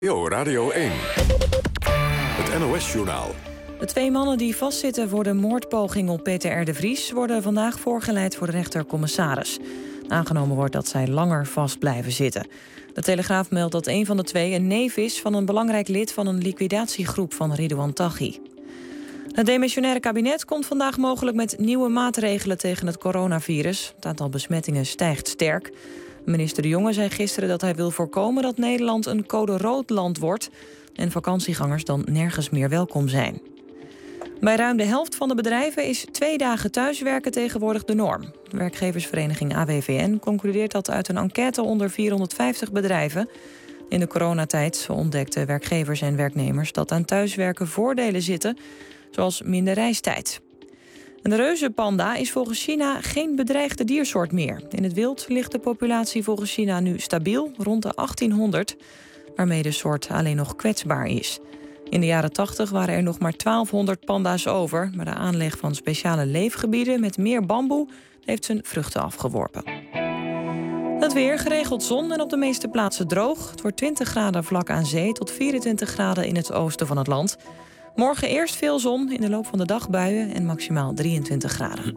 Radio 1. Het NOS-journaal. De 2 mannen die vastzitten voor de moordpoging op Peter R. de Vries worden vandaag voorgeleid voor de rechter-commissaris. Aangenomen wordt dat zij langer vast blijven zitten. De Telegraaf meldt dat een van de 2 een neef is van een belangrijk lid van een liquidatiegroep van Ridouan Taghi. Het demissionaire kabinet komt vandaag mogelijk met nieuwe maatregelen tegen het coronavirus. Het aantal besmettingen stijgt sterk. Minister De Jonge zei gisteren dat hij wil voorkomen dat Nederland een code-rood land wordt en vakantiegangers dan nergens meer welkom zijn. Bij ruim de helft van de bedrijven is 2 dagen thuiswerken tegenwoordig de norm. De werkgeversvereniging AWVN concludeert dat uit een enquête onder 450 bedrijven. In de coronatijd ontdekten werkgevers en werknemers dat aan thuiswerken voordelen zitten, zoals minder reistijd. En de reuzenpanda is volgens China geen bedreigde diersoort meer. In het wild ligt de populatie volgens China nu stabiel, rond de 1800... waarmee de soort alleen nog kwetsbaar is. In de jaren 80 waren er nog maar 1200 panda's over, maar de aanleg van speciale leefgebieden met meer bamboe heeft zijn vruchten afgeworpen. Het weer, geregeld zon en op de meeste plaatsen droog. Het wordt 20 graden vlak aan zee tot 24 graden in het oosten van het land. Morgen eerst veel zon, in de loop van de dag buien en maximaal 23 graden.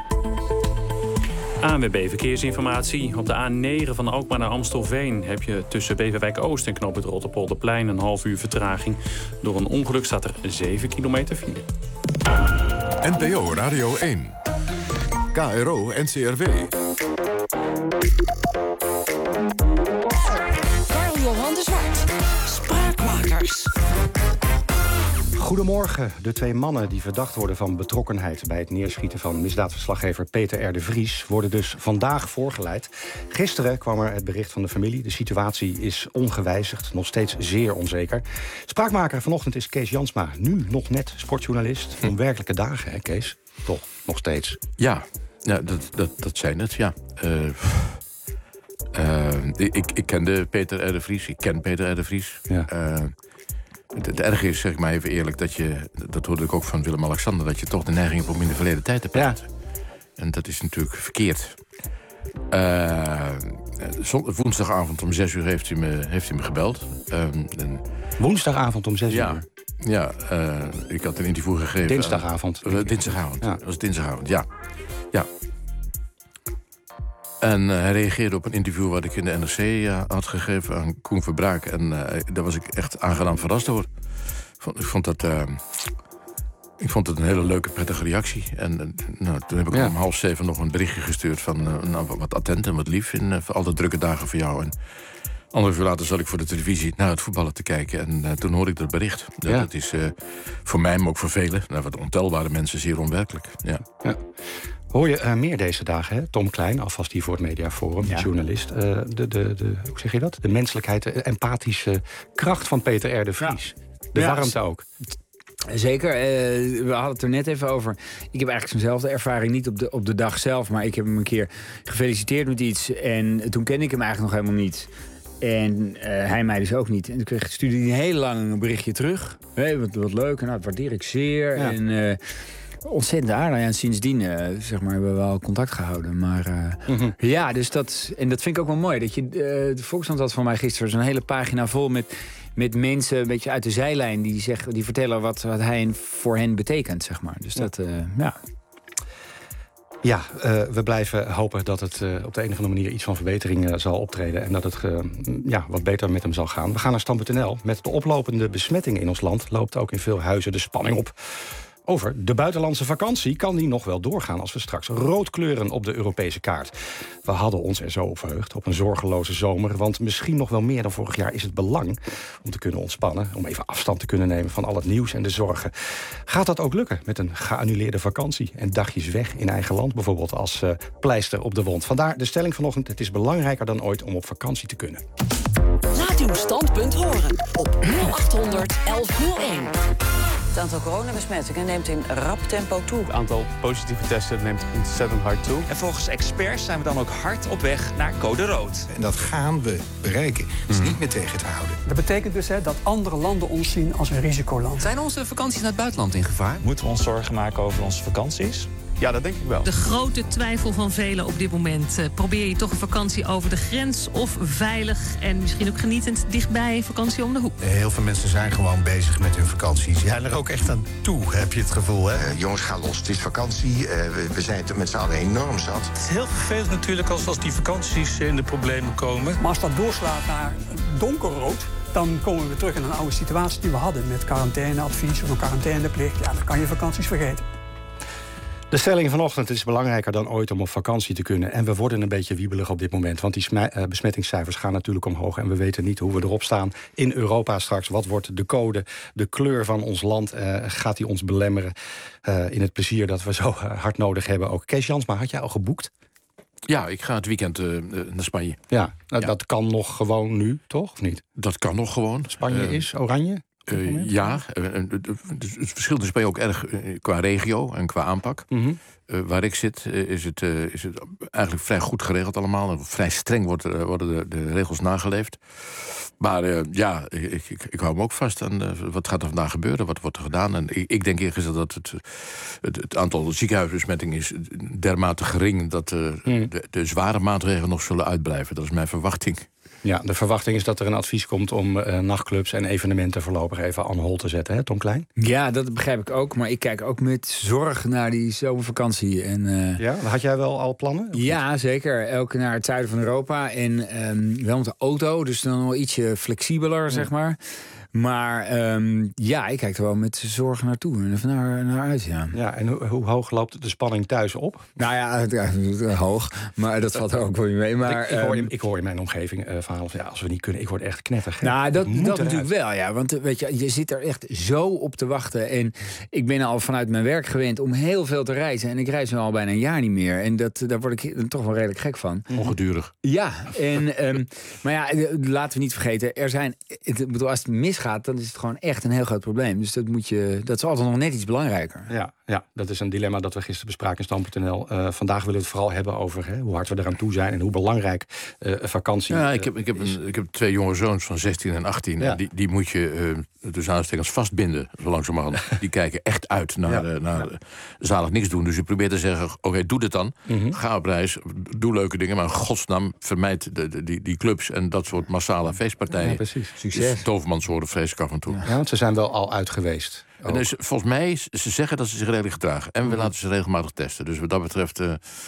ANWB Verkeersinformatie. Op de A9 van Alkmaar naar Amstelveen heb je tussen Beverwijk Oost en knooppunt Rotterpolderplein een half uur vertraging. Door een ongeluk staat er 7 kilometer file. NPO Radio 1. KRO NCRW. Karl-Johan de Zwart. Spraakmakers. Goedemorgen. De 2 mannen die verdacht worden van betrokkenheid bij het neerschieten van misdaadverslaggever Peter R. de Vries worden dus vandaag voorgeleid. Gisteren kwam er het bericht van de familie. De situatie is ongewijzigd, nog steeds zeer onzeker. Spraakmaker vanochtend is Kees Jansma, nu nog net sportjournalist. Onwerkelijke dagen, hè Kees? Toch, nog steeds. Ja, dat zijn het, ja. Ik kende Peter R. de Vries. Ik ken Peter R. de Vries. Ja. Het erge is, zeg ik maar even eerlijk, dat hoorde ik ook van Willem-Alexander, dat je toch de neiging hebt om in de verleden tijd te praten. Ja. En dat is natuurlijk verkeerd. Woensdagavond om 6 uur heeft hij me gebeld. Woensdagavond om 6 uur? Ja, ik had een interview gegeven. Dinsdagavond? Dinsdagavond, ja. Dat was dinsdagavond, ja. En hij reageerde op een interview wat ik in de NRC had gegeven aan Koen Verbraak. En daar was ik echt aangenaam verrast door. Ik vond het een hele leuke, prettige reactie. En toen heb ik om 6:30 nog een berichtje gestuurd van wat attent en wat lief in al de drukke dagen voor jou. En 1,5 uur later zat ik voor de televisie naar het voetballen te kijken. En toen hoorde ik dat bericht. Ja. Dat is voor mij, maar ook voor velen, wat ontelbare mensen, zeer onwerkelijk. Ja. Hoor je meer deze dagen, hè? Tom Klein, alvast hier voor het Mediaforum, journalist. Hoe zeg je dat? De menselijkheid, de empathische kracht van Peter R. de Vries. Ja. De warmte ook. Zeker, we hadden het er net even over. Ik heb eigenlijk zo'nzelfde ervaring, niet op de dag zelf, maar ik heb hem een keer gefeliciteerd met iets. En toen kende ik hem eigenlijk nog helemaal niet. En hij mij dus ook niet. En toen stuurde hij een heel lang berichtje terug. Hey, wat leuk, en dat waardeer ik zeer. Ja. En ontzettend aardig. En sindsdien hebben we wel contact gehouden. Maar ja, dus dat vind ik ook wel mooi. Dat je de Volkskrant had van mij gisteren zo'n hele pagina vol met mensen een beetje uit de zijlijn die vertellen wat hij voor hen betekent, zeg maar. Dus dat, ja. Ja, we blijven hopen dat het op de een of andere manier iets van verbetering zal optreden. En dat het wat beter met hem zal gaan. We gaan naar Stand.nl. Met de oplopende besmettingen in ons land loopt ook in veel huizen de spanning op. Over de buitenlandse vakantie kan die nog wel doorgaan als we straks rood kleuren op de Europese kaart. We hadden ons er zo op verheugd, op een zorgeloze zomer. Want misschien nog wel meer dan vorig jaar is het belang om te kunnen ontspannen. Om even afstand te kunnen nemen van al het nieuws en de zorgen. Gaat dat ook lukken met een geannuleerde vakantie? En dagjes weg in eigen land bijvoorbeeld als pleister op de wond. Vandaar de stelling vanochtend. Het is belangrijker dan ooit om op vakantie te kunnen. Laat uw standpunt horen op 0800 1101. Het aantal coronabesmettingen neemt in rap tempo toe. Het aantal positieve testen neemt ontzettend hard toe. En volgens experts zijn we dan ook hard op weg naar code rood. En dat gaan we bereiken. Dat is niet meer tegen te houden. Dat betekent dus dat andere landen ons zien als een risicoland. Zijn onze vakanties naar het buitenland in gevaar? Moeten we ons zorgen maken over onze vakanties? Ja, dat denk ik wel. De grote twijfel van velen op dit moment. Probeer je toch een vakantie over de grens of veilig en misschien ook genietend dichtbij vakantie om de hoek? Heel veel mensen zijn gewoon bezig met hun vakanties. Ze zijn er ook echt aan toe, heb je het gevoel. Hè? Jongens, ga los. Het is vakantie. We zijn het met z'n allen enorm zat. Het is heel vervelend natuurlijk als die vakanties in de problemen komen. Maar als dat doorslaat naar donkerrood, dan komen we terug in een oude situatie die we hadden met quarantaineadvies of een quarantaineplicht. Ja, dan kan je vakanties vergeten. De stelling vanochtend: is belangrijker dan ooit om op vakantie te kunnen. En we worden een beetje wiebelig op dit moment. Want die besmettingscijfers gaan natuurlijk omhoog. En we weten niet hoe we erop staan in Europa straks. Wat wordt de code, de kleur van ons land? Gaat die ons belemmeren in het plezier dat we zo hard nodig hebben ook? Kees Jansma, had jij al geboekt? Ja, ik ga het weekend naar Spanje. Ja, dat kan nog gewoon nu, toch? Of niet? Dat kan nog gewoon. Spanje is oranje? Ja, het verschilt in Spanje ook erg qua regio en qua aanpak. Mm-hmm. Waar ik zit is het eigenlijk vrij goed geregeld allemaal. Vrij streng worden de regels nageleefd. Maar ik hou me ook vast aan wat gaat er vandaag gebeuren, wat wordt er gedaan. En ik denk eerst dat het aantal ziekenhuisbesmettingen is dermate gering dat de zware maatregelen nog zullen uitblijven. Dat is mijn verwachting. Ja, de verwachting is dat er een advies komt om nachtclubs en evenementen voorlopig even on hold te zetten, hè, Tom Klein? Ja, dat begrijp ik ook. Maar ik kijk ook met zorg naar die zomervakantie. En, ja, had jij wel al plannen? Ja, zeker. Ook naar het zuiden van Europa. En wel met de auto, dus dan wel ietsje flexibeler, zeg maar. Maar ik kijk er wel met zorg naartoe en even naar uit, ja. Ja, en hoe hoog loopt de spanning thuis op? Nou ja, hoog, maar dat valt er ook wel mee. Maar, ik hoor in mijn omgeving verhalen van, als we niet kunnen, ik word echt knettergek. Nou, dat natuurlijk wel, ja. Want weet je zit er echt zo op te wachten. En ik ben al vanuit mijn werk gewend om heel veel te reizen. En ik reis nu al bijna een jaar niet meer. En daar word ik toch wel redelijk gek van. Ongedurig. Ja, en, maar ja, laten we niet vergeten, als het misgaat, dan is het gewoon echt een heel groot probleem. Dus dat is altijd nog net iets belangrijker. Ja, dat is een dilemma dat we gisteren bespraken in Stand.nl. Vandaag willen we het vooral hebben over hoe hard we eraan toe zijn en hoe belangrijk vakantie Ja, ik heb 2 jonge zoons van 16 en 18. Ja. En die moet je dus aanstekens vastbinden, zo langzamerhand. Die kijken echt uit naar zalig niks doen. Dus je probeert te zeggen, oké, doe dit dan. Mm-hmm. Ga op reis, doe leuke dingen. Maar in godsnaam, vermijd die clubs en dat soort massale feestpartijen. Ja, precies. Succes. Tovermanswoorden vrees ik af en toe. Ja, want ze zijn wel al uit geweest. En dus, volgens mij, ze zeggen dat ze zich redelijk gedragen. En we laten ze regelmatig testen. Dus wat dat betreft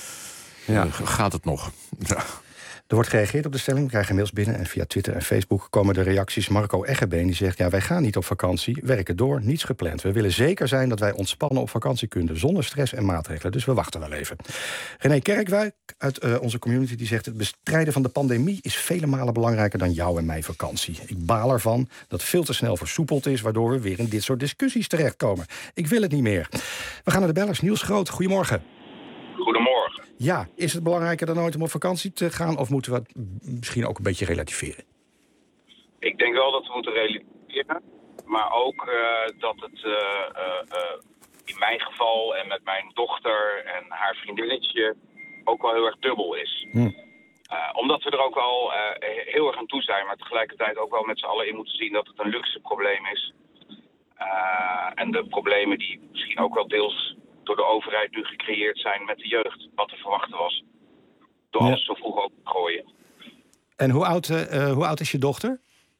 gaat het nog. Ja. Er wordt gereageerd op de stelling. We krijgen mails binnen en via Twitter en Facebook komen de reacties. Marco Eggebeen die zegt, wij gaan niet op vakantie, werken door, niets gepland. We willen zeker zijn dat wij ontspannen op vakantie kunnen, zonder stress en maatregelen. Dus we wachten wel even. René Kerkwijk uit onze community die zegt, het bestrijden van de pandemie is vele malen belangrijker dan jou en mijn vakantie. Ik baal ervan dat veel te snel versoepeld is, waardoor we weer in dit soort discussies terechtkomen. Ik wil het niet meer. We gaan naar de bellers. Niels Groot, goedemorgen. Goedemorgen. Ja, is het belangrijker dan ooit om op vakantie te gaan, of moeten we het misschien ook een beetje relativeren? Ik denk wel dat we moeten relativeren, maar ook dat het in mijn geval en met mijn dochter en haar vriendinnetje ook wel heel erg dubbel is. Omdat we er ook wel heel erg aan toe zijn, maar tegelijkertijd ook wel met z'n allen in moeten zien dat het een luxe probleem is. En de problemen die misschien ook wel deels door de overheid nu gecreëerd zijn met de jeugd, wat te verwachten was. Door alles zo vroeg open te gooien. En hoe oud is je dochter?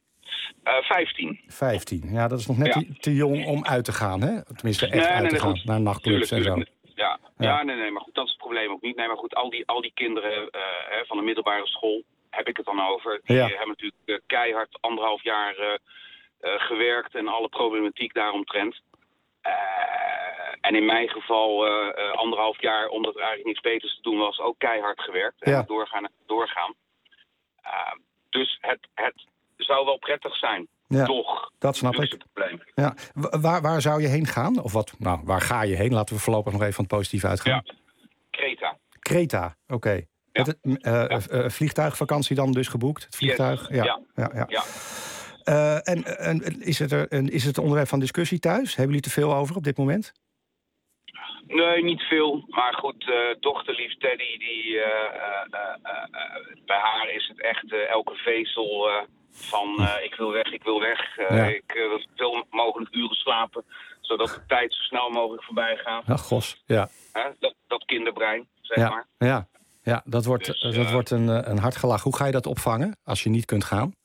15. 15, ja, dat is nog net te jong om uit te gaan, hè? Tenminste, echt uit te gaan, naar nachtclubs en zo. Nee, maar goed, dat is het probleem ook niet. Nee, maar goed, al die kinderen van de middelbare school, heb ik het dan over. Die hebben natuurlijk keihard 1,5 jaar gewerkt en alle problematiek daaromtrent. En in mijn geval 1,5 jaar, omdat er eigenlijk niks beters te doen was, ook keihard gewerkt. En doorgaan. Dus het zou wel prettig zijn. Ja, toch. Dat snap ik. Ja. Waar zou je heen gaan? Of wat? Nou, waar ga je heen? Laten we voorlopig nog even van het positieve uitgaan. Ja, Kreta. Kreta, oké. Ja. Vliegtuigvakantie dan dus geboekt? Het vliegtuig? Yes. Ja. En is het een onderwerp van discussie thuis? Hebben jullie te veel over op dit moment? Nee, niet veel. Maar goed, dochterlief Teddy, bij haar is het echt elke vezel van ik wil weg. Ik wil zoveel mogelijk uren slapen, zodat de tijd zo snel mogelijk voorbij gaat. Ach, gos, ja. kinderbrein, zeg maar. Ja, dat wordt een hard gelach. Hoe ga je dat opvangen als je niet kunt gaan?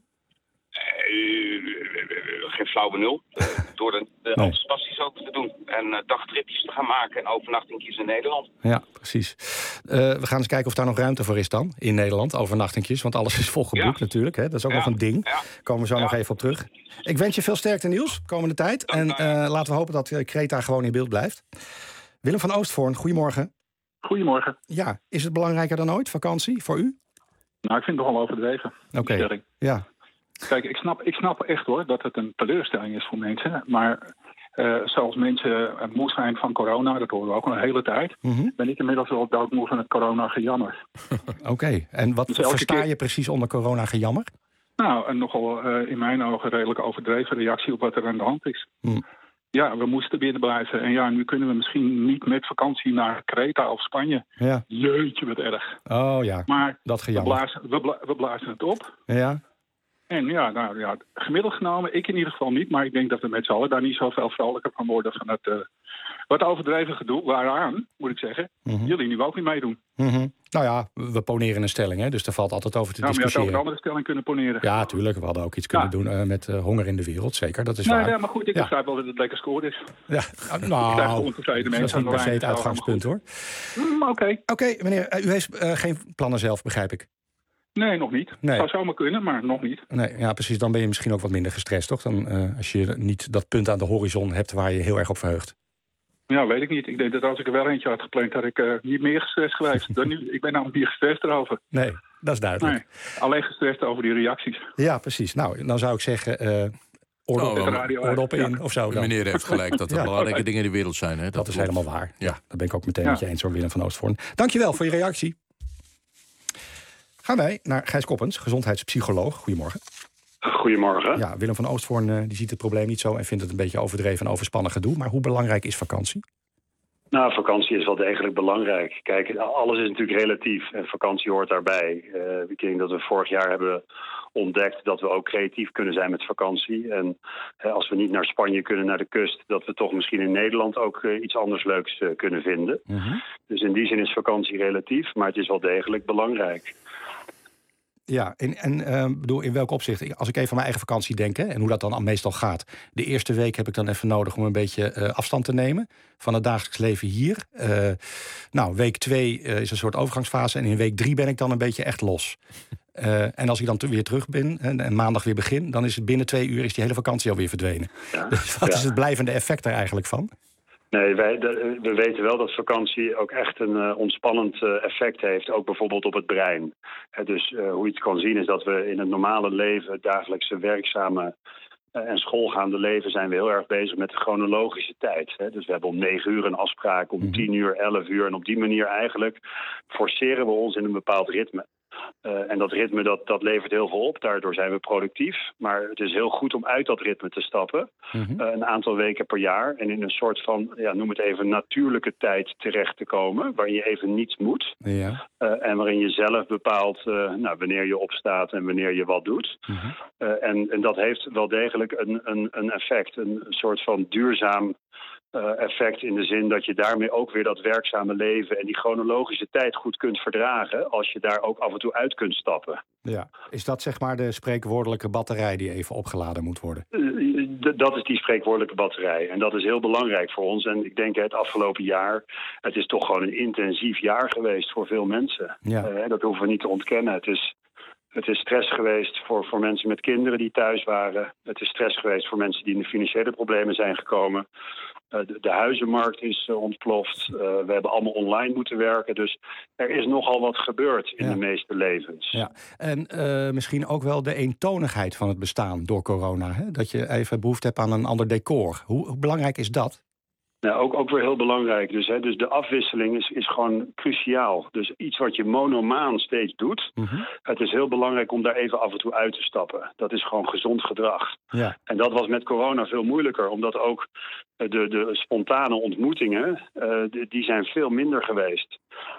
Geen flauw benul. Door de anticipaties ook te doen. En dagtripjes te gaan maken en overnachtingjes in Nederland. Ja, precies. We gaan eens kijken of daar nog ruimte voor is dan in Nederland. Overnachtingjes, want alles is volgeboekt natuurlijk. Hè? Dat is ook nog een ding. Komen we zo nog even op terug. Ik wens je veel sterkte, Niels, komende tijd. En laten we hopen dat Kreta gewoon in beeld blijft. Willem van Oostvoorn, goedemorgen. Goedemorgen. Ja, is het belangrijker dan ooit, vakantie, voor u? Nou, ik vind het nogal overdreven. Oké. Ja. Kijk, ik snap echt hoor dat het een teleurstelling is voor mensen. Maar zoals mensen moe zijn van corona, dat horen we ook al een hele tijd... ben ik inmiddels wel doodmoe van het corona-gejammer. Oké, en wat dus versta je precies onder corona-gejammer? Nou, een nogal in mijn ogen redelijk overdreven reactie op wat er aan de hand is. Ja, we moesten binnen blijven. En ja, nu kunnen we misschien niet met vakantie naar Kreta of Spanje. Ja. Jeetje, wat erg. Oh ja, maar dat gejammer. We blazen het op. Ja. En ja, gemiddeld genomen, ik in ieder geval niet... maar ik denk dat we met z'n allen daar niet zoveel vrolijker van worden... van het wat overdreven gedoe, waaraan, moet ik zeggen... jullie nu ook niet meedoen. Nou ja, we poneren een stelling, hè, dus daar valt altijd over te discussiëren. Maar je had ook een andere stelling kunnen poneren. Ja, tuurlijk, we hadden ook iets kunnen doen met honger in de wereld, zeker, dat is waar. Ja, maar goed, ik begrijp wel dat het lekker score is. Ja, nou, dat is niet per se het uitgangspunt, hoor. Oké, meneer, u heeft geen plannen zelf, begrijp ik. Nee, nog niet. Het zou zomaar kunnen, maar nog niet. Nee, ja, precies. Dan ben je misschien ook wat minder gestrest, toch? Dan als je niet dat punt aan de horizon hebt waar je heel erg op verheugt. Ja, weet ik niet. Ik denk dat als ik er wel eentje had gepland, had ik niet meer gestrest geweest dan nu. Ik ben namelijk niet gestrest erover. Nee, dat is duidelijk. Nee, alleen gestrest over die reacties. Ja, precies. Nou, dan zou ik zeggen... Oordeel op in, of zo. Dan. Meneer heeft gelijk dat er belangrijke dingen in de wereld zijn. Hè? Dat is helemaal waar. Ja, daar ben ik ook meteen met je eens, hoor, Willem van Oostvoorn. Dankjewel voor je reactie. Gaan wij naar Gijs Koppens, gezondheidspsycholoog. Goedemorgen. Goedemorgen. Ja, Willem van Oostvoorn die ziet het probleem niet zo... en vindt het een beetje overdreven en overspannen gedoe. Maar hoe belangrijk is vakantie? Nou, vakantie is wel degelijk belangrijk. Kijk, alles is natuurlijk relatief en vakantie hoort daarbij. Ik denk dat we vorig jaar hebben ontdekt dat we ook creatief kunnen zijn met vakantie. En als we niet naar Spanje kunnen, naar de kust... dat we toch misschien in Nederland ook iets anders leuks kunnen vinden. Dus in die zin is vakantie relatief, maar het is wel degelijk belangrijk. Ja, en bedoel, in welk opzicht? Als ik even aan mijn eigen vakantie denk, en hoe dat dan meestal gaat. De eerste week heb ik dan even nodig om een beetje afstand te nemen van het dagelijks leven hier. Week 2 is een soort overgangsfase en in week 3 ben ik dan een beetje echt los. En als ik dan weer terug ben en maandag weer begin... dan is het binnen 2 uur is die hele vakantie alweer verdwenen. Ja. Dus wat is het blijvende effect er eigenlijk van? Nee, we weten wel dat vakantie ook echt een ontspannend effect heeft. Ook bijvoorbeeld op het brein. Dus hoe je het kan zien is dat we in het normale leven... het dagelijkse werkzame en schoolgaande leven... zijn we heel erg bezig met de chronologische tijd. Dus we hebben om 9 uur een afspraak, om 10 uur, 11 uur. En op die manier eigenlijk forceren we ons in een bepaald ritme. En dat ritme dat levert heel veel op. Daardoor zijn we productief. Maar het is heel goed om uit dat ritme te stappen. Een aantal weken per jaar. En in een soort van, noem het even, natuurlijke tijd terecht te komen. Waarin je even niets moet. Ja. En waarin je zelf bepaalt wanneer je opstaat en wanneer je wat doet. En dat heeft wel degelijk een effect. Een soort van duurzaam effect in de zin dat je daarmee ook weer dat werkzame leven en die chronologische tijd goed kunt verdragen als je daar ook af en toe uit kunt stappen. Ja, is dat zeg maar de spreekwoordelijke batterij die even opgeladen moet worden? Dat is die spreekwoordelijke batterij en dat is heel belangrijk voor ons. En ik denk het afgelopen jaar, het is toch gewoon een intensief jaar geweest voor veel mensen. Ja. Dat hoeven we niet te ontkennen. Het is stress geweest voor mensen met kinderen die thuis waren. Het is stress geweest voor mensen die in de financiële problemen zijn gekomen. De huizenmarkt is ontploft. We hebben allemaal online moeten werken. Dus er is nogal wat gebeurd in de meeste levens. Ja. En misschien ook wel de eentonigheid van het bestaan door corona. Hè? Dat je even behoefte hebt aan een ander decor. Hoe belangrijk is dat? Nou, ook weer heel belangrijk. Dus de afwisseling is gewoon cruciaal. Dus iets wat je monomaan steeds doet. Het is heel belangrijk om daar even af en toe uit te stappen. Dat is gewoon gezond gedrag. Ja. En dat was met corona veel moeilijker. Omdat ook de spontane ontmoetingen, die zijn veel minder geweest.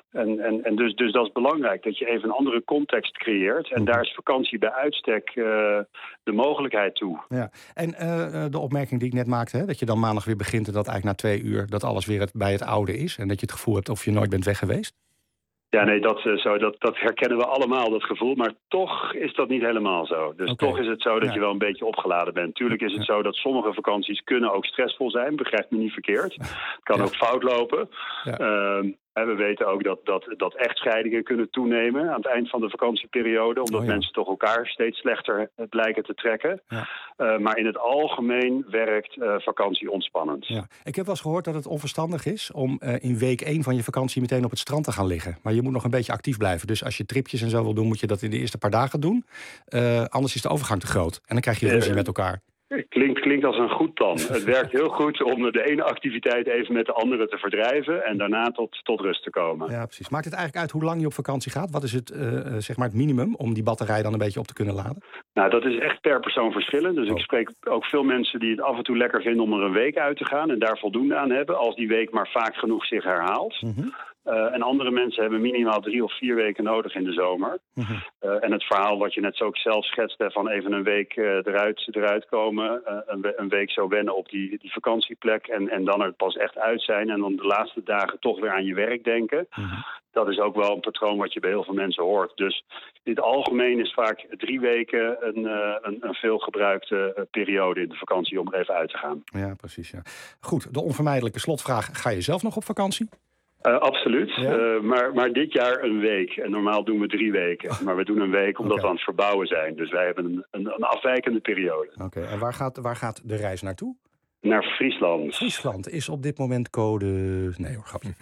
En dus dat is belangrijk, dat je even een andere context creëert. En daar is vakantie bij uitstek de mogelijkheid toe. Ja. En de opmerking die ik net maakte, hè, dat je dan maandag weer begint en dat eigenlijk na 2 uur dat alles weer bij het oude is. En dat je het gevoel hebt of je nooit bent weg geweest. Ja, nee, dat herkennen we allemaal, dat gevoel. Maar toch is dat niet helemaal zo. Dus toch is het zo dat je wel een beetje opgeladen bent. Tuurlijk is het zo dat sommige vakanties kunnen ook stressvol zijn. Begrijp me niet verkeerd. Het kan ook fout lopen. Ja. We weten ook dat echtscheidingen kunnen toenemen aan het eind van de vakantieperiode. Omdat mensen toch elkaar steeds slechter lijken te trekken. Ja. Maar in het algemeen werkt vakantie ontspannend. Ja. Ik heb wel eens gehoord dat het onverstandig is om in week 1 van je vakantie meteen op het strand te gaan liggen. Maar je moet nog een beetje actief blijven. Dus als je tripjes en zo wil doen, moet je dat in de eerste paar dagen doen. Anders is de overgang te groot. En dan krijg je ruzie met elkaar. Klinkt als een goed plan. Het werkt heel goed om de ene activiteit even met de andere te verdrijven en daarna tot rust te komen. Ja, precies. Maakt het eigenlijk uit hoe lang je op vakantie gaat? Wat is het, zeg maar het minimum om die batterij dan een beetje op te kunnen laden? Nou, dat is echt per persoon verschillend. Dus ik spreek ook veel mensen die het af en toe lekker vinden om er een week uit te gaan en daar voldoende aan hebben, als die week maar vaak genoeg zich herhaalt. Mm-hmm. En andere mensen hebben minimaal 3 of 4 weken nodig in de zomer. Mm-hmm. En het verhaal wat je net zo ook zelf schetste, van even een week eruit komen, een week zo wennen op die vakantieplek en dan er pas echt uit zijn en dan de laatste dagen toch weer aan je werk denken. Mm-hmm. Dat is ook wel een patroon wat je bij heel veel mensen hoort. Dus in het algemeen is vaak 3 weken een veelgebruikte periode in de vakantie om er even uit te gaan. Ja, precies. Ja. Goed, de onvermijdelijke slotvraag. Ga je zelf nog op vakantie? Absoluut, ja. Maar dit jaar een week. En normaal doen we 3 weken. Maar we doen een week omdat we aan het verbouwen zijn. Dus wij hebben een afwijkende periode. Oké. En waar gaat de reis naartoe? Naar Friesland. Friesland is op dit moment code... Nee hoor, grapje.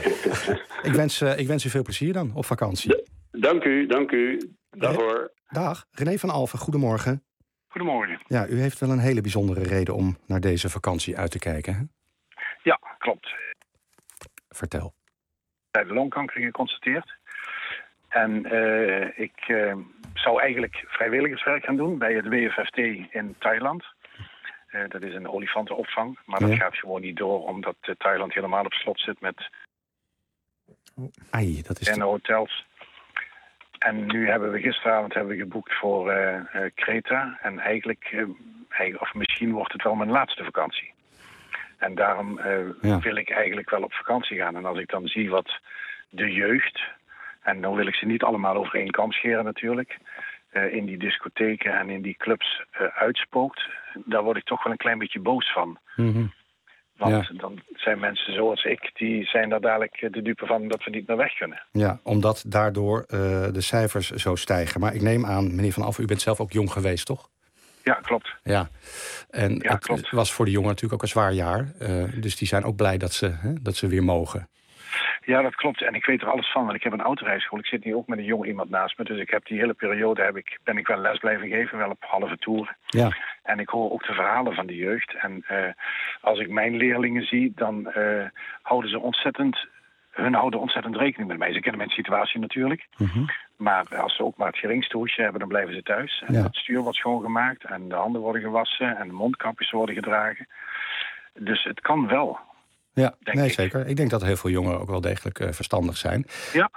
Ik wens u veel plezier dan op vakantie. Dank u. Dag hoor. Dag. René van Alphen, goedemorgen. Goedemorgen. Ja, u heeft wel een hele bijzondere reden om naar deze vakantie uit te kijken, hè? Ja, klopt. Vertel. Bij de longkanker geconstateerd. En ik zou eigenlijk vrijwilligerswerk gaan doen bij het WFFT in Thailand. Dat is een olifantenopvang. Maar dat gaat gewoon niet door, omdat Thailand helemaal op slot zit met en hotels. En nu hebben we gisteravond geboekt voor Kreta. En eigenlijk, of misschien wordt het wel mijn laatste vakantie. En daarom wil ik eigenlijk wel op vakantie gaan. En als ik dan zie wat de jeugd, en dan wil ik ze niet allemaal over één kam scheren natuurlijk, in die discotheken en in die clubs uitspookt, daar word ik toch wel een klein beetje boos van. Mm-hmm. Want dan zijn mensen zoals ik, die zijn daar dadelijk de dupe van dat we niet meer weg kunnen. Ja, omdat daardoor de cijfers zo stijgen. Maar ik neem aan, meneer Van Alphen, u bent zelf ook jong geweest, toch? Ja, klopt. Ja, en het was voor de jongeren natuurlijk ook een zwaar jaar. Dus die zijn ook blij dat ze weer mogen. Ja, dat klopt. En ik weet er alles van, want ik heb een autorijschool. Ik zit nu ook met een jong iemand naast me. Dus ik heb die hele periode ben ik wel les blijven geven, wel op halve toer. Ja. En ik hoor ook de verhalen van de jeugd. En als ik mijn leerlingen zie, dan houden ontzettend rekening met mij. Ze kennen mijn situatie natuurlijk. Mm-hmm. Maar als ze ook maar het geringste hoesje hebben, dan blijven ze thuis. En het stuur wordt schoongemaakt en de handen worden gewassen en de mondkapjes worden gedragen. Dus het kan wel. Ja, nee, zeker. Ik denk dat heel veel jongeren ook wel degelijk verstandig zijn. Ja.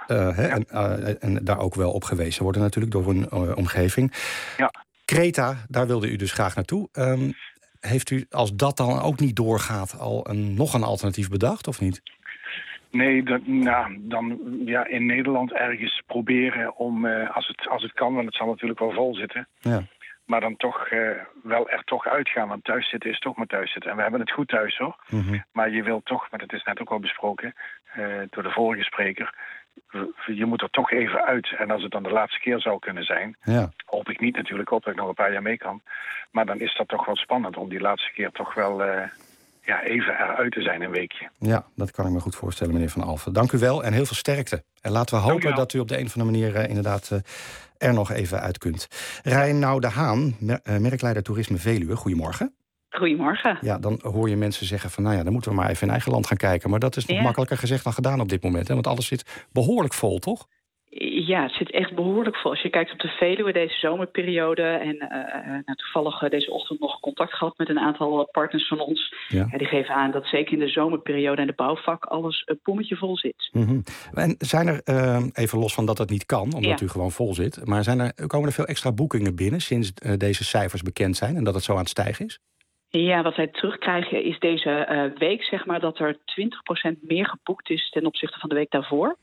En daar ook wel op gewezen worden natuurlijk door hun omgeving. Ja. Kreta, daar wilde u dus graag naartoe. Heeft u, als dat dan ook niet doorgaat, al nog een alternatief bedacht of niet? Nee, dan in Nederland ergens proberen om, als het kan, want het zal natuurlijk wel vol zitten. Ja. Maar dan toch wel er toch uitgaan, want thuis zitten is toch maar thuis zitten. En we hebben het goed thuis hoor. Mm-hmm. Maar je wilt toch, maar dat is net ook al besproken door de vorige spreker, je moet er toch even uit. En als het dan de laatste keer zou kunnen zijn, hoop ik niet natuurlijk, hoop dat ik nog een paar jaar mee kan. Maar dan is dat toch wel spannend om die laatste keer toch wel even eruit te zijn een weekje. Ja, dat kan ik me goed voorstellen, meneer Van Alphen. Dank u wel en heel veel sterkte. En laten we hopen dat u op de een of andere manier inderdaad er nog even uit kunt. Reinoud de Haan, merkleider Toerisme Veluwe. Goedemorgen. Goedemorgen. Ja, dan hoor je mensen zeggen van, dan moeten we maar even in eigen land gaan kijken. Maar dat is nog makkelijker gezegd dan gedaan op dit moment. Hè? Want alles zit behoorlijk vol, toch? Ja, het zit echt behoorlijk vol. Als je kijkt op de Veluwe deze zomerperiode... en toevallig deze ochtend nog contact gehad met een aantal partners van ons... Ja. Die geven aan dat zeker in de zomerperiode en de bouwvak... alles een pommetje vol zit. Mm-hmm. En zijn er, even los van dat het niet kan, omdat u gewoon vol zit... maar komen er veel extra boekingen binnen sinds deze cijfers bekend zijn... en dat het zo aan het stijgen is? Ja, wat wij terugkrijgen is deze week zeg maar dat er 20% meer geboekt is ten opzichte van de week daarvoor.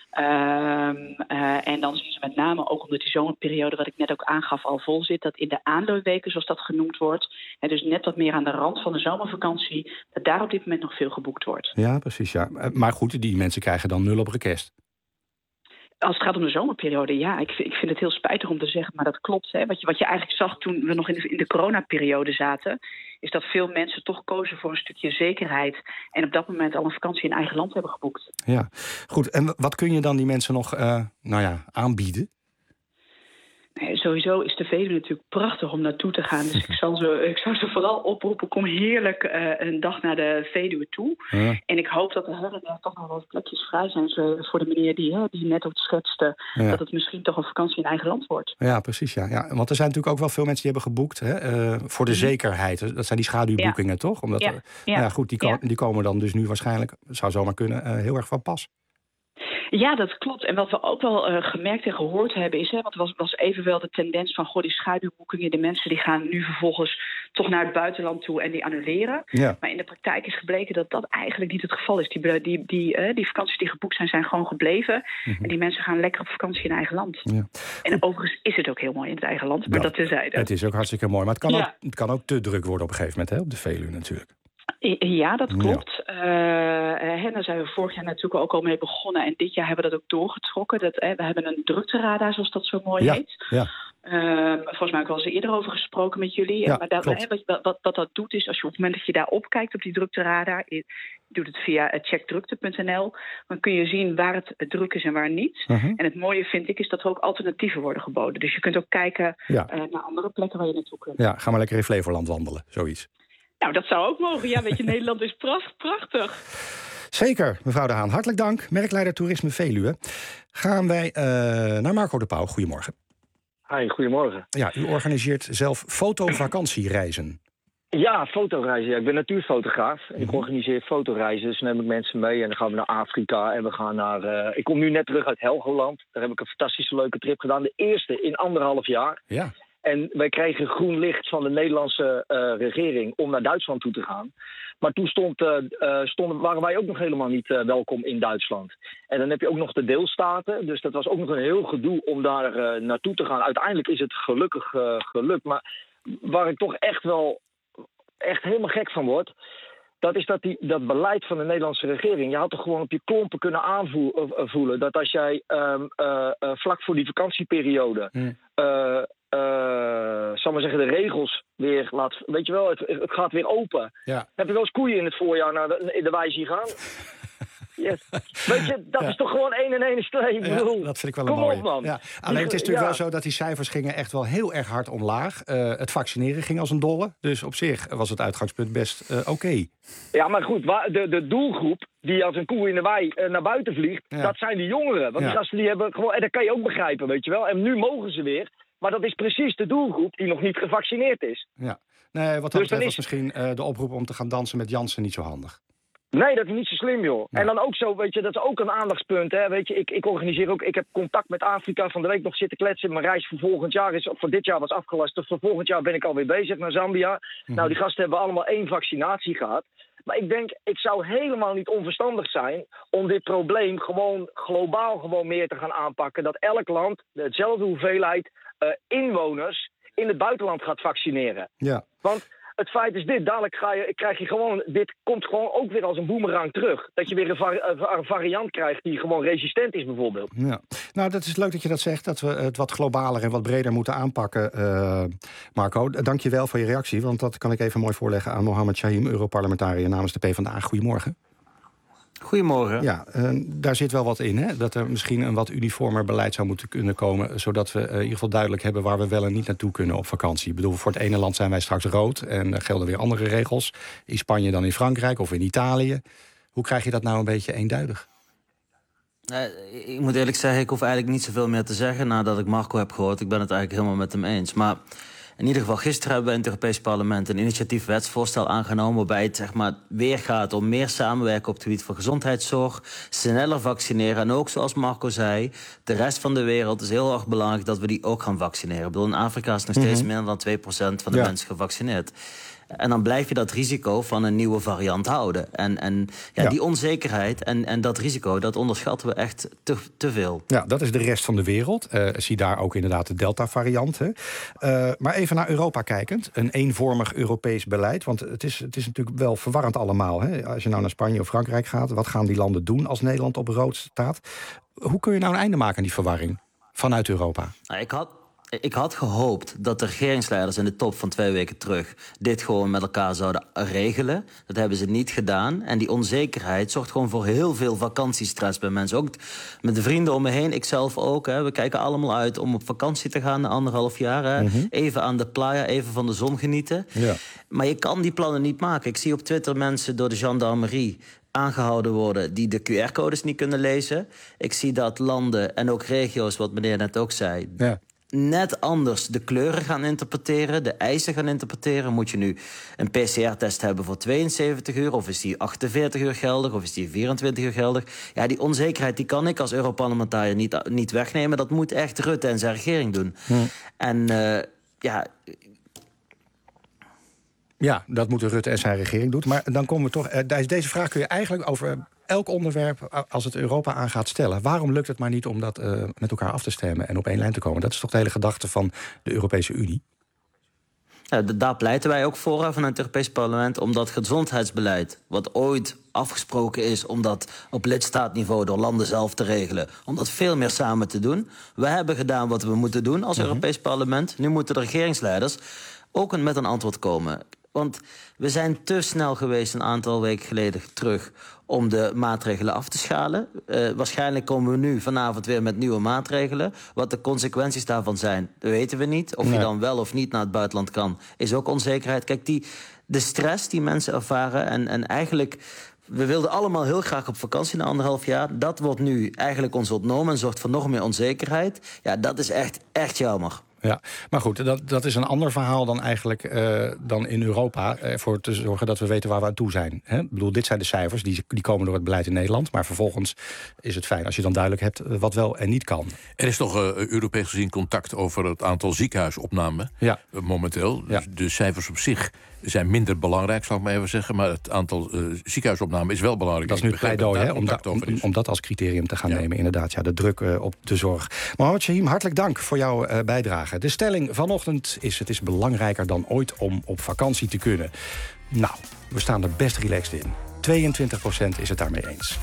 En dan zien ze met name ook omdat die zomerperiode, wat ik net ook aangaf, al vol zit, dat in de aanloopweken, zoals dat genoemd wordt, en dus net wat meer aan de rand van de zomervakantie, dat daar op dit moment nog veel geboekt wordt. Ja, precies. Ja. Maar goed, die mensen krijgen dan 0 op request. Als het gaat om de zomerperiode, ja, ik vind het heel spijtig om te zeggen, maar dat klopt. Hè. Wat je eigenlijk zag toen we nog in de coronaperiode zaten, is dat veel mensen toch kozen voor een stukje zekerheid en op dat moment al een vakantie in eigen land hebben geboekt. Ja, goed. En wat kun je dan die mensen nog aanbieden? Nee, sowieso is de Veluwe natuurlijk prachtig om naartoe te gaan. Dus ik zou ze vooral oproepen, kom heerlijk een dag naar de Veluwe toe. Ja. En ik hoop dat er her en der toch nog wel plekjes vrij zijn voor de meneer die net ook schetste. Ja. Dat het misschien toch een vakantie in eigen land wordt. Ja, precies. Ja. Want er zijn natuurlijk ook wel veel mensen die hebben geboekt voor de zekerheid. Dat zijn die schaduwboekingen, toch? Omdat die komen dan dus nu waarschijnlijk, zou zomaar kunnen, heel erg van pas. Ja, dat klopt. En wat we ook wel gemerkt en gehoord hebben is... want er was evenwel de tendens van... die schaduwboekingen, de mensen die gaan nu vervolgens... toch naar het buitenland toe en die annuleren. Ja. Maar in de praktijk is gebleken dat dat eigenlijk niet het geval is. Die vakanties die geboekt zijn gewoon gebleven. Mm-hmm. En die mensen gaan lekker op vakantie in eigen land. Ja. En overigens is het ook heel mooi in het eigen land, maar dat terzijde. Het is ook hartstikke mooi, maar het kan ook te druk worden op een gegeven moment, op de Veluwe natuurlijk. Ja, dat klopt. Daar zijn we vorig jaar natuurlijk ook al mee begonnen. En dit jaar hebben we dat ook doorgetrokken. We hebben een drukteradar, zoals dat zo mooi heet. Ja. Volgens mij heb ik al eens eerder over gesproken met jullie. Ja, maar wat dat doet is, als je op het moment dat je daar opkijkt op die drukteradar... je doet het via checkdrukte.nl... dan kun je zien waar het druk is en waar niet. Uh-huh. En het mooie vind ik is dat er ook alternatieven worden geboden. Dus je kunt ook kijken naar andere plekken waar je naartoe kunt. Ja, ga maar lekker in Flevoland wandelen, zoiets. Nou, dat zou ook mogen. Ja, weet je, Nederland is prachtig. Zeker, mevrouw De Haan. Hartelijk dank. Merkleider Toerisme Veluwe. Gaan wij naar Marco de Pauw. Goedemorgen. Hi, goedemorgen. Ja, u organiseert zelf fotovakantiereizen. Ja, fotoreizen. Ja, ik ben natuurfotograaf. Mm-hmm. Ik organiseer fotoreizen. Dus dan neem ik mensen mee en dan gaan we naar Afrika. En we gaan naar... ik kom nu net terug uit Helgoland. Daar heb ik een fantastische leuke trip gedaan. De eerste in 1,5 jaar. Ja. En wij kregen groen licht van de Nederlandse regering om naar Duitsland toe te gaan. Maar toen waren wij ook nog helemaal niet welkom in Duitsland. En dan heb je ook nog de deelstaten. Dus dat was ook nog een heel gedoe om daar naartoe te gaan. Uiteindelijk is het gelukkig gelukt. Maar waar ik toch echt helemaal gek van word... dat is dat beleid van de Nederlandse regering... je had toch gewoon op je klompen kunnen aanvoelen... dat als jij vlak voor die vakantieperiode... zal maar zeggen, de regels weer laat... Weet je wel, het gaat weer open. Ja. Heb je wel eens koeien in het voorjaar in de wei zien gaan? Yes. Weet je, dat is toch gewoon 1 en 1 streep. Ja, dat vind ik wel een mooie. Op, man. Ja. Alleen het is natuurlijk wel zo dat die cijfers gingen echt wel heel erg hard omlaag. Het vaccineren ging als een dolle. Dus op zich was het uitgangspunt best oké. Ja, maar goed, de doelgroep die als een koe in de wei naar buiten vliegt... dat zijn die jongeren. Want die gasten die hebben gewoon... En dat kan je ook begrijpen, weet je wel. En nu mogen ze weer... Maar dat is precies de doelgroep die nog niet gevaccineerd is. Ja. Nee, wat dat betreft was misschien de oproep om te gaan dansen met Jansen niet zo handig. Nee, dat is niet zo slim, joh. Ja. En dan ook zo, weet je, dat is ook een aandachtspunt, hè. Weet je, ik organiseer ook, ik heb contact met Afrika van de week nog zitten kletsen. Mijn reis voor volgend jaar voor dit jaar was afgelast. Dus voor volgend jaar ben ik alweer bezig naar Zambia. Mm-hmm. Nou, die gasten hebben allemaal 1 vaccinatie gehad. Maar ik denk, het zou helemaal niet onverstandig zijn om dit probleem gewoon globaal meer te gaan aanpakken. Dat elk land dezelfde hoeveelheid inwoners in het buitenland gaat vaccineren. Ja. Want het feit is dit, dadelijk krijg je gewoon... Dit komt gewoon ook weer als een boemerang terug. Dat je weer een variant krijgt die gewoon resistent is bijvoorbeeld. Ja. Nou, dat is leuk dat je dat zegt, dat we het wat globaler en wat breder moeten aanpakken. Marco, dank je wel voor je reactie, want dat kan ik even mooi voorleggen aan Mohammed Shahim, Europarlementariër namens de PvdA. Goedemorgen. Goedemorgen. Ja, daar zit wel wat in, hè? Dat er misschien een wat uniformer beleid zou moeten kunnen komen, zodat we in ieder geval duidelijk hebben waar we wel en niet naartoe kunnen op vakantie. Ik bedoel, voor het ene land zijn wij straks rood en gelden weer andere regels. In Spanje dan in Frankrijk of in Italië. Hoe krijg je dat nou een beetje eenduidig? Ik moet eerlijk zeggen, ik hoef eigenlijk niet zoveel meer te zeggen nadat ik Marco heb gehoord. Ik ben het eigenlijk helemaal met hem eens. Maar in ieder geval, gisteren hebben we in het Europees Parlement een initiatief wetsvoorstel aangenomen waarbij het weer gaat om meer samenwerken op het gebied van gezondheidszorg, sneller vaccineren en ook, zoals Marco zei, de rest van de wereld is heel erg belangrijk dat we die ook gaan vaccineren. Ik bedoel, in Afrika is nog steeds minder dan 2% van de mensen gevaccineerd. En dan blijf je dat risico van een nieuwe variant houden. En die onzekerheid en dat risico, dat onderschatten we echt te veel. Ja, dat is de rest van de wereld. Zie daar ook inderdaad de Delta-variant. Maar even naar Europa kijkend. Een eenvormig Europees beleid. Want het is natuurlijk wel verwarrend allemaal. Hè? Als je nou naar Spanje of Frankrijk gaat, wat gaan die landen doen als Nederland op rood staat? Hoe kun je nou een einde maken aan die verwarring vanuit Europa? Ik had gehoopt dat de regeringsleiders in de top van 2 weken terug dit gewoon met elkaar zouden regelen. Dat hebben ze niet gedaan. En die onzekerheid zorgt gewoon voor heel veel vakantiestress bij mensen. Ook met de vrienden om me heen, ik zelf ook. We kijken allemaal uit om op vakantie te gaan na 1,5 jaar. Even aan de playa, even van de zon genieten. Ja. Maar je kan die plannen niet maken. Ik zie op Twitter mensen door de gendarmerie aangehouden worden die de QR-codes niet kunnen lezen. Ik zie dat landen en ook regio's, wat meneer net ook zei, net anders de kleuren gaan interpreteren, de eisen gaan interpreteren. Moet je nu een PCR-test hebben voor 72 uur... of is die 48 uur geldig, of is die 24 uur geldig? Ja, die onzekerheid die kan ik als Europarlementariër niet wegnemen. Dat moet echt Rutte en zijn regering doen. En Ja, dat moeten Rutte en zijn regering doen. Maar dan komen we toch. Deze vraag kun je eigenlijk over elk onderwerp, als het Europa aangaat, stellen. Waarom lukt het maar niet om dat met elkaar af te stemmen en op één lijn te komen? Dat is toch de hele gedachte van de Europese Unie? Ja, daar pleiten wij ook voor vanuit het Europees Parlement, om dat gezondheidsbeleid, wat ooit afgesproken is om dat op lidstaatniveau door landen zelf te regelen, om dat veel meer samen te doen. We hebben gedaan wat we moeten doen als Europees Parlement. Nu moeten de regeringsleiders ook met een antwoord komen. Want we zijn te snel geweest een aantal weken geleden terug om de maatregelen af te schalen. Waarschijnlijk komen we nu vanavond weer met nieuwe maatregelen. Wat de consequenties daarvan zijn, dat weten we niet. Of je dan wel of niet naar het buitenland kan, is ook onzekerheid. Kijk, de stress die mensen ervaren en eigenlijk, we wilden allemaal heel graag op vakantie na 1,5 jaar. Dat wordt nu eigenlijk ons ontnomen en zorgt voor nog meer onzekerheid. Ja, dat is echt jammer. Ja, maar goed, dat is een ander verhaal dan eigenlijk dan in Europa, ervoor te zorgen dat we weten waar we aan toe zijn. Hè? Ik bedoel, dit zijn de cijfers, die komen door het beleid in Nederland. Maar vervolgens is het fijn als je dan duidelijk hebt wat wel en niet kan. Er is toch Europees gezien contact over het aantal ziekenhuisopnamen momenteel. Ja. De cijfers op zich zijn minder belangrijk, zal ik maar even zeggen. Maar het aantal ziekenhuisopnamen is wel belangrijk. Dat is nu het pleidooi, om dat als criterium te gaan nemen. Inderdaad, ja, de druk op de zorg. Mohamed Chahim, hartelijk dank voor jouw bijdrage. De stelling vanochtend is: het is belangrijker dan ooit om op vakantie te kunnen. Nou, we staan er best relaxed in. 22% is het daarmee eens.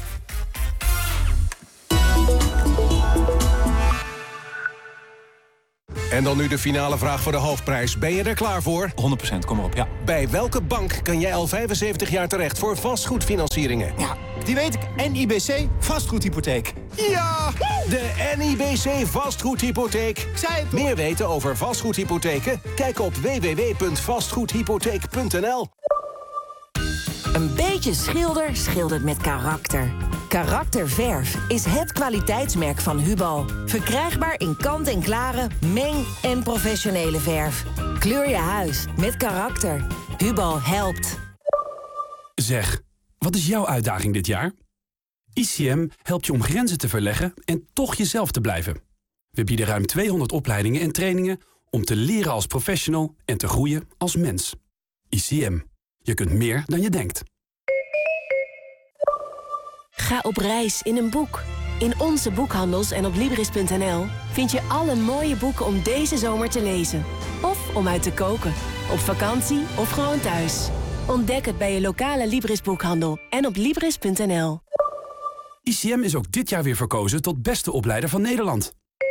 En dan nu de finale vraag voor de hoofdprijs. Ben je er klaar voor? 100%, kom maar op, ja. Bij welke bank kan jij al 75 jaar terecht voor vastgoedfinancieringen? Ja, die weet ik. NIBC Vastgoedhypotheek. Ja! De NIBC Vastgoedhypotheek. Meer weten over vastgoedhypotheken? Kijk op www.vastgoedhypotheek.nl. Een beetje schilder schildert met karakter. Karakterverf is het kwaliteitsmerk van Hubo. Verkrijgbaar in kant-en-klare, meng- en professionele verf. Kleur je huis met karakter. Hubo helpt. Zeg, wat is jouw uitdaging dit jaar? ICM helpt je om grenzen te verleggen en toch jezelf te blijven. We bieden ruim 200 opleidingen en trainingen om te leren als professional en te groeien als mens. ICM. Je kunt meer dan je denkt. Ga op reis in een boek. In onze boekhandels en op Libris.nl vind je alle mooie boeken om deze zomer te lezen. Of om uit te koken. Op vakantie of gewoon thuis. Ontdek het bij je lokale Libris-boekhandel en op Libris.nl. ICM is ook dit jaar weer verkozen tot beste opleider van Nederland.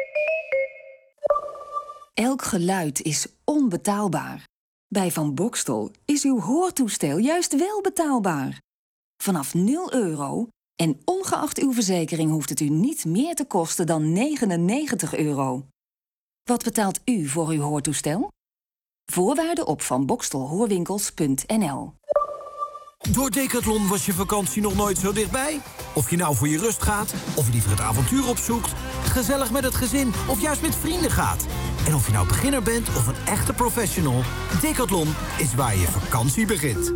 Elk geluid is onbetaalbaar. Bij Van Boxtel is uw hoortoestel juist wel betaalbaar. Vanaf €0 en ongeacht uw verzekering hoeft het u niet meer te kosten dan €99. Wat betaalt u voor uw hoortoestel? Voorwaarden op vanboxtelhoorwinkels.nl. Door Decathlon was je vakantie nog nooit zo dichtbij. Of je nou voor je rust gaat, of liever het avontuur opzoekt, gezellig met het gezin of juist met vrienden gaat. En of je nou beginner bent of een echte professional, Decathlon is waar je vakantie begint.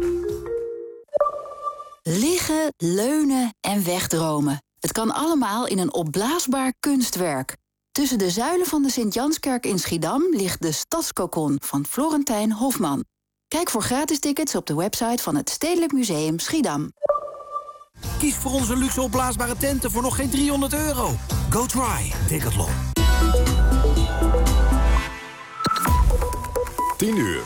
Liggen, leunen en wegdromen. Het kan allemaal in een opblaasbaar kunstwerk. Tussen de zuilen van de Sint-Janskerk in Schiedam ligt de Stadskokon van Florentijn Hofman. Kijk voor gratis tickets op de website van het Stedelijk Museum Schiedam. Kies voor onze luxe opblaasbare tenten voor nog geen €300. Go try Decathlon. 10:00.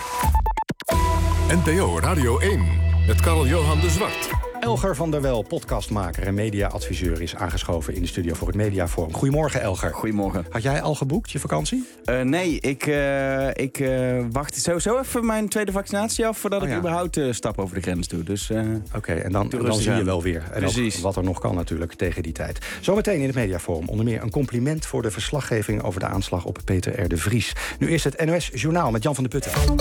NPO Radio 1 met Karl-Johan de Zwart. Elger van der Wel, podcastmaker en mediaadviseur, is aangeschoven in de studio voor het Mediaforum. Goedemorgen, Elger. Goedemorgen. Had jij al geboekt, je vakantie? Nee, ik wacht sowieso even mijn tweede vaccinatie af voordat ik überhaupt stap over de grens doe. Dus, Oké, en dan zie je wel weer. En precies. Ook wat er nog kan natuurlijk tegen die tijd. Zometeen in het Mediaforum onder meer een compliment voor de verslaggeving over de aanslag op Peter R. de Vries. Nu eerst het NOS Journaal met Jan van der Putten.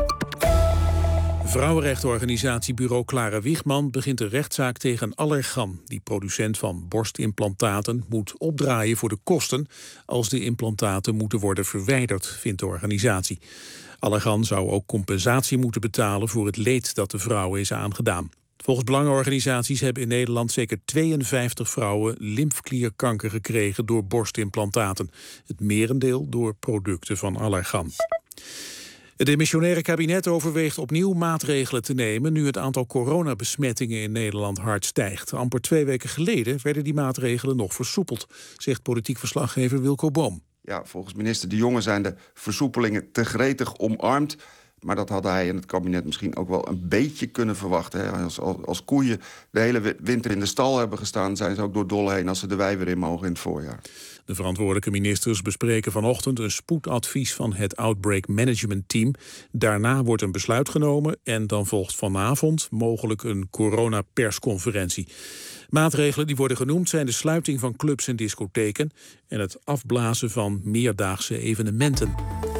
Vrouwenrechtenorganisatie Bureau Clara Wiegman begint een rechtszaak tegen Allergan. Die producent van borstimplantaten moet opdraaien voor de kosten als de implantaten moeten worden verwijderd, vindt de organisatie. Allergan zou ook compensatie moeten betalen voor het leed dat de vrouwen is aangedaan. Volgens belangenorganisaties hebben in Nederland zeker 52 vrouwen lymfklierkanker gekregen door borstimplantaten. Het merendeel door producten van Allergan. Het demissionaire kabinet overweegt opnieuw maatregelen te nemen nu het aantal coronabesmettingen in Nederland hard stijgt. Amper 2 weken geleden werden die maatregelen nog versoepeld, zegt politiek verslaggever Wilco Boom. Ja, volgens minister De Jonge zijn de versoepelingen te gretig omarmd. Maar dat had hij en het kabinet misschien ook wel een beetje kunnen verwachten. Hè. Als koeien de hele winter in de stal hebben gestaan, zijn ze ook door dol heen als ze de wei weer in mogen in het voorjaar. De verantwoordelijke ministers bespreken vanochtend een spoedadvies van het Outbreak Management Team. Daarna wordt een besluit genomen en dan volgt vanavond mogelijk een coronapersconferentie. Maatregelen die worden genoemd zijn de sluiting van clubs en discotheken en het afblazen van meerdaagse evenementen.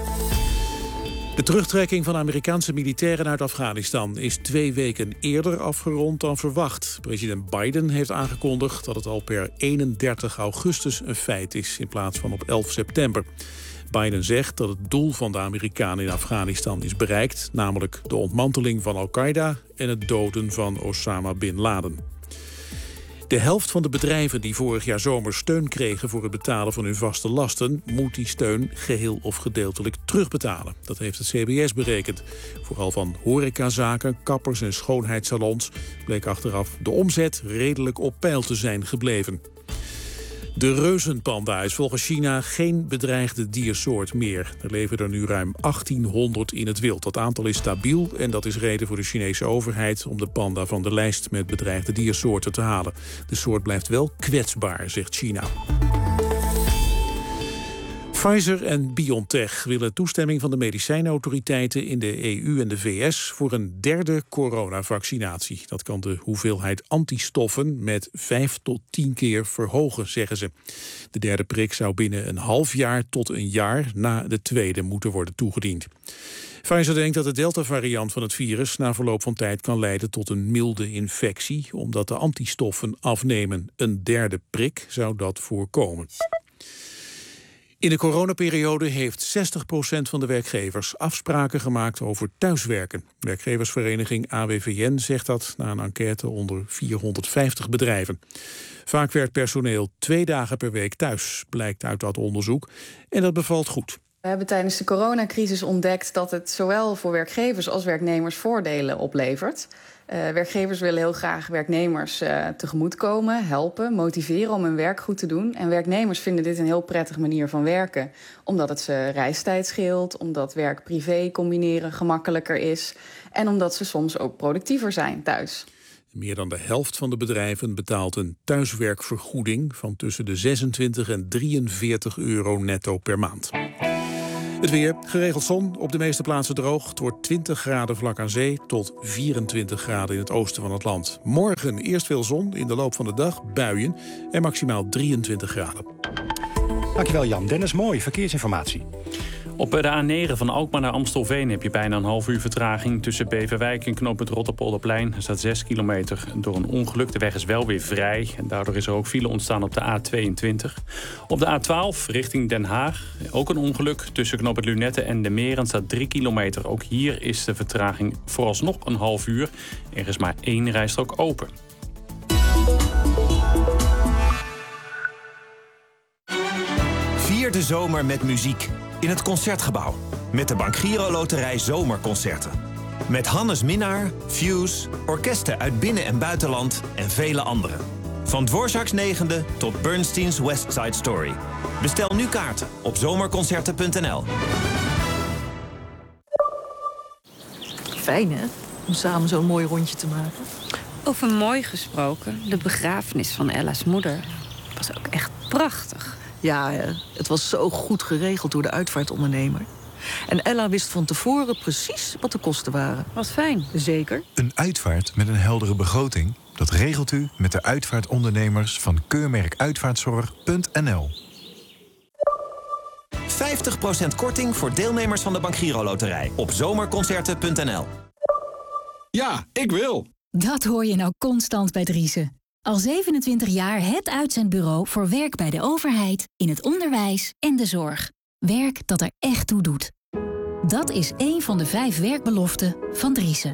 De terugtrekking van Amerikaanse militairen uit Afghanistan is 2 weken eerder afgerond dan verwacht. President Biden heeft aangekondigd dat het al per 31 augustus een feit is in plaats van op 11 september. Biden zegt dat het doel van de Amerikanen in Afghanistan is bereikt, namelijk de ontmanteling van Al-Qaeda en het doden van Osama Bin Laden. De helft van de bedrijven die vorig jaar zomer steun kregen voor het betalen van hun vaste lasten, moet die steun geheel of gedeeltelijk terugbetalen. Dat heeft het CBS berekend. Vooral van horecazaken, kappers en schoonheidssalons bleek achteraf de omzet redelijk op peil te zijn gebleven. De reuzenpanda is volgens China geen bedreigde diersoort meer. Er leven er nu ruim 1800 in het wild. Dat aantal is stabiel en dat is reden voor de Chinese overheid om de panda van de lijst met bedreigde diersoorten te halen. De soort blijft wel kwetsbaar, zegt China. Pfizer en BioNTech willen toestemming van de medicijnautoriteiten in de EU en de VS voor een 3e coronavaccinatie. Dat kan de hoeveelheid antistoffen met 5 tot 10 keer verhogen, zeggen ze. De 3e prik zou binnen een half jaar tot een jaar na de 2e moeten worden toegediend. Pfizer denkt dat de Delta-variant van het virus na verloop van tijd kan leiden tot een milde infectie, omdat de antistoffen afnemen. Een 3e prik zou dat voorkomen. In de coronaperiode heeft 60% van de werkgevers afspraken gemaakt over thuiswerken. Werkgeversvereniging AWVN zegt dat na een enquête onder 450 bedrijven. Vaak werkt personeel 2 dagen per week thuis, blijkt uit dat onderzoek. En dat bevalt goed. We hebben tijdens de coronacrisis ontdekt dat het zowel voor werkgevers als werknemers voordelen oplevert. Werkgevers willen heel graag werknemers tegemoetkomen, helpen, motiveren om hun werk goed te doen. En werknemers vinden dit een heel prettige manier van werken. Omdat het ze reistijd scheelt, omdat werk-privé combineren gemakkelijker is. En omdat ze soms ook productiever zijn thuis. Meer dan de helft van de bedrijven betaalt een thuiswerkvergoeding van tussen de 26 en 43 euro netto per maand. Het weer, geregeld zon, op de meeste plaatsen droog. Het wordt 20 graden vlak aan zee tot 24 graden in het oosten van het land. Morgen eerst veel zon, in de loop van de dag buien en maximaal 23 graden. Dankjewel Jan. Dennis Mooi, verkeersinformatie. Op de A9 van Alkmaar naar Amstelveen heb je bijna een half uur vertraging. Tussen Beverwijk en knooppunt Rotterpolderplein. Er staat 6 kilometer door een ongeluk. De weg is wel weer vrij. En daardoor is er ook file ontstaan op de A22. Op de A12 richting Den Haag. Ook een ongeluk. Tussen knooppunt Lunette en de Meren staat 3 kilometer. Ook hier is de vertraging vooralsnog een half uur. Er is maar 1 rijstrook open. Vier de zomer met muziek in het Concertgebouw. Met de Bank Giro Loterij Zomerconcerten. Met Hannes Minnaar, Fuse, orkesten uit binnen- en buitenland en vele anderen. Van Dvorak's 9e tot Bernstein's West Side Story. Bestel nu kaarten op zomerconcerten.nl. Fijn, hè? Om samen zo'n mooi rondje te maken. Over mooi gesproken, de begrafenis van Ella's moeder was ook echt prachtig. Ja, het was zo goed geregeld door de uitvaartondernemer. En Ella wist van tevoren precies wat de kosten waren. Wat fijn. Zeker. Een uitvaart met een heldere begroting, dat regelt u met de uitvaartondernemers van keurmerkuitvaartzorg.nl. 50% korting voor deelnemers van de Bank Giro Loterij op zomerconcerten.nl. Ja, ik wil. Dat hoor je nou constant bij Driessen. Al 27 jaar het uitzendbureau voor werk bij de overheid, in het onderwijs en de zorg. Werk dat er echt toe doet. Dat is één van de 5 werkbeloften van Driessen.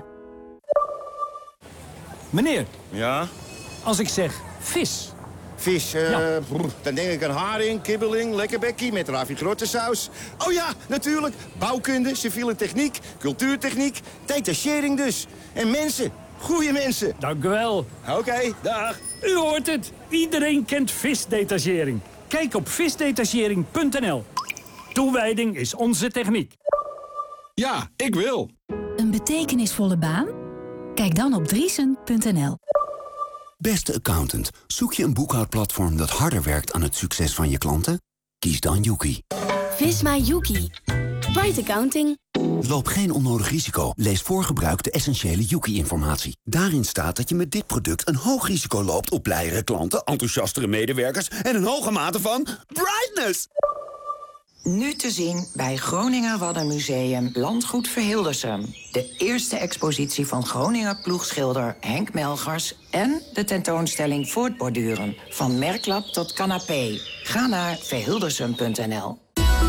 Meneer. Ja? Als ik zeg vis. Vis, dan denk ik aan haring, kibbeling, lekkerbekkie met ravigrottensaus. Oh ja, natuurlijk. Bouwkunde, civiele techniek, cultuurtechniek, detachering dus. En mensen. Goeie mensen. Dank u wel. Oké, dag. U hoort het. Iedereen kent visdetachering. Kijk op visdetachering.nl. Toewijding is onze techniek. Ja, ik wil. Een betekenisvolle baan? Kijk dan op Driessen.nl. Beste accountant, zoek je een boekhoudplatform dat harder werkt aan het succes van je klanten? Kies dan Yuki. Visma Yuki. Bright Accounting. Loop geen onnodig risico. Lees voor gebruik de essentiële Yuki-informatie. Daarin staat dat je met dit product een hoog risico loopt op blijere klanten, enthousiastere medewerkers en een hoge mate van brightness. Nu te zien bij Groninger Waddenmuseum Landgoed Verhildersum. De eerste expositie van Groninger ploegschilder Henk Melgers en de tentoonstelling Voortborduren. Van merklap tot canapé. Ga naar verhildersum.nl.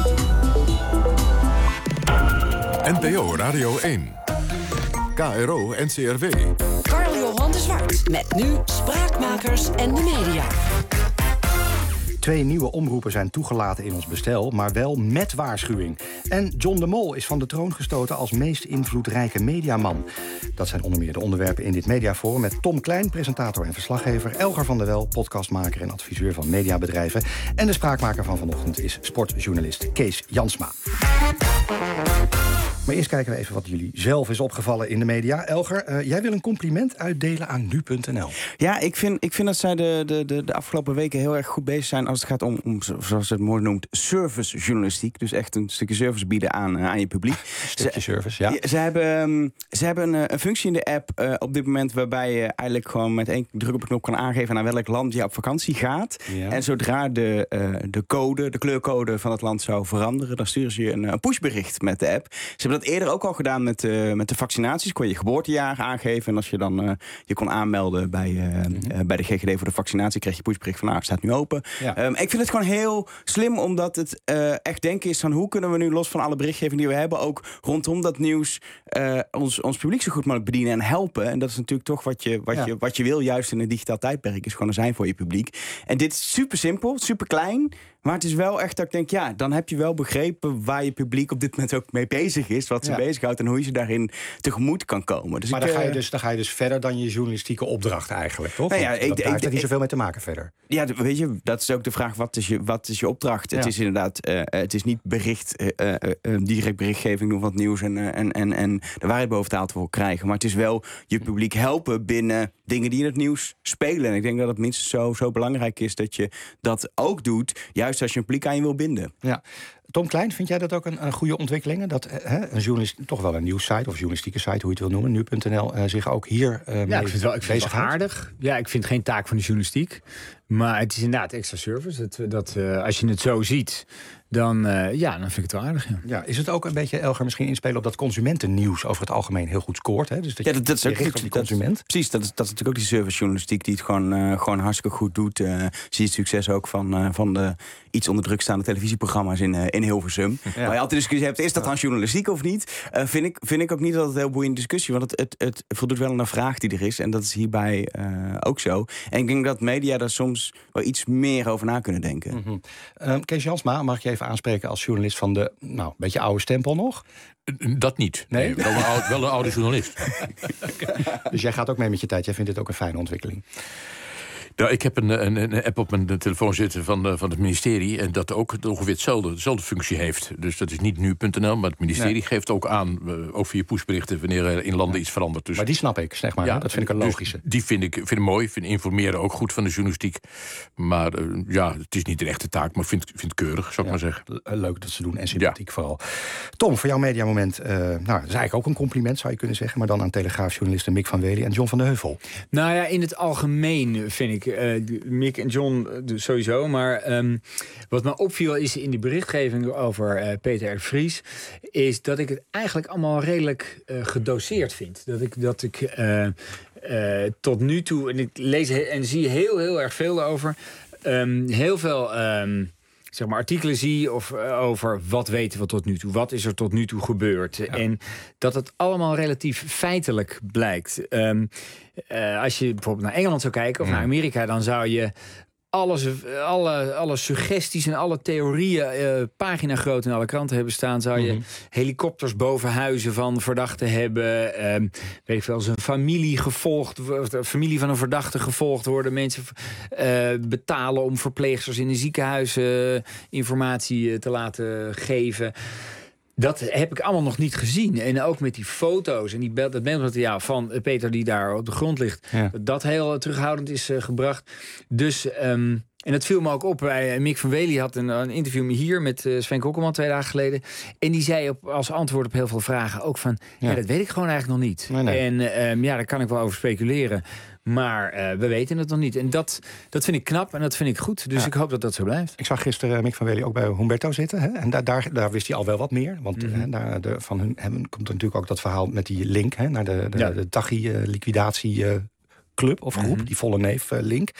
NPO Radio 1. KRO NCRW. Carl-Johan de Zwart. Met nu Spraakmakers en de media. 2 nieuwe omroepen zijn toegelaten in ons bestel, maar wel met waarschuwing. En John de Mol is van de troon gestoten als meest invloedrijke mediaman. Dat zijn onder meer de onderwerpen in dit mediaforum met Tom Klein, presentator en verslaggever, Elger van der Wel, podcastmaker en adviseur van mediabedrijven. En de spraakmaker van vanochtend is sportjournalist Kees Jansma. Maar eerst kijken we even wat jullie zelf is opgevallen in de media. Elger, jij wil een compliment uitdelen aan nu.nl. Ja, ik vind dat zij de afgelopen weken heel erg goed bezig zijn als het gaat om zoals het mooi noemt, servicejournalistiek. Dus echt een stukje service bieden aan je publiek. Stukje service, ja. Ze hebben een functie in de app op dit moment waarbij je eigenlijk gewoon met 1 druk op de knop kan aangeven naar welk land je op vakantie gaat. Ja. En zodra de kleurcode van het land zou veranderen, dan sturen ze je een pushbericht met de app. Ze hebben dat eerder ook al gedaan met de vaccinaties. Kon je geboortejaar aangeven. En als je dan je kon aanmelden bij de GGD voor de vaccinatie, kreeg je pushbericht van het staat nu open. Ja. Ik vind het gewoon heel slim, omdat het echt denken is van hoe kunnen we nu los van alle berichtgeving die we hebben, ook rondom dat nieuws ons publiek zo goed mogelijk bedienen en helpen. En dat is natuurlijk toch wat je wil, juist in een digitaal tijdperk, is gewoon er zijn voor je publiek. En dit is super simpel, super klein. Maar het is wel echt dat ik denk, ja, dan heb je wel begrepen waar je publiek op dit moment ook mee bezig is. Wat ze bezighoudt en hoe je ze daarin tegemoet kan komen. Dus maar dan ga je dus verder dan je journalistieke opdracht eigenlijk, toch? Nou ja, daar heeft er niet zoveel mee te maken verder. Ja, weet je, dat is ook de vraag, wat is je opdracht? Ja. Het is inderdaad, het is niet direct berichtgeving doen van het nieuws en de waarheid boven tafel wil krijgen. Maar het is wel je publiek helpen binnen dingen die in het nieuws spelen. En ik denk dat het minstens zo belangrijk is dat je dat ook doet, juist als je een publiek aan je wil binden. Ja. Tom Klein, vind jij dat ook een goede ontwikkeling? Dat een journalist, toch wel een nieuwssite of journalistieke site, hoe je het wil noemen, nu.nl, zich ook hier mee ik vind het wel aardig. Ja, ik vind het geen taak van de journalistiek. Maar het is inderdaad extra service. Als je het zo ziet, dan vind ik het wel aardig. Ja, is het ook een beetje, Elger, misschien inspelen op dat consumentennieuws over het algemeen heel goed scoort? Hè? Dus dat is ook richt op die consument. Precies, dat is natuurlijk ook die servicejournalistiek die het gewoon hartstikke goed doet. Zie je het succes ook van de iets onder druk staande televisieprogramma's in Hilversum. Ja. Waar je altijd discussie hebt, is dat dan journalistiek of niet? Vind ik ook niet altijd een heel boeiende discussie. Want het voldoet wel aan een vraag die er is. En dat is hierbij ook zo. En ik denk dat media daar soms wel iets meer over na kunnen denken. Mm-hmm. Kees Jansma, mag ik je even aanspreken als journalist van de een beetje oude stempel nog? Dat niet. Nee, wel een oude journalist. Dus jij gaat ook mee met je tijd. Jij vindt dit ook een fijne ontwikkeling. Nou, ik heb een app op mijn telefoon zitten van het ministerie... en dat ook ongeveer dezelfde functie heeft. Dus dat is niet nu.nl, maar het ministerie geeft ook aan... ook via pushberichten, wanneer er in landen iets verandert. Dus, maar die snap ik, zeg maar. Ja, dat vind ik een logische. Dus die vind ik mooi. Ik vind informeren ook goed van de journalistiek. Maar het is niet de echte taak, maar ik vind het keurig, zou ik maar zeggen. Leuk dat ze doen en sympathiek vooral. Tom, voor jouw mediamoment... dat is eigenlijk ook een compliment, zou je kunnen zeggen... maar dan aan Telegraafjournalisten Mick van Wely en John van de Heuvel. Nou ja, in het algemeen vind ik... Mick en John sowieso, maar wat me opviel is in die berichtgeving over Peter R. de Vries, is dat ik het eigenlijk allemaal redelijk gedoseerd vind. Dat ik tot nu toe, en ik lees en zie heel erg veel over, heel veel zeg maar artikelen zie of over wat weten we tot nu toe, wat is er tot nu toe gebeurd. Ja. En dat het allemaal relatief feitelijk blijkt. Als je bijvoorbeeld naar Engeland zou kijken of naar Amerika, dan zou je alle suggesties en alle theorieën pagina groot in alle kranten hebben staan. Zou je helikopters boven huizen van verdachten hebben. Weet ik veel, zijn familie gevolgd, de familie van een verdachte gevolgd worden. Mensen betalen om verpleegsters in een ziekenhuis informatie te laten geven. Dat heb ik allemaal nog niet gezien. En ook met die foto's en dat beeldmateriaal van Peter die daar op de grond ligt. Ja. Dat heel terughoudend is gebracht. Dus, en dat viel me ook op. Mick van Wely had een interview hier met Sven Kokkelman 2 dagen geleden. En die zei als antwoord op heel veel vragen ook van... Ja, dat weet ik gewoon eigenlijk nog niet. Nee. En daar kan ik wel over speculeren. Maar we weten het nog niet. En dat vind ik knap en dat vind ik goed. Dus ik hoop dat dat zo blijft. Ik zag gisteren Mick van Wely ook bij Humberto zitten. Hè? En daar wist hij al wel wat meer. Want van hun komt natuurlijk ook dat verhaal met die link... Hè, naar de Taghi-liquidatie-club of groep. Die volle neef-link.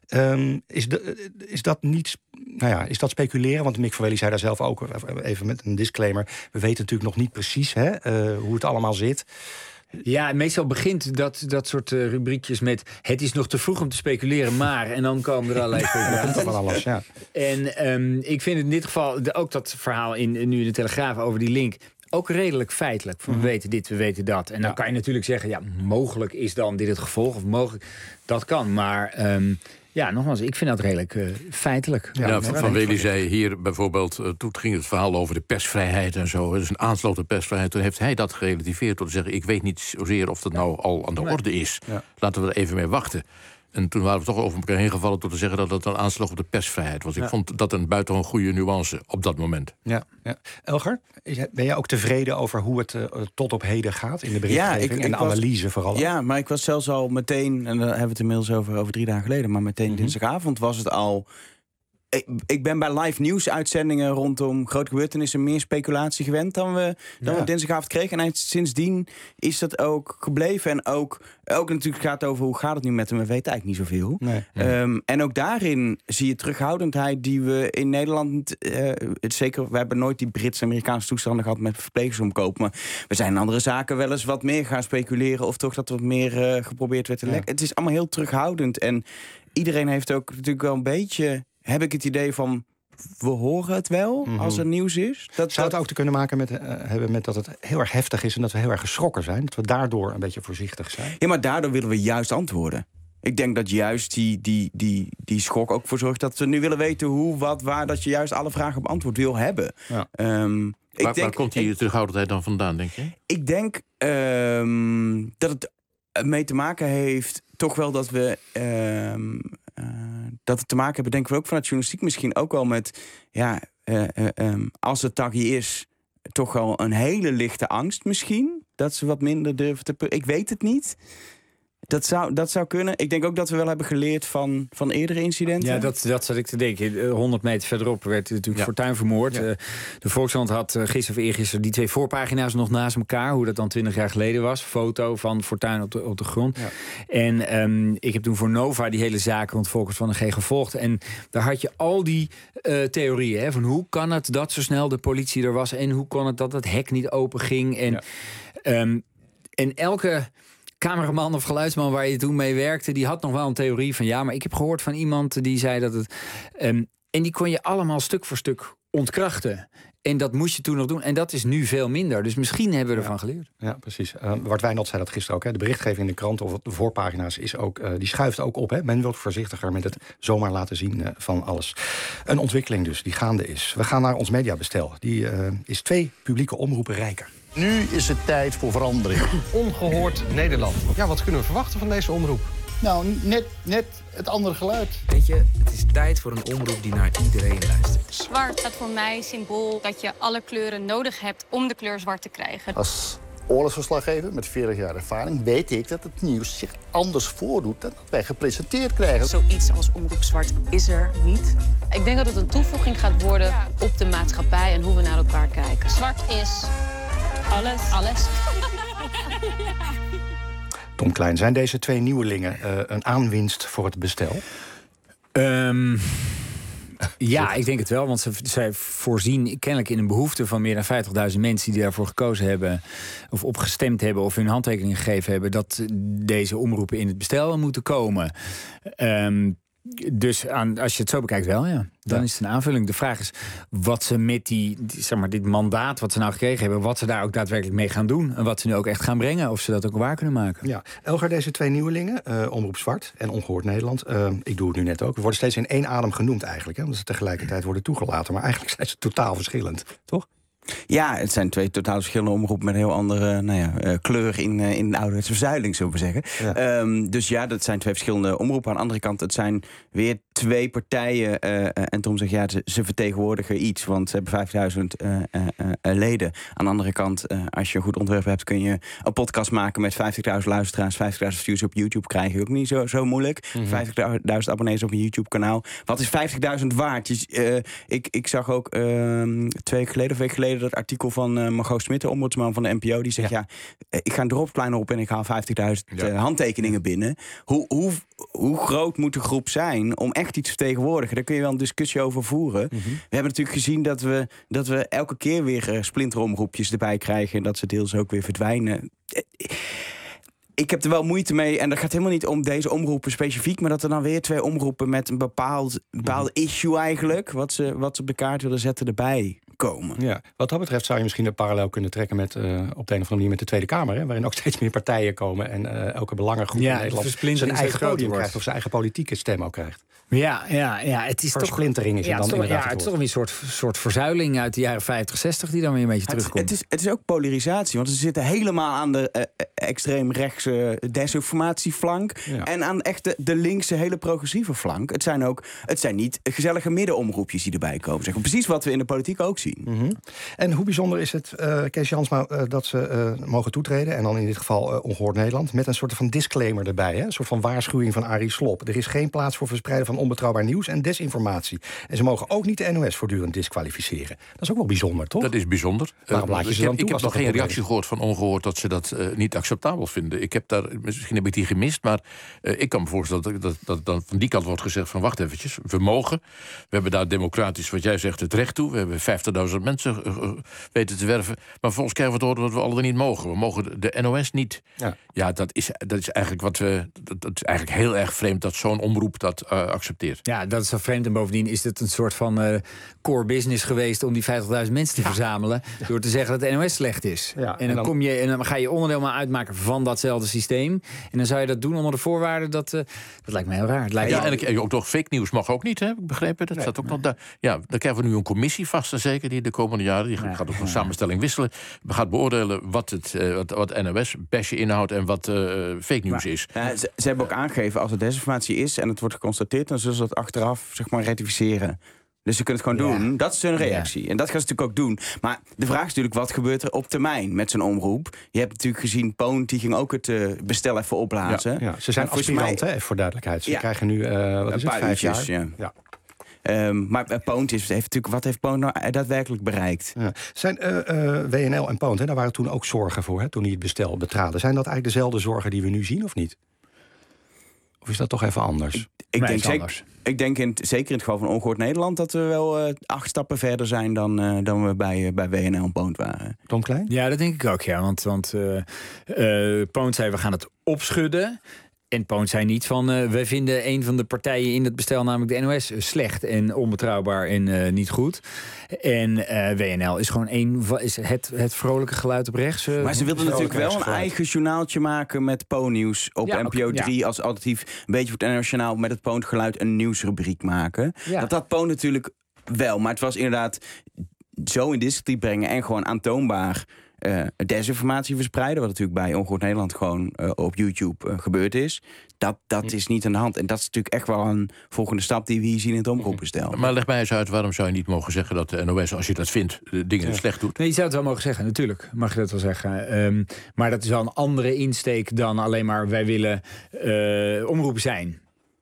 Is dat niet... is dat speculeren? Want Mick van Wely zei daar zelf ook, even met een disclaimer... we weten natuurlijk nog niet precies hoe het allemaal zit... Ja, meestal begint dat soort rubriekjes met... het is nog te vroeg om te speculeren, maar... en dan komen er allerlei speculaties. Van alles, ja. En ik vind in dit geval ook dat verhaal nu in de Telegraaf over die link... ook redelijk feitelijk. Van, we weten dit, we weten dat. En dan kan je natuurlijk zeggen... ja, mogelijk is dan dit het gevolg, of mogelijk... dat kan, maar... nogmaals, ik vind dat redelijk feitelijk. Van Wely zei hier bijvoorbeeld... toen ging het verhaal over de persvrijheid en zo. Dus een aanslag op de persvrijheid. Toen heeft hij dat gerelativeerd door te zeggen... ik weet niet zozeer of dat nou al aan de orde is. Ja. Laten we er even mee wachten. En toen waren we toch over elkaar heen gevallen... door te zeggen dat het een aanslag op de persvrijheid was. Ik vond dat een buitengewoon goede nuance op dat moment. Ja. Elger, ben jij ook tevreden over hoe het tot op heden gaat... in de berichtgeving en de analyse vooral? Ja, maar ik was zelfs al meteen... en daar hebben we het inmiddels over 3 dagen geleden... maar meteen dinsdagavond was het al... Ik ben bij live nieuwsuitzendingen rondom grote gebeurtenissen meer speculatie gewend dan we dinsdagavond kregen. En sindsdien is dat ook gebleven. En ook natuurlijk gaat over hoe gaat het nu met hem. We weten eigenlijk niet zoveel. Nee. En ook daarin zie je terughoudendheid die we in Nederland... zeker, we hebben nooit die Brits-Amerikaanse toestanden gehad met verplegers omkopen. Maar we zijn in andere zaken wel eens wat meer gaan speculeren. Of toch dat wat meer geprobeerd werd te lekken. Het is allemaal heel terughoudend. En iedereen heeft ook natuurlijk wel een beetje... heb ik het idee van, we horen het wel als er nieuws is. Zou het ook te kunnen maken hebben met dat het heel erg heftig is... en dat we heel erg geschrokken zijn? Dat we daardoor een beetje voorzichtig zijn? Ja, maar daardoor willen we juist antwoorden. Ik denk dat juist die schok ook voor zorgt... dat we nu willen weten hoe, wat, waar... dat je juist alle vragen op antwoord wil hebben. Ja. Waar komt die terughoudendheid dan vandaan, denk je? Ik denk dat het mee te maken heeft... toch wel dat we... dat het te maken hebben, denken we ook vanuit journalistiek misschien ook wel met... als het Taghi is, toch wel een hele lichte angst misschien. Dat ze wat minder durven te... Ik weet het niet. Dat zou kunnen. Ik denk ook dat we wel hebben geleerd van eerdere incidenten. Ja, dat zat ik te denken. 100 meter verderop werd natuurlijk Fortuyn vermoord. Ja. De Volkskrant had gisteren of eergisteren die 2 voorpagina's nog naast elkaar. Hoe dat dan 20 jaar geleden was. Foto van Fortuyn op de grond. Ja. En ik heb toen voor Nova die hele zaak rond Volkert van de G gevolgd. En daar had je al die theorieën. Hè, van hoe kan het dat zo snel de politie er was. En hoe kon het dat het hek niet open ging. En elke cameraman of geluidsman waar je toen mee werkte, die had nog wel een theorie van maar ik heb gehoord van iemand die zei dat het... en die kon je allemaal stuk voor stuk ontkrachten. En dat moest je toen nog doen. En dat is nu veel minder. Dus misschien hebben we ervan geleerd. Ja, precies. Bart Wijnald zei dat gisteren ook. Hè. De berichtgeving in de krant of de voorpagina's is ook, die schuift ook op. Hè. Men wordt voorzichtiger met het zomaar laten zien van alles. Een ontwikkeling dus, die gaande is. We gaan naar ons mediabestel. Die is 2 publieke omroepen rijker. Nu is het tijd voor verandering. Ongehoord Nederland. Ja, wat kunnen we verwachten van deze omroep? Nou, net het andere geluid. Weet je, het is tijd voor een omroep die naar iedereen luistert. Zwart staat voor mij symbool dat je alle kleuren nodig hebt om de kleur zwart te krijgen. Als oorlogsverslaggever met 40 jaar ervaring weet ik dat het nieuws zich anders voordoet dan dat wij gepresenteerd krijgen. Zoiets als Omroep Zwart is er niet. Ik denk dat het een toevoeging gaat worden op de maatschappij en hoe we naar elkaar kijken. Zwart is alles. Tom Klein, zijn deze 2 nieuwelingen een aanwinst voor het bestel? Ja, ik denk het wel. Want zij voorzien kennelijk in een behoefte van meer dan 50.000 mensen die daarvoor gekozen hebben, of op gestemd hebben, of hun handtekening gegeven hebben, dat deze omroepen in het bestel moeten komen. Dus als je het zo bekijkt wel, dan is het een aanvulling. De vraag is wat ze met dit mandaat wat ze nou gekregen hebben, wat ze daar ook daadwerkelijk mee gaan doen. En wat ze nu ook echt gaan brengen. Of ze dat ook waar kunnen maken. Ja, Elger, deze 2 nieuwelingen, Omroep Zwart en Ongehoord Nederland. Ik doe het nu net ook. We worden steeds in 1 adem genoemd eigenlijk. Hè, omdat ze tegelijkertijd worden toegelaten. Maar eigenlijk zijn ze totaal verschillend, toch? Ja, het zijn 2 totaal verschillende omroepen met een heel andere kleur in de ouderwetse verzuiling, zullen we zeggen. Ja. Dus ja, dat zijn 2 verschillende omroepen. Aan de andere kant, het zijn weer 2 partijen. En Tom zegt, ze vertegenwoordigen iets, want ze hebben 5.000 leden. Aan de andere kant, als je een goed ontwerp hebt, kun je een podcast maken met 50.000 luisteraars, 50.000 views op YouTube, krijg je ook niet zo moeilijk. 50.000 abonnees op een YouTube-kanaal. Wat is 50.000 waard? Ik zag ook 2 weken geleden of week geleden dat artikel van Margot Smit, de ombudsman van de NPO, die zegt ik ga een dropkleiner op en ik haal 50.000 handtekeningen binnen. Hoe groot moet de groep zijn om echt iets te vertegenwoordigen? Daar kun je wel een discussie over voeren. We hebben natuurlijk gezien dat we elke keer weer splinteromroepjes erbij krijgen en dat ze deels ook weer verdwijnen. Ik heb er wel moeite mee, en dat gaat helemaal niet om deze omroepen specifiek, maar dat er dan weer 2 omroepen met een bepaald issue eigenlijk, wat ze op de kaart willen zetten, erbij komen. Ja, wat dat betreft zou je misschien een parallel kunnen trekken met op de een of andere manier met de Tweede Kamer, hè, waarin ook steeds meer partijen komen en elke belangengroep in Nederland zijn eigen podium krijgt of zijn eigen politieke stem ook krijgt. Ja, het is versplintering is dan inderdaad het is toch weer een soort verzuiling uit de jaren 50, 60 die dan weer een beetje terugkomt. Het is ook polarisatie, want ze zitten helemaal aan de extreemrechtse desinformatieflank en aan echt de linkse hele progressieve flank. Het zijn niet gezellige middenomroepjes die erbij komen. Zeg maar. Precies wat we in de politiek ook zien. Mm-hmm. En hoe bijzonder is het, Kees Jansma, dat ze mogen toetreden, en dan in dit geval Ongehoord Nederland, met een soort van disclaimer erbij, hè? Een soort van waarschuwing van Arie Slob. Er is geen plaats voor verspreiden van onbetrouwbaar nieuws en desinformatie. En ze mogen ook niet de NOS voortdurend disqualificeren. Dat is ook wel bijzonder, toch? Dat is bijzonder. Waarom laat je ze dan toe? Ik heb nog geen reactie gehoord van Ongehoord dat ze dat niet acceptabel vinden. Misschien heb ik die gemist, maar ik kan me voorstellen dat van die kant wordt gezegd van wacht eventjes, we mogen. We hebben daar democratisch, wat jij zegt, het recht toe. We hebben 50.000 mensen weten te werven. Maar vervolgens krijgen we het horen dat we alle niet mogen. We mogen de NOS niet. Ja, dat is eigenlijk dat is eigenlijk heel erg vreemd dat zo'n omroep dat accepteert. Ja, dat is zo vreemd. En bovendien is het een soort van core business geweest om die 50.000 mensen te verzamelen. Door te zeggen dat de NOS slecht is. Ja, en dan ga je onderdeel maar uitmaken van datzelfde systeem. En dan zou je dat doen onder de voorwaarden dat lijkt me heel raar. En ook nog fake nieuws mag ook niet, heb ik begrepen. Dat staat ook nog daar. Ja, dan krijgen we nu een commissie vast en zeker die de komende jaren, die gaat ook van samenstelling wisselen. We gaan beoordelen wat NOS-basje inhoudt en wat fake nieuws is. Ja, ze hebben ook aangegeven, als het desinformatie is en het wordt geconstateerd, dan zullen ze dat achteraf rectificeren. Dus ze kunnen het gewoon doen. Dat is hun reactie. Ja. En dat gaan ze natuurlijk ook doen. Maar de vraag is natuurlijk, wat gebeurt er op termijn met zo'n omroep? Je hebt natuurlijk gezien, Poont, die ging ook het bestel even opblazen. Ja. Ze zijn aspiranten, even voor duidelijkheid. Ze krijgen nu, wat is het, 5 jaar? Ja. Maar Poont heeft natuurlijk, wat heeft Poont nou daadwerkelijk bereikt? Ja. Zijn WNL en Poont, daar waren toen ook zorgen voor, toen die het bestel betraden. Zijn dat eigenlijk dezelfde zorgen die we nu zien, of niet? Of is dat toch even anders? Ik denk zeker in het geval van Ongehoord Nederland dat we wel 8 stappen verder zijn dan we bij WNL en Poont waren. Tom Klein? Ja, dat denk ik ook, ja. Want Poont zei, we gaan het opschudden. En Poont zei niet van, wij vinden een van de partijen in het bestel, namelijk de NOS, slecht en onbetrouwbaar en niet goed. En WNL is gewoon het vrolijke geluid op rechts. Maar ze wilden natuurlijk wel een eigen journaaltje maken met Po-nieuws op NPO 3 als alternatief. Een beetje voor het internationaal met het Poont-geluid een nieuwsrubriek maken. Ja. Dat had Poont natuurlijk wel, maar het was inderdaad zo in discussie brengen en gewoon aantoonbaar desinformatie verspreiden, wat natuurlijk bij Ongehoord Nederland gewoon op YouTube gebeurd is. Dat is niet aan de hand. En dat is natuurlijk echt wel een volgende stap die we hier zien in het omroepbestel. Maar leg mij eens uit, waarom zou je niet mogen zeggen dat de NOS, als je dat vindt, de dingen slecht doet? Nee, je zou het wel mogen zeggen, natuurlijk mag je dat wel zeggen. Maar dat is wel een andere insteek dan alleen maar wij willen omroep zijn.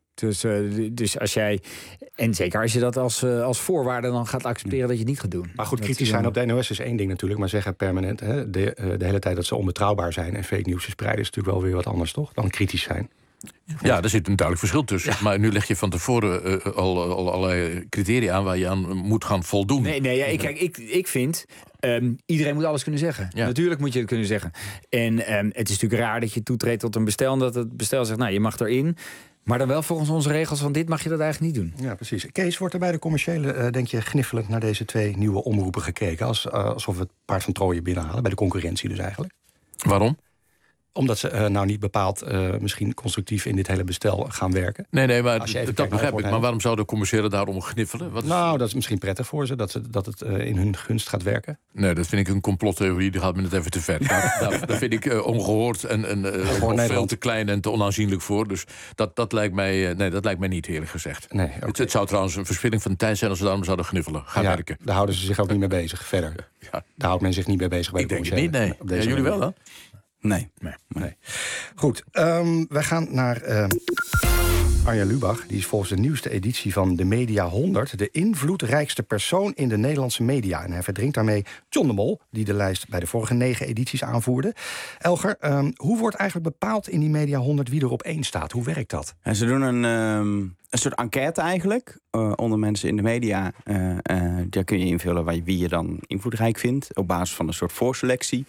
Dus als jij, en zeker als je dat als voorwaarde dan gaat accepteren dat je het niet gaat doen. Maar goed, kritisch zijn op de NOS is één ding natuurlijk, maar zeggen permanent de hele tijd dat ze onbetrouwbaar zijn en fake nieuws verspreiden is natuurlijk wel weer wat anders, toch? Dan kritisch zijn. Ja, daar zit een duidelijk verschil tussen. Ja. Maar nu leg je van tevoren al allerlei criteria aan waar je aan moet gaan voldoen. Nee, kijk, ik vind, iedereen moet alles kunnen zeggen. Ja. Natuurlijk moet je het kunnen zeggen. En het is natuurlijk raar dat je toetreedt tot een bestel en dat het bestel zegt, nou, je mag erin. Maar dan wel volgens onze regels van dit mag je dat eigenlijk niet doen. Ja, precies. Kees, wordt er bij de commerciële, denk je, gniffelend naar deze 2 nieuwe omroepen gekeken? Alsof we het paard van Troje binnenhalen, bij de concurrentie dus eigenlijk? Waarom? Omdat ze nou niet bepaald misschien constructief in dit hele bestel gaan werken. Nee, maar dat begrijp ik. Maar waarom zouden de commerciële daarom gniffelen? Nou, dat is misschien prettig voor ze, dat het in hun gunst gaat werken. Nee, dat vind ik een complottheorie, die gaat me net even te ver. Daar vind ik ongehoord en veel te klein en te onaanzienlijk voor. Dus dat lijkt mij niet, eerlijk gezegd. Nee, okay. Het zou trouwens een verspilling van tijd zijn als ze daarom zouden gniffelen. Ga werken. Daar houden ze zich ook niet mee bezig, verder. Ja. Daar houdt men zich niet mee bezig bij de commerciële. Ik denk het niet, nee. Jullie wel dan? Nee. Goed, wij gaan naar Arjen Lubach. Die is volgens de nieuwste editie van de Media 100... de invloedrijkste persoon in de Nederlandse media. En hij verdringt daarmee John de Mol, die de lijst bij de vorige 9 edities aanvoerde. Elger, hoe wordt eigenlijk bepaald in die Media 100 wie er op 1 staat? Hoe werkt dat? En ze doen een soort enquête eigenlijk onder mensen in de media. Daar kun je invullen wie je dan invloedrijk vindt, op basis van een soort voorselectie.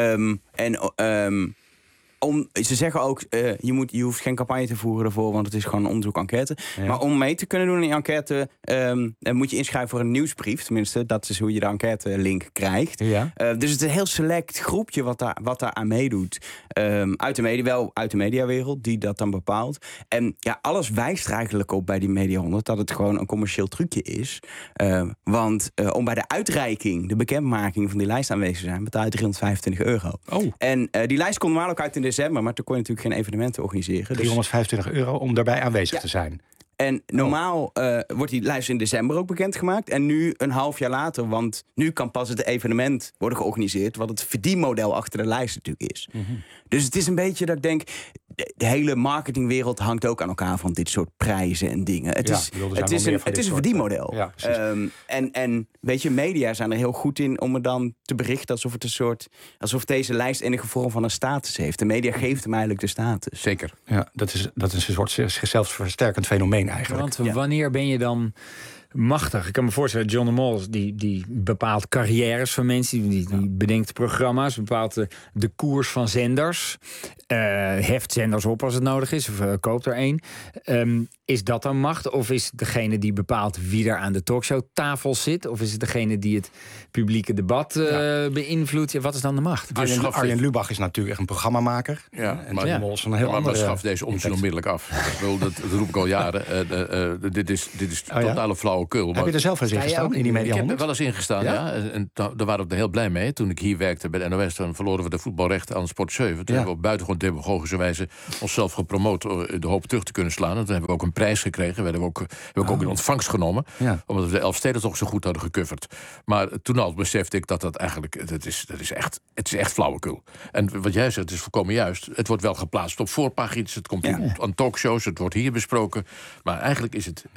Ze zeggen ook, je hoeft geen campagne te voeren ervoor, want het is gewoon een onderzoek-enquête. Ja. Maar om mee te kunnen doen in die enquête, moet je inschrijven voor een nieuwsbrief. Tenminste, dat is hoe je de enquête-link krijgt. Ja. Dus het is een heel select groepje wat daar aan meedoet. Uit de mediawereld, die dat dan bepaalt. En ja, alles wijst er eigenlijk op bij die Media 100 dat het gewoon een commercieel trucje is. Want om bij de uitreiking, de bekendmaking van die lijst aanwezig te zijn, betaal je €325. Oh. En die lijst komt normaal ook uit in december, maar toen kon je natuurlijk geen evenementen organiseren. €325 om daarbij aanwezig te zijn. En normaal wordt die lijst in december ook bekendgemaakt. En nu een half jaar later, want nu kan pas het evenement worden georganiseerd, wat het verdienmodel achter de lijst natuurlijk is. Mm-hmm. Dus het is een beetje dat ik denk, de hele marketingwereld hangt ook aan elkaar van dit soort prijzen en dingen. Het is een verdienmodel. Ja, en weet je, media zijn er heel goed in om er dan te berichten alsof deze lijst enige vorm van een status heeft. De media geeft hem eigenlijk de status. Zeker. Ja, dat is een soort zichzelf versterkend fenomeen eigenlijk. Want wanneer ben je dan machtig? Ik kan me voorstellen, John de Mol die bepaalt carrières van mensen, die bedenkt programma's, bepaalt de koers van zenders, heft zenders op als het nodig is, of koopt er een. Is dat dan macht? Of is het degene die bepaalt wie er aan de talkshowtafel zit? Of is het degene die het publieke debat beïnvloedt? Ja, wat is dan de macht? Arjen Lubach is natuurlijk echt een programmamaker. Ja, en John de Mol is een heel andere... Maar schaf deze onzin onmiddellijk af. Dat roep ik al jaren. Dit is totale flauwekul. flauwekul. Heb je er zelf eens in gestaan, in die Media 100? Ik heb er wel eens in gestaan, ja. En daar waren we er heel blij mee. Toen ik hier werkte bij de NOS, dan verloren we de voetbalrechten aan Sport 7. Toen hebben we op buitengewoon demagogische wijze onszelf gepromoot de hoop terug te kunnen slaan. En toen hebben we ook een prijs gekregen. Hebben we ook in ontvangst genomen. Ja. Omdat we de Elfsteden toch zo goed hadden gecoverd. Maar toen al besefte ik dat eigenlijk... Het is echt flauwekul. En wat jij zegt, het is volkomen juist. Het wordt wel geplaatst op voorpagina's. Het komt aan talkshows. Het wordt hier besproken. Maar eigenlijk is het...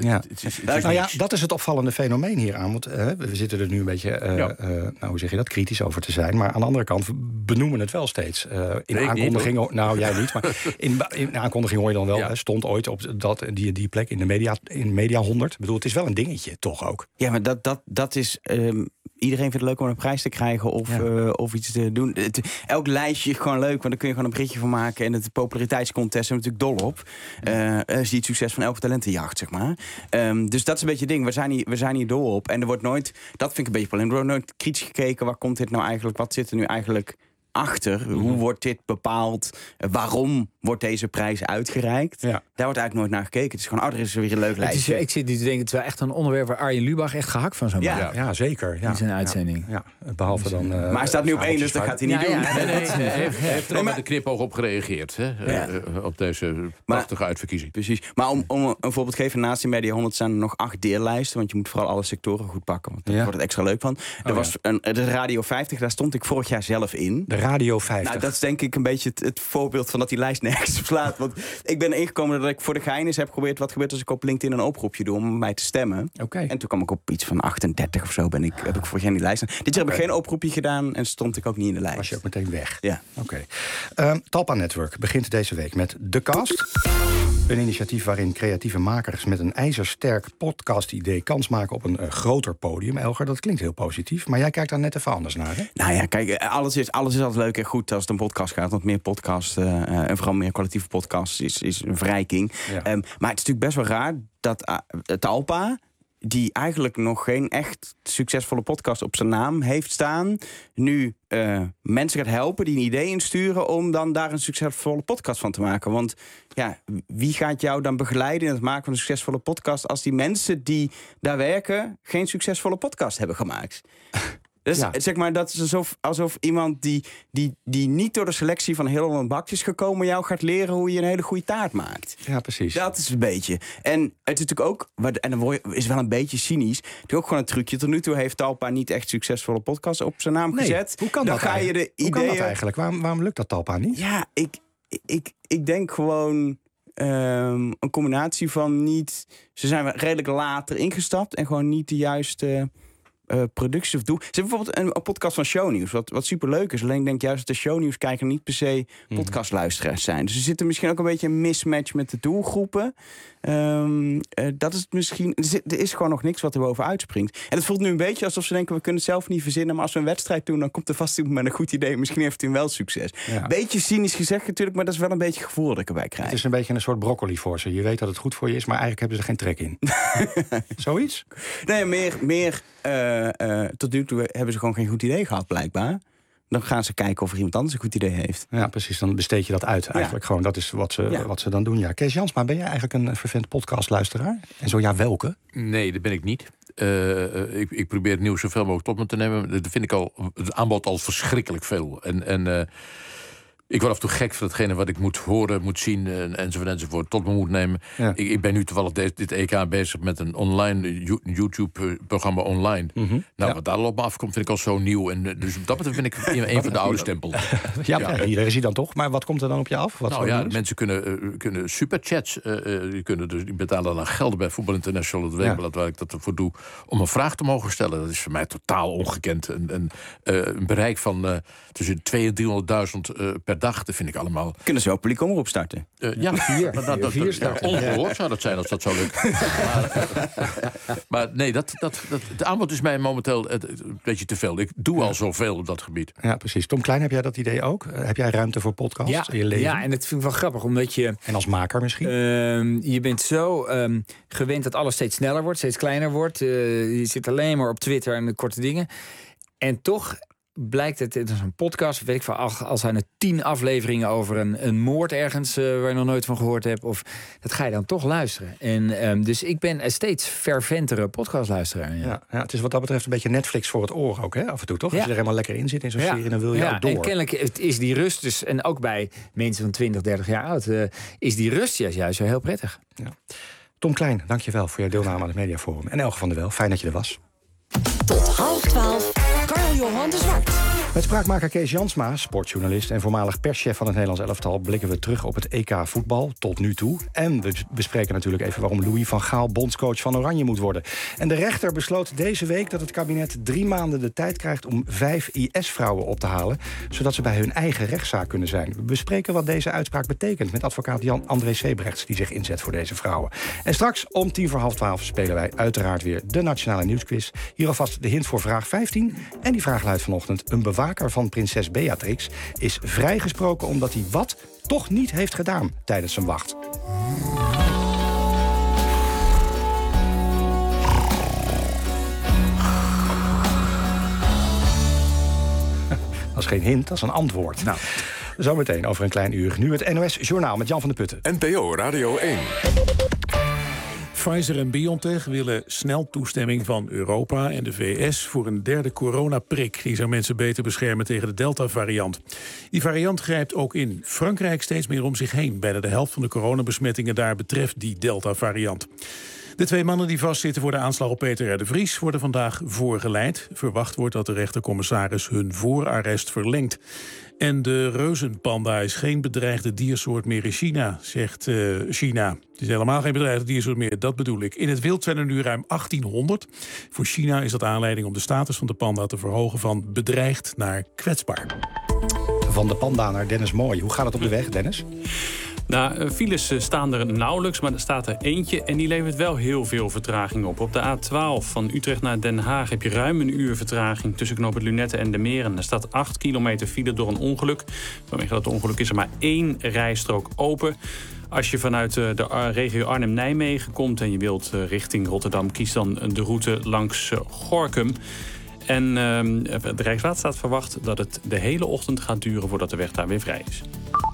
Dat is het opvallende fenomeen hieraan. Want we zitten er nu een beetje, hoe zeg je dat, kritisch over te zijn. Maar aan de andere kant benoemen het wel steeds. In aankondigingen... Nou, jij niet. Maar in aankondiging hoor je dan wel... stond ooit op die plek in de Media 100. Ik bedoel, het is wel een dingetje, toch ook? Ja, maar dat is... iedereen vindt het leuk om een prijs te krijgen of iets te doen. Elk lijstje is gewoon leuk, want daar kun je gewoon een britje van maken. En het populariteitscontest zijn we natuurlijk dol op. Is die het succes van elke talentenjacht, zeg maar. Dus dat is een beetje het ding. We zijn hier dol op. En er wordt nooit, dat vind ik een beetje probleem. Er wordt nooit kritisch gekeken, waar komt dit nou eigenlijk, wat zit er nu eigenlijk achter? Hoe wordt dit bepaald? Waarom wordt deze prijs uitgereikt? Ja. Daar wordt eigenlijk nooit naar gekeken. Het is gewoon, er is weer een leuk lijstje. Ik zit nu te denken, het is wel echt een onderwerp waar Arjen Lubach echt gehakt van zou maken. Ja, zeker. In zijn uitzending. Ja, behalve dan... maar hij staat nu op 1, dus dat gaat hij niet doen. Hij heeft er met de knipoog op gereageerd. Op deze prachtige uitverkiezing. Precies. Maar om een voorbeeld te geven, naast die Media 100 staan er nog 8 deellijsten. Want je moet vooral alle sectoren goed pakken. Want daar wordt het extra leuk van. Er was de Radio 50, daar stond ik vorig jaar zelf in. De Radio 50. Nou, dat is denk ik een beetje het voorbeeld van dat die lijst nergens op slaat. Want ik ben ingekomen dat ik voor de gein eens heb geprobeerd... wat gebeurt als ik op LinkedIn een oproepje doe om mij te stemmen. Okay. En toen kwam ik op iets van 38 of zo. Heb ik vorig jaar in die lijst. Dit jaar heb ik geen oproepje gedaan en stond ik ook niet in de lijst. Was je ook meteen weg? Ja. Oké. Talpa Network begint deze week met The Cast. Een initiatief waarin creatieve makers met een ijzersterk podcast-idee kans maken op een groter podium. Elger, dat klinkt heel positief, maar jij kijkt daar net even anders naar, hè? Nou ja, kijk, alles is altijd leuk en goed als het een podcast gaat. Want meer podcasts en vooral meer kwalitatieve podcasts is een verrijking. Ja. Maar het is natuurlijk best wel raar dat Talpa, die eigenlijk nog geen echt succesvolle podcast op zijn naam heeft staan, nu mensen gaat helpen die een idee insturen om dan daar een succesvolle podcast van te maken. Want ja, wie gaat jou dan begeleiden in het maken van een succesvolle podcast als die mensen die daar werken geen succesvolle podcast hebben gemaakt? Dus zeg maar, dat is alsof iemand die niet door de selectie van heel veel bakjes gekomen jou gaat leren hoe je een hele goede taart maakt. Ja, precies. Dat is een beetje. En het is natuurlijk ook, en dan is wel een beetje cynisch, natuurlijk ook gewoon een trucje. Tot nu toe heeft Talpa niet echt succesvolle podcasts op zijn naam gezet. Hoe kan dan dat ga je de hoe kan dat eigenlijk? Waarom lukt dat Talpa niet? Ja, ik denk gewoon een combinatie van niet. Ze zijn redelijk later ingestapt en gewoon niet de juiste producties of doe. Ze hebben bijvoorbeeld een podcast van Shownieuws, wat superleuk is. Alleen ik denk juist dat de Shownieuws-kijker niet per se podcastluisteraars zijn. Dus er zit misschien ook een beetje een mismatch met de doelgroepen. Dat is het misschien. Er is gewoon nog niks wat er bovenuit springt. En het voelt nu een beetje alsof ze denken, we kunnen het zelf niet verzinnen, maar als we een wedstrijd doen, dan komt er vast iemand met een goed idee. Misschien heeft hij wel succes. Ja. Beetje cynisch gezegd natuurlijk, maar dat is wel een beetje het gevoel dat ik erbij krijg. Het is een beetje een soort broccoli voor ze. Je weet dat het goed voor je is, maar eigenlijk hebben ze er geen trek in. Zoiets? Nee, meer tot nu toe hebben ze gewoon geen goed idee gehad, blijkbaar. Dan gaan ze kijken of er iemand anders een goed idee heeft. Ja, precies. Dan besteed je dat uit eigenlijk. Gewoon, dat is wat ze dan doen. Ja. Kees Jansma, ben jij eigenlijk een vervent podcastluisteraar? En zo ja, welke? Nee, dat ben ik niet. Ik probeer het nieuws zoveel mogelijk tot me te nemen. Dat vind ik het aanbod al verschrikkelijk veel. En ik word af en toe gek van hetgene wat ik moet horen, moet zien enzovoort tot me moet nemen. Ja. Ik ben nu toevallig dit EK bezig met een online YouTube-programma online. Wat daar op me afkomt vind ik al zo nieuw. En dus dat betreft ben ik een van de oude stempel. Iedereen is hij dan toch. Maar wat komt er dan op je af? Mensen kunnen superchats. Die betalen dan geld bij Voetbal International, het weekblad waar ik dat voor doe, om een vraag te mogen stellen. Dat is voor mij totaal ongekend. Een bereik van tussen 200.000 en 300.000 per dag, dat vind ik allemaal. Kunnen ze ook publiek omroep starten? Vier starten. Ongehoord zou dat zijn als dat zou lukken. Maar nee, het aanbod is mij momenteel een beetje te veel. Ik doe al zoveel op dat gebied. Ja, precies. Tom Klein, heb jij dat idee ook? Heb jij ruimte voor podcasts in je leven? Ja, en dat vind ik wel grappig, omdat je... En als maker misschien? Je bent zo gewend dat alles steeds sneller wordt, steeds kleiner wordt. Je zit alleen maar op Twitter en de korte dingen. En toch blijkt het is een podcast, weet ik veel, al zijn er 10 afleveringen over een moord ergens waar je nog nooit van gehoord hebt, of dat ga je dan toch luisteren. En dus ik ben een steeds ferventere podcastluisteraar. Ja, het is wat dat betreft een beetje Netflix voor het oor ook, hè? Af en toe, toch? Als je er helemaal lekker in zit in zo'n serie, dan wil je ook door. En kennelijk is die rust dus, en ook bij mensen van 20, 30 jaar oud, is die rust juist heel prettig. Ja. Tom Klein, dankjewel voor je deelname aan het Mediaforum. En Elge van der Wel, fijn dat je er was. Tot 11:30, Carl-Johan de Zwart. Met spraakmaker Kees Jansma, sportjournalist en voormalig perschef van het Nederlands elftal, blikken we terug op het EK voetbal tot nu toe. En we bespreken natuurlijk even waarom Louis van Gaal bondscoach van Oranje moet worden. En de rechter besloot deze week dat het kabinet 3 maanden de tijd krijgt om 5 IS-vrouwen op te halen, zodat ze bij hun eigen rechtszaak kunnen zijn. We bespreken wat deze uitspraak betekent met advocaat Jan-André Sebrechts, die zich inzet voor deze vrouwen. En straks om 11:10 spelen wij uiteraard weer de Nationale Nieuwsquiz. Hier alvast de hint voor vraag 15. En die vraag luidt vanochtend: een bewaker van prinses Beatrix is vrijgesproken omdat hij wat toch niet heeft gedaan tijdens zijn wacht. Dat is geen hint, dat is een antwoord. Nou, zometeen over een klein uur. Nu het NOS Journaal met Jan van der Putten. NPO Radio 1. Pfizer en BioNTech willen snel toestemming van Europa en de VS voor een 3e coronaprik. Die zou mensen beter beschermen tegen de Delta-variant. Die variant grijpt ook in Frankrijk steeds meer om zich heen. Bijna de helft van de coronabesmettingen daar betreft die Delta-variant. De 2 mannen die vastzitten voor de aanslag op Peter R. de Vries worden vandaag voorgeleid. Verwacht wordt dat de rechtercommissaris hun voorarrest verlengt. En de reuzenpanda is geen bedreigde diersoort meer in China, zegt China. Het is helemaal geen bedreigde diersoort meer, dat bedoel ik. In het wild zijn er nu ruim 1800. Voor China is dat aanleiding om de status van de panda te verhogen van bedreigd naar kwetsbaar. Van de panda naar Dennis Mooi. Hoe gaat het op de weg, Dennis? Nou, files staan er nauwelijks, maar er staat er eentje en die levert wel heel veel vertraging op. Op de A12 van Utrecht naar Den Haag heb je ruim een uur vertraging tussen knooppunt Lunette en de Meren. Er staat 8 kilometer file door een ongeluk. Vanwege dat ongeluk is er maar 1 rijstrook open. Als je vanuit de regio Arnhem-Nijmegen komt en je wilt richting Rotterdam, kies dan de route langs Gorinchem. En de Rijkswaterstaat verwacht dat het de hele ochtend gaat duren voordat de weg daar weer vrij is.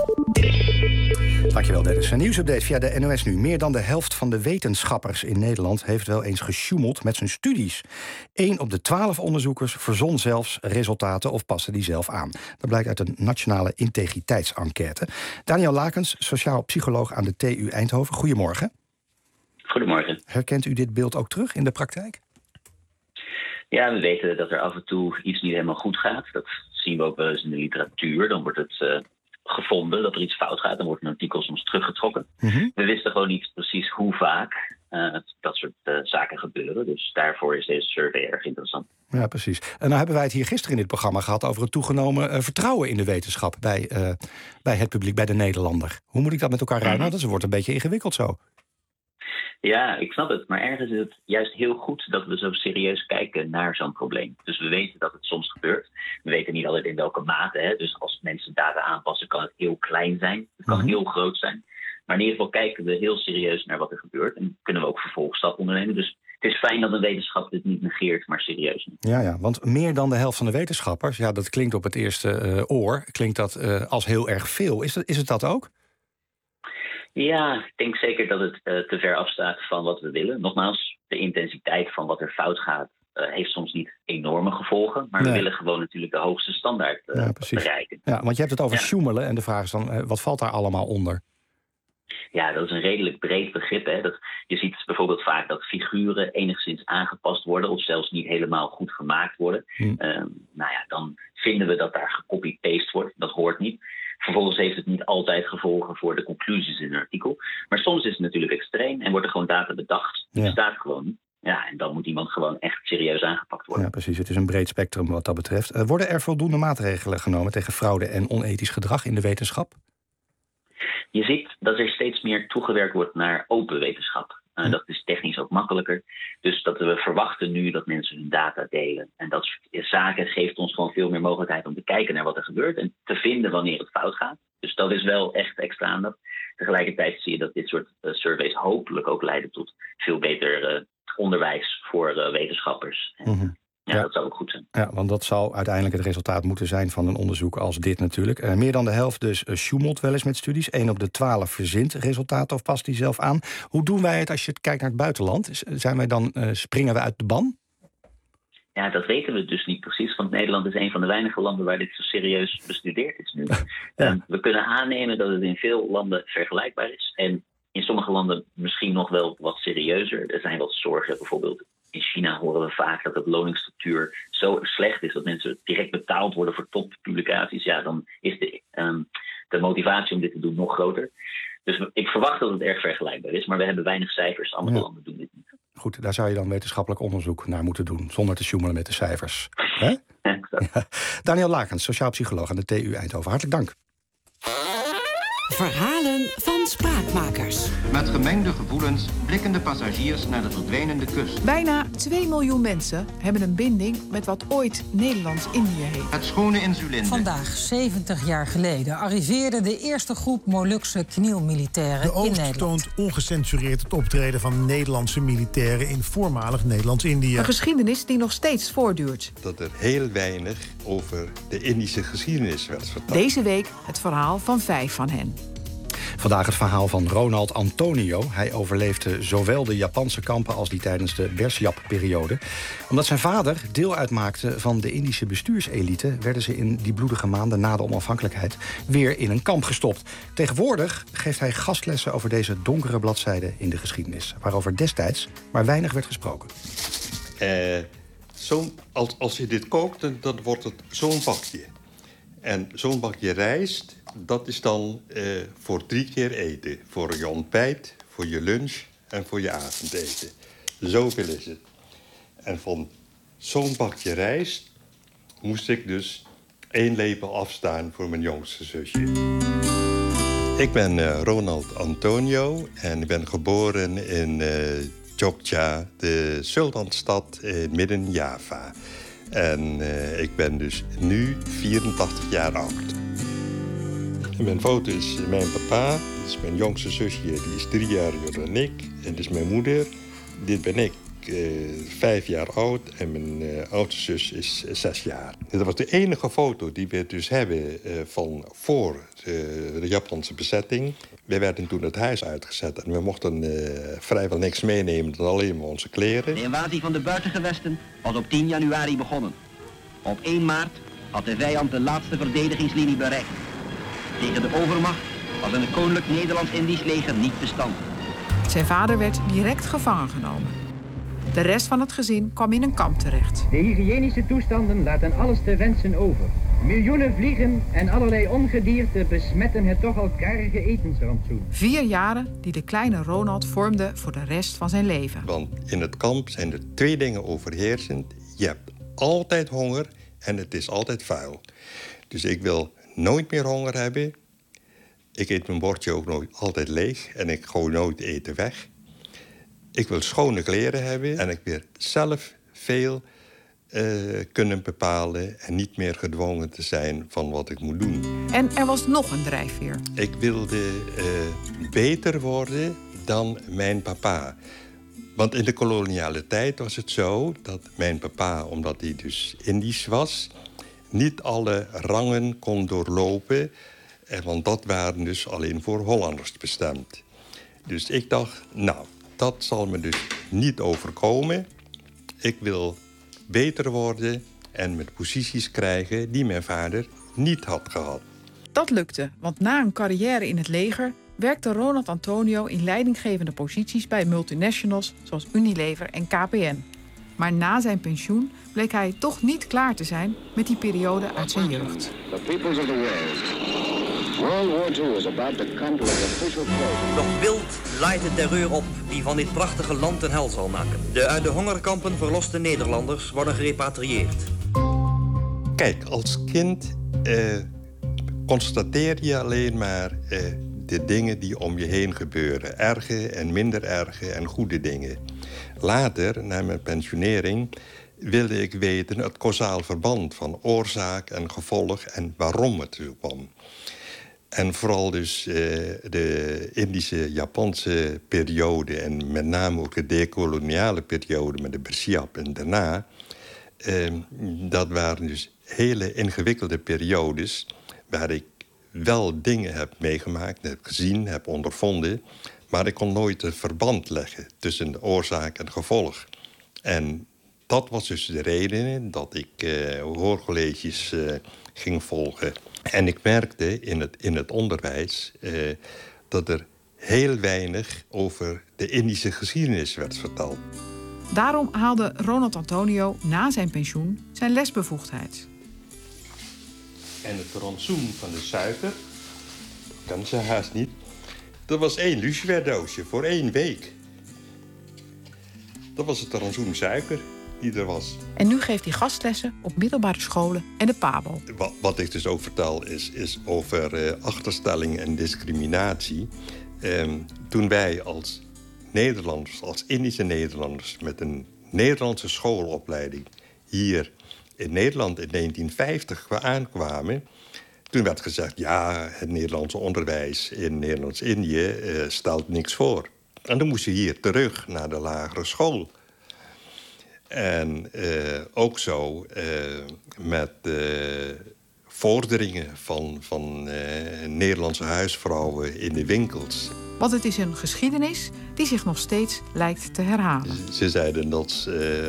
Dankjewel, Dennis. Een nieuwsupdate via de NOS nu. Meer dan de helft van de wetenschappers in Nederland heeft wel eens gesjoemeld met zijn studies. 1 op de 12 onderzoekers verzon zelfs resultaten of paste die zelf aan. Dat blijkt uit een nationale integriteitsenquête. Daniel Lakens, sociaal psycholoog aan de TU Eindhoven. Goedemorgen. Goedemorgen. Herkent u dit beeld ook terug in de praktijk? Ja, we weten dat er af en toe iets niet helemaal goed gaat. Dat zien we ook wel eens in de literatuur. Dan wordt het gevonden dat er iets fout gaat. Dan wordt een artikel soms teruggetrokken. Mm-hmm. We wisten gewoon niet precies hoe vaak dat soort zaken gebeuren. Dus daarvoor is deze survey erg interessant. Ja, precies. En nou hebben wij het hier gisteren in dit programma gehad over het toegenomen vertrouwen in de wetenschap bij het publiek, bij de Nederlander. Hoe moet ik dat met elkaar ruimen? Dat wordt een beetje ingewikkeld zo. Ja, ik snap het. Maar ergens is het juist heel goed dat we zo serieus kijken naar zo'n probleem. Dus we weten dat het soms gebeurt. We weten niet altijd in welke mate. Hè? Dus als mensen data aanpassen, kan het heel klein zijn. Het kan heel groot zijn. Maar in ieder geval kijken we heel serieus naar wat er gebeurt. En kunnen we ook vervolgstappen ondernemen. Dus het is fijn dat een wetenschap dit niet negeert, maar serieus neemt. Ja, want meer dan de helft van de wetenschappers, ja, dat klinkt op het eerste oor, klinkt dat als heel erg veel. Is het dat ook? Ja, ik denk zeker dat het te ver afstaat van wat we willen. Nogmaals, de intensiteit van wat er fout gaat heeft soms niet enorme gevolgen. Maar we willen gewoon natuurlijk de hoogste standaard bereiken. Ja, want je hebt het over sjoemelen en de vraag is dan, wat valt daar allemaal onder? Ja, dat is een redelijk breed begrip. Hè. Je ziet bijvoorbeeld vaak dat figuren enigszins aangepast worden of zelfs niet helemaal goed gemaakt worden. Dan vinden we dat daar gecopy-paste wordt. Dat hoort niet. Vervolgens heeft het niet altijd gevolgen voor de conclusies in een artikel. Maar soms is het natuurlijk extreem en wordt er gewoon data bedacht. Die bestaat gewoon niet. Ja, en dan moet iemand gewoon echt serieus aangepakt worden. Ja, precies. Het is een breed spectrum wat dat betreft. Worden er voldoende maatregelen genomen tegen fraude en onethisch gedrag in de wetenschap? Je ziet dat er steeds meer toegewerkt wordt naar open wetenschap. Dat is technisch ook makkelijker. Dus dat we verwachten nu dat mensen hun data delen. En dat soort zaken geeft ons gewoon veel meer mogelijkheid om te kijken naar wat er gebeurt. En te vinden wanneer het fout gaat. Dus dat is wel echt extra aandacht. Tegelijkertijd zie je dat dit soort surveys hopelijk ook leiden tot veel beter onderwijs voor wetenschappers. Ja, dat zou ook goed zijn. Ja, want dat zou uiteindelijk het resultaat moeten zijn van een onderzoek als dit natuurlijk. Meer dan de helft dus sjoemelt wel eens met studies. 1 op de 12 verzint resultaten of past die zelf aan. Hoe doen wij het als je kijkt naar het buitenland? Springen we uit de ban? Ja, dat weten we dus niet precies. Want Nederland is een van de weinige landen waar dit zo serieus bestudeerd is nu. We kunnen aannemen dat het in veel landen vergelijkbaar is. En in sommige landen misschien nog wel wat serieuzer. Er zijn wat zorgen. Bijvoorbeeld in China horen we vaak dat de beloningsstructuur zo slecht is dat mensen direct betaald worden voor toppublicaties. Ja, dan is de motivatie om dit te doen nog groter. Dus ik verwacht dat het erg vergelijkbaar is. Maar we hebben weinig cijfers. Andere landen doen dit niet. Goed, daar zou je dan wetenschappelijk onderzoek naar moeten doen, zonder te sjoemelen met de cijfers. Hè? Ja. Daniel Lakens, sociaal psycholoog aan de TU Eindhoven. Hartelijk dank. Verhalen van spraakmakers. Met gemengde gevoelens blikken de passagiers naar de verdwijnende kust. Bijna 2 miljoen mensen hebben een binding met wat ooit Nederlands-Indië heet. Het schone insulinde. Vandaag, 70 jaar geleden, arriveerde de eerste groep Molukse knielmilitairen in Nederland. De Oost toont ongecensureerd het optreden van Nederlandse militairen in voormalig Nederlands-Indië. Een geschiedenis die nog steeds voortduurt. Dat er heel weinig over de Indische geschiedenis werd verteld. Deze week het verhaal van 5 van hen. Vandaag het verhaal van Ronald Antonio. Hij overleefde zowel de Japanse kampen als die tijdens de Bersiap-periode. Omdat zijn vader deel uitmaakte van de Indische bestuurselite, werden ze in die bloedige maanden na de onafhankelijkheid weer in een kamp gestopt. Tegenwoordig geeft hij gastlessen over deze donkere bladzijden in de geschiedenis, waarover destijds maar weinig werd gesproken. Als je dit kookt, dan wordt het zo'n bakje. En zo'n bakje rijst, dat is dan voor 3 keer eten. Voor je ontbijt, voor je lunch en voor je avondeten. Zoveel is het. En van zo'n bakje rijst moest ik dus 1 lepel afstaan voor mijn jongste zusje. Ik ben Ronald Antonio en ik ben geboren in Jogja, de sultanstad in midden-Java. En ik ben dus nu 84 jaar oud. En mijn foto is mijn papa, dit is mijn jongste zusje, die is 3 jaar jonger dan ik. En dit is mijn moeder, dit ben ik, 5 jaar oud en mijn oudste zus is 6 jaar. Dat was de enige foto die we dus hebben van voor de Japanse bezetting. We werden toen het huis uitgezet en we mochten vrijwel niks meenemen dan alleen maar onze kleren. De invasie van de buitengewesten was op 10 januari begonnen. Op 1 maart had de vijand de laatste verdedigingslinie bereikt. Tegen de overmacht was een koninklijk Nederlands-Indisch leger niet bestand. Zijn vader werd direct gevangen genomen. De rest van het gezin kwam in een kamp terecht. De hygiënische toestanden laten alles te wensen over. Miljoenen vliegen en allerlei ongedierte besmetten het toch al karige etensrantsoen. 4 jaren die de kleine Ronald vormde voor de rest van zijn leven. Want in het kamp zijn er 2 dingen overheersend. Je hebt altijd honger en het is altijd vuil. Dus ik wil nooit meer honger hebben. Ik eet mijn bordje ook nooit altijd leeg en ik gooi nooit eten weg. Ik wil schone kleren hebben en ik wil zelf veel kunnen bepalen en niet meer gedwongen te zijn van wat ik moet doen. En er was nog een drijfveer. Ik wilde beter worden dan mijn papa. Want in de koloniale tijd was het zo dat mijn papa, omdat hij dus Indisch was, niet alle rangen kon doorlopen. Want dat waren dus alleen voor Hollanders bestemd. Dus ik dacht, nou, dat zal me dus niet overkomen. Ik wil beter worden en met posities krijgen die mijn vader niet had gehad. Dat lukte, want na een carrière in het leger werkte Ronald Antonio in leidinggevende posities bij multinationals zoals Unilever en KPN. Maar na zijn pensioen bleek hij toch niet klaar te zijn met die periode uit zijn jeugd. The peoples of the world. World War II is about to come to its official close. Nog wild laait de terreur op die van dit prachtige land een hel zal maken. De uit de hongerkampen verloste Nederlanders worden gerepatrieerd. Kijk, als kind constateer je alleen maar de dingen die om je heen gebeuren. Erge en minder erge en goede dingen. Later, na mijn pensionering, wilde ik weten het causaal verband van oorzaak en gevolg en waarom het zo kwam. En vooral dus de Indische-Japanse periode en met name ook de dekoloniale periode met de Bersiap en daarna dat waren dus hele ingewikkelde periodes waar ik wel dingen heb meegemaakt, heb gezien, heb ondervonden, maar ik kon nooit een verband leggen tussen de oorzaak en gevolg. En dat was dus de reden dat ik hoorcolleges ging volgen. En ik merkte in het onderwijs dat er heel weinig over de Indische geschiedenis werd verteld. Daarom haalde Ronald Antonio na zijn pensioen zijn lesbevoegdheid. En het rantsoen van de suiker, dat kan ze haast niet, dat was 1 luciferdoosje voor 1 week. Dat was het rantsoen suiker die er was. En nu geeft hij gastlessen op middelbare scholen en de PABO. Wat ik dus ook vertel is over achterstelling en discriminatie. Toen wij als Nederlanders, als Indische Nederlanders, met een Nederlandse schoolopleiding hier in Nederland in 1950 aankwamen, toen werd gezegd, ja, het Nederlandse onderwijs in Nederlands-Indië stelt niks voor. En dan moest je hier terug naar de lagere school. En ook zo met vorderingen van Nederlandse huisvrouwen in de winkels. Want het is een geschiedenis die zich nog steeds lijkt te herhalen. Ze zeiden dat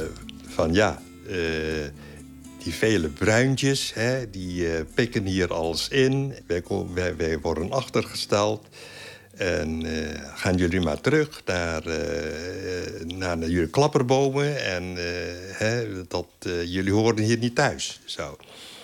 die vele bruintjes, die pikken hier alles in. Wij worden achtergesteld. En gaan jullie maar terug naar jullie klapperbomen. En jullie horen hier niet thuis. Zo.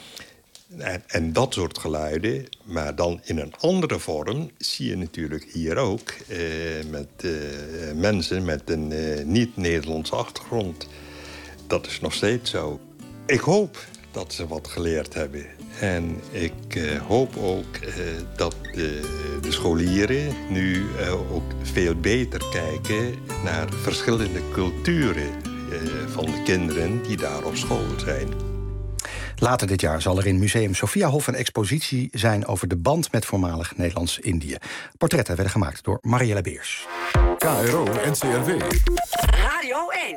En dat soort geluiden, maar dan in een andere vorm, zie je natuurlijk hier ook met mensen met een niet-Nederlandse achtergrond. Dat is nog steeds zo. Ik hoop dat ze wat geleerd hebben. En ik hoop ook dat de scholieren nu ook veel beter kijken naar verschillende culturen van de kinderen die daar op school zijn. Later dit jaar zal er in Museum Sophiahof een expositie zijn over de band met voormalig Nederlands-Indië. Portretten werden gemaakt door Marielle Beers. KRO NCRW. Radio 1.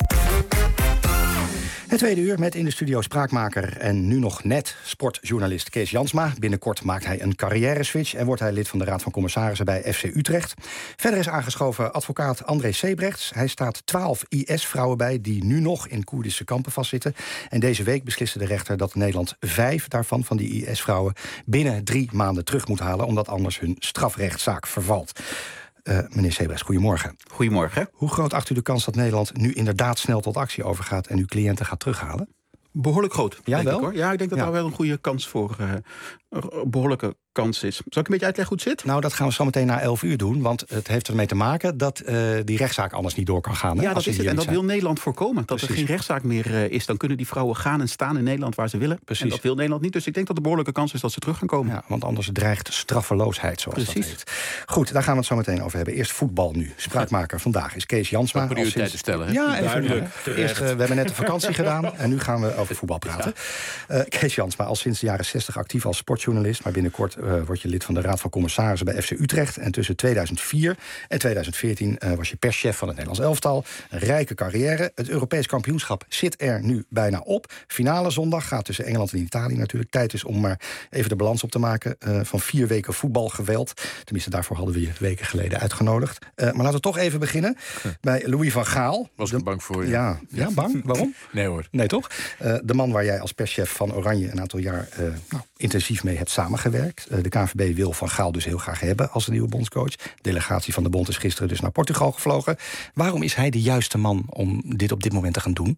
Het tweede uur met in de studio spraakmaker en nu nog net sportjournalist Kees Jansma. Binnenkort maakt hij een carrière-switch en wordt hij lid van de Raad van Commissarissen bij FC Utrecht. Verder is aangeschoven advocaat André Sebrechts. Hij staat 12 IS-vrouwen bij die nu nog in Koerdische kampen vastzitten. En deze week besliste de rechter dat Nederland 5 daarvan, van die IS-vrouwen, binnen 3 maanden terug moet halen, omdat anders hun strafrechtszaak vervalt. Meneer Sebrechts, goedemorgen. Goedemorgen. Hoe groot acht u de kans dat Nederland nu inderdaad snel tot actie overgaat en uw cliënten gaat terughalen? Behoorlijk groot. Ja, wel? Ik, hoor. Ja, ik denk dat daar wel een goede kans voor behoorlijke kans is. Zal ik een beetje uitleggen hoe het zit? Nou, dat gaan we zo meteen na 11 uur doen. Want het heeft ermee te maken dat die rechtszaak anders niet door kan gaan. Hè, ja, dat is het. En dat wil Nederland voorkomen. Dat er geen rechtszaak meer is. Dan kunnen die vrouwen gaan en staan in Nederland waar ze willen. Precies. En dat wil Nederland niet. Dus ik denk dat de behoorlijke kans is dat ze terug gaan komen. Ja, want anders dreigt straffeloosheid, zoals dat heet. Goed, daar gaan we het zo meteen over hebben. Eerst voetbal nu. Spraakmaker vandaag is Kees Jansma. Prioriteiten stellen, hè? Ja, even. Eerst, we hebben net de vakantie gedaan en nu gaan we over voetbal praten. Kees Jansma, al sinds de jaren 60 actief als sportjournalist, maar binnenkort word je lid van de Raad van Commissarissen bij FC Utrecht. En tussen 2004 en 2014 was je perschef van het Nederlands elftal. Een rijke carrière. Het Europees kampioenschap zit er nu bijna op. Finale zondag gaat tussen Engeland en Italië natuurlijk. Tijd is om maar even de balans op te maken van 4 weken voetbalgeweld. Tenminste, daarvoor hadden we je weken geleden uitgenodigd. Maar laten we toch even beginnen bij Louis van Gaal. Was ik bang voor je? Ja, bang? Waarom? Nee hoor. Nee, toch? De man waar jij als perschef van Oranje een aantal jaar intensief mee hebt samengewerkt. De KNVB wil Van Gaal dus heel graag hebben als de nieuwe bondscoach. De delegatie van de bond is gisteren dus naar Portugal gevlogen. Waarom is hij de juiste man om dit op dit moment te gaan doen?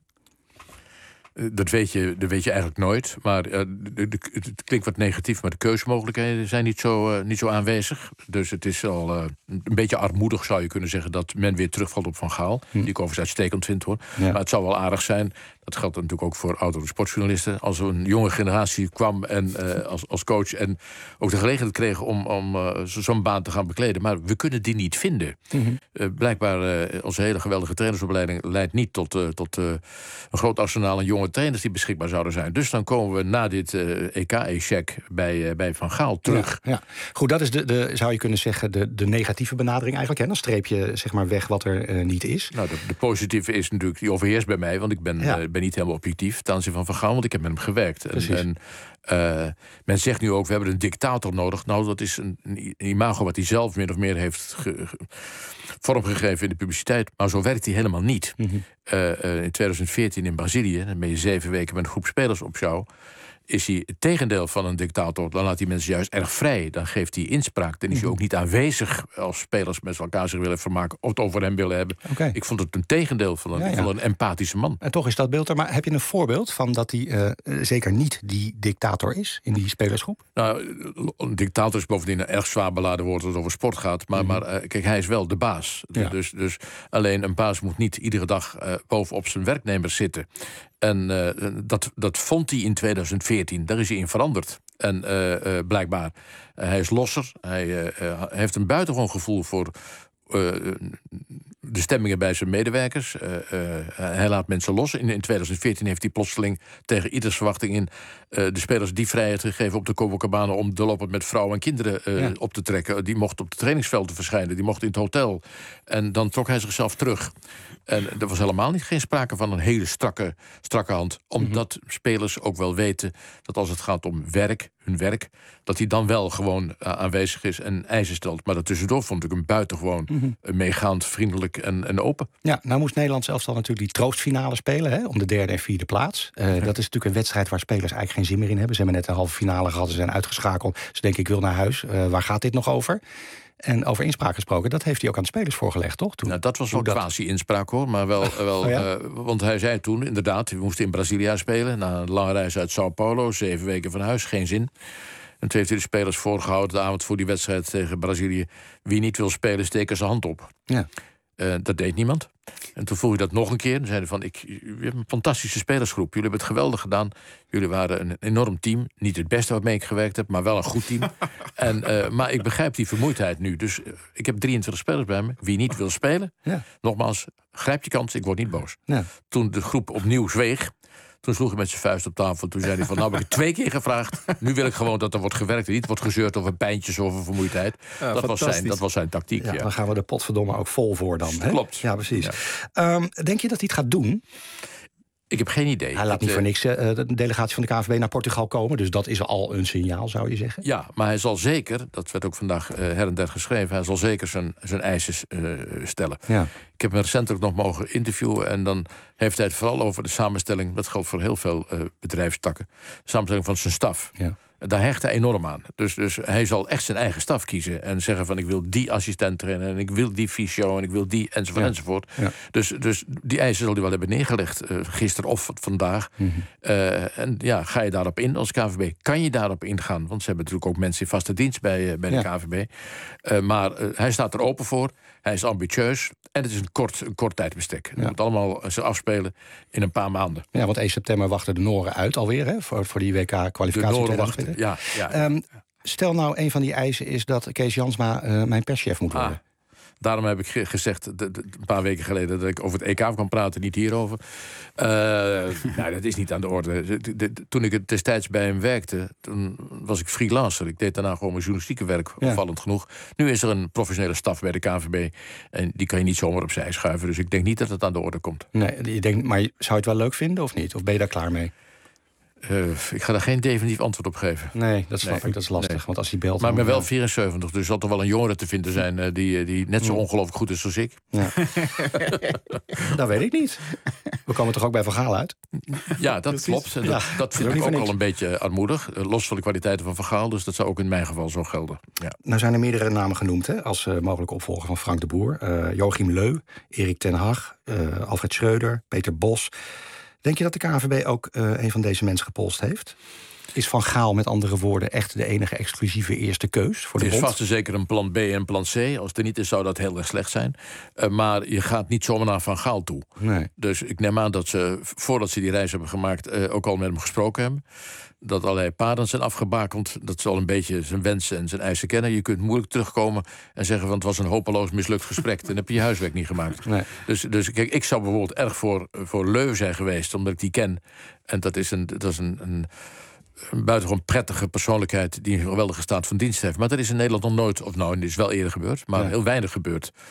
Dat weet je eigenlijk nooit. Maar het klinkt wat negatief, maar de keuzemogelijkheden zijn niet zo aanwezig. Dus het is al een beetje armoedig, zou je kunnen zeggen, dat men weer terugvalt op Van Gaal. Die ik overigens uitstekend vind, hoor. Ja. Maar het zou wel aardig zijn. Dat geldt natuurlijk ook voor oudere sportjournalisten. Als er een jonge generatie kwam en als coach en ook de gelegenheid kreeg om zo'n baan te gaan bekleden. Maar we kunnen die niet vinden. Mm-hmm. Blijkbaar onze hele geweldige trainersopleiding leidt niet tot een groot arsenaal aan jonge trainers die beschikbaar zouden zijn. Dus dan komen we na dit EK-check bij Van Gaal terug. Ja. Goed, dat is zou je kunnen zeggen, de negatieve benadering eigenlijk. Hè? Dan streep je zeg maar weg wat er niet is. Nou, de positieve is natuurlijk, die overheerst bij mij, want ik ben ben niet helemaal objectief ten aanzien van Van Gaal, want ik heb met hem gewerkt. En men zegt nu ook, we hebben een dictator nodig. Nou, dat is een imago wat hij zelf min of meer heeft vormgegeven in de publiciteit. Maar zo werkt hij helemaal niet. In 2014 in Brazilië, dan ben je 7 weken met een groep spelers op jou, is hij het tegendeel van een dictator. Dan laat hij mensen juist erg vrij. Dan geeft hij inspraak. Dan is hij ook niet aanwezig als spelers met elkaar zich willen vermaken of het over hem willen hebben. Okay. Ik vond het een tegendeel van een empathische man. En toch is dat beeld er. Maar heb je een voorbeeld van dat hij zeker niet die dictator is in die spelersgroep? Nou, een dictator is bovendien een erg zwaar beladen woord als het over sport gaat. Maar kijk, hij is wel de baas. Ja. Dus alleen een baas moet niet iedere dag bovenop zijn werknemers zitten. En dat vond hij in 2014. Daar is hij in veranderd. En blijkbaar, hij is losser. Hij heeft een buitengewoon gevoel voor de stemmingen bij zijn medewerkers. Hij laat mensen los. In 2014 heeft hij plotseling tegen ieders verwachting in de spelers die vrijheid gegeven op de Copacabana om de lopen met vrouwen en kinderen op te trekken. Die mochten op de trainingsvelden verschijnen. Die mochten in het hotel. En dan trok hij zichzelf terug. En er was helemaal geen sprake van een hele strakke hand. Omdat spelers ook wel weten dat als het gaat om hun werk, dat hij dan wel gewoon aanwezig is en eisen stelt. Maar daartussendoor vond ik hem buitengewoon meegaand, vriendelijk en open. Ja, nou moest Nederland zelfs dan natuurlijk die troostfinale spelen, hè, om de 3e en 4e plaats. Dat is natuurlijk een wedstrijd waar spelers eigenlijk geen zin meer in hebben. Ze hebben net een halve finale gehad, ze zijn uitgeschakeld. Ze denken, ik wil naar huis. Waar gaat dit nog over? En over inspraak gesproken, dat heeft hij ook aan de spelers voorgelegd, toch? Toen, dat was wel quasi-inspraak, hoor. Maar wel want hij zei toen, inderdaad, we moesten in Brazilië spelen. Na een lange reis uit Sao Paulo, 7 weken van huis, geen zin. En toen heeft hij de spelers voorgehouden, de avond voor die wedstrijd tegen Brazilië. Wie niet wil spelen, steken zijn hand op. Ja. Dat deed niemand. En toen vroeg hij dat nog een keer. En zeiden van, jullie hebben een fantastische spelersgroep. Jullie hebben het geweldig gedaan. Jullie waren een enorm team. Niet het beste waarmee ik gewerkt heb, maar wel een goed team. Maar ik begrijp die vermoeidheid nu. Dus ik heb 23 spelers bij me. Wie niet wil spelen, nogmaals, grijp je kans, ik word niet boos. Ja. Toen de groep opnieuw zweeg, toen sloeg hij met zijn vuist op tafel. Toen zei hij van, nou heb ik 2 keer gevraagd. Nu wil ik gewoon dat er wordt gewerkt en niet wordt gezeurd over pijntjes of over vermoeidheid. Ja, dat was zijn tactiek. Ja, dan gaan we de potverdomme ook vol voor dan. Hè? Klopt. Ja, precies. Ja. Denk je dat hij het gaat doen? Ik heb geen idee. Hij laat niet voor niks de delegatie van de KNVB naar Portugal komen. Dus dat is al een signaal, zou je zeggen? Ja, maar hij zal zeker, dat werd ook vandaag her en der geschreven, hij zal zeker zijn eisen stellen. Ja. Ik heb hem recentelijk nog mogen interviewen en dan heeft hij het vooral over de samenstelling, dat geldt voor heel veel bedrijfstakken, de samenstelling van zijn staf. Ja. Daar hecht hij enorm aan. Dus hij zal echt zijn eigen staf kiezen. En zeggen van, ik wil die assistent trainen en ik wil die fysio en ik wil die enzovoort enzovoort. Ja. Dus die eisen zal hij wel hebben neergelegd. Gisteren of vandaag. En ja, ga je daarop in als KNVB? Kan je daarop ingaan? Want ze hebben natuurlijk ook mensen in vaste dienst bij de KNVB. Maar hij staat er open voor. Hij is ambitieus. En het is een kort tijdbestek. Het moet allemaal zich afspelen in een paar maanden. Ja, want 1 september wachten de Noren uit alweer, hè, voor die WK-kwalificatie. De Noren wachten, ja. Stel nou, een van die eisen is dat Kees Jansma mijn perschef moet worden. Daarom heb ik gezegd een paar weken geleden dat ik over het EK kan praten, niet hierover. Dat is niet aan de orde. Toen ik het destijds bij hem werkte, toen was ik freelancer. Ik deed daarna gewoon mijn journalistieke werk, opvallend genoeg. Nu is er een professionele staf bij de KNVB en die kan je niet zomaar opzij schuiven. Dus ik denk niet dat het aan de orde komt. Nee, maar zou je het wel leuk vinden of niet? Of ben je daar klaar mee? Ik ga daar geen definitief antwoord op geven. Nee, dat snap ik. Dat is lastig. Want als hij belt. Maar ik ben wel 74, dus zal toch wel een jongere te vinden zijn die net zo ongelooflijk goed is als ik. Ja. Dat weet ik niet. We komen toch ook bij Van Gaal uit? Ja, dat klopt. En dat vind ik ook wel een beetje armoedig. Los van de kwaliteiten van Van Gaal. Dus dat zou ook in mijn geval zo gelden. Ja. Nou zijn er meerdere namen genoemd, hè, als mogelijke opvolger van Frank de Boer. Joachim Leu, Erik ten Hag, Alfred Schreuder, Peter Bos. Denk je dat de KNVB ook een van deze mensen gepolst heeft? Is Van Gaal met andere woorden echt de enige exclusieve eerste keus voor de bond? Er is vast en zeker een plan B en een plan C. Als het er niet is, zou dat heel erg slecht zijn. Maar je gaat niet zomaar naar Van Gaal toe. Nee. Dus ik neem aan dat ze, voordat ze die reis hebben gemaakt, ook al met hem gesproken hebben. Dat allerlei paden zijn afgebakend. Dat ze al een beetje zijn wensen en zijn eisen kennen. Je kunt moeilijk terugkomen en zeggen van het was een hopeloos mislukt gesprek. Dan heb je je huiswerk niet gemaakt. Nee. Dus kijk, ik zou bijvoorbeeld erg voor Leu zijn geweest, omdat ik die ken. En dat is een buitengewoon prettige persoonlijkheid die een geweldige staat van dienst heeft. Maar dat is in Nederland nog nooit, het is wel eerder gebeurd, maar heel weinig gebeurd.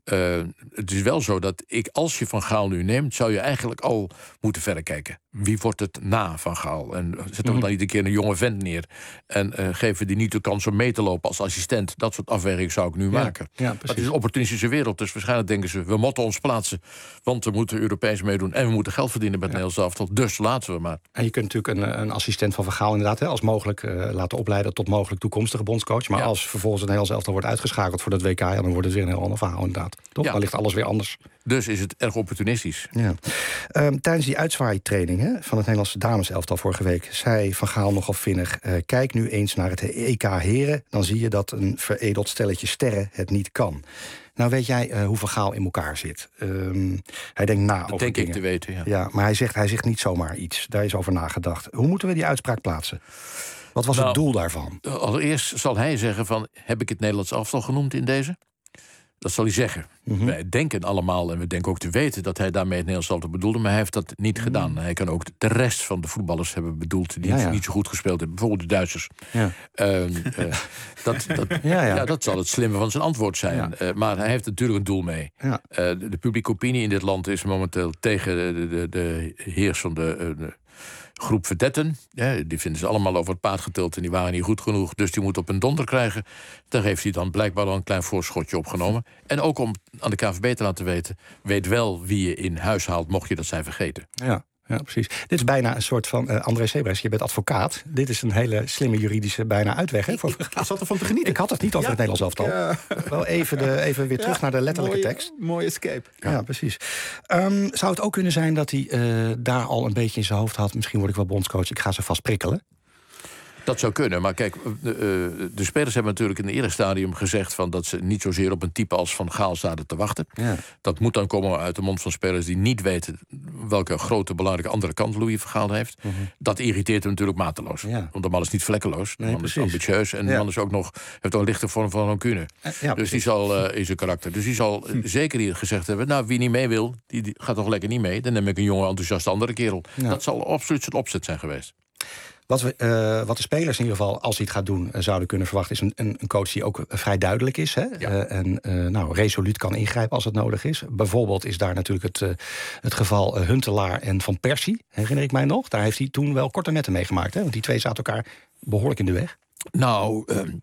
Het is wel zo dat als je Van Gaal nu neemt, zou je eigenlijk al moeten verder kijken. Wie wordt het na Van Gaal? En zetten we dan niet een keer een jonge vent neer? En geven die niet de kans om mee te lopen als assistent? Dat soort afwegingen zou ik nu maken. Ja, het is een opportunistische wereld, dus waarschijnlijk denken ze, we moeten ons plaatsen, want we moeten Europees meedoen en we moeten geld verdienen met het Nederlands elftal. Dus laten we maar. En je kunt natuurlijk een assistent van Gaal inderdaad als mogelijk laten opleiden tot mogelijk toekomstige bondscoach. Maar als vervolgens het Nederlands elftal wordt uitgeschakeld voor dat WK, dan wordt het weer een heel ander verhaal inderdaad. Toch? Dan ligt alles weer anders. Dus is het erg opportunistisch. Ja. Tijdens die uitzwaaitraining van het Nederlandse dameselftal vorige week zei Van Gaal nogal vinnig, kijk nu eens naar het EK heren, dan zie je dat een veredeld stelletje sterren het niet kan. Nou weet jij hoe Van Gaal in elkaar zit. Hij denkt na over denk dingen. Ik te weten, ja. Maar hij zegt niet zomaar iets. Daar is over nagedacht. Hoe moeten we die uitspraak plaatsen? Wat was het doel daarvan? Allereerst zal hij zeggen van, heb ik het Nederlands elftal genoemd in deze? Dat zal hij zeggen. Wij denken allemaal, en we denken ook te weten dat hij daarmee het Nederlands elftal bedoelde, maar hij heeft dat niet gedaan. Hij kan ook de rest van de voetballers hebben bedoeld die niet zo goed gespeeld hebben. Bijvoorbeeld de Duitsers. Ja. Dat zal het slimme van zijn antwoord zijn. Maar hij heeft natuurlijk een doel mee. Ja. De publieke opinie in dit land is momenteel tegen de heersende groep verdetten. Die vinden ze allemaal over het paard getild en die waren niet goed genoeg, dus die moet op een donder krijgen. Daar heeft hij dan blijkbaar al een klein voorschotje opgenomen. En ook om aan de KVB te laten weten, weet wel wie je in huis haalt, mocht je dat zijn vergeten. Ja, precies. Dit is bijna een soort van André Sebrechts, je bent advocaat. Dit is een hele slimme juridische bijna uitweg. Hè, ik zat ervan te genieten. Ik had het niet over het Nederlands elftal. Ja. Wel even weer terug naar de letterlijke tekst. Mooie escape. Ja, precies. Zou het ook kunnen zijn dat hij daar al een beetje in zijn hoofd had, misschien word ik wel bondscoach, ik ga ze vast prikkelen? Dat zou kunnen, maar kijk, de spelers hebben natuurlijk in het eerste stadium gezegd van dat ze niet zozeer op een type als Van Gaal zaten te wachten. Ja. Dat moet dan komen uit de mond van spelers die niet weten welke grote belangrijke andere kant Louis van Gaal heeft. Dat irriteert hem natuurlijk mateloos. Ja. Want de man is niet vlekkeloos, de man is ambitieus en de man is ook nog, heeft ook een lichte vorm van rancune. Dus die zal in zijn karakter. Dus die zal zeker hier gezegd hebben, nou wie niet mee wil, die gaat toch lekker niet mee. Dan neem ik een jonge enthousiaste andere kerel. Ja. Dat zal absoluut zijn opzet zijn geweest. Wat de spelers in ieder geval, als hij het gaat doen, zouden kunnen verwachten, is een coach die ook vrij duidelijk is. Hè? En resoluut kan ingrijpen als het nodig is. Bijvoorbeeld is daar natuurlijk het geval Huntelaar en Van Persie, herinner ik mij nog. Daar heeft hij toen wel korte metten mee gemaakt. Hè? Want die twee zaten elkaar behoorlijk in de weg. Nou,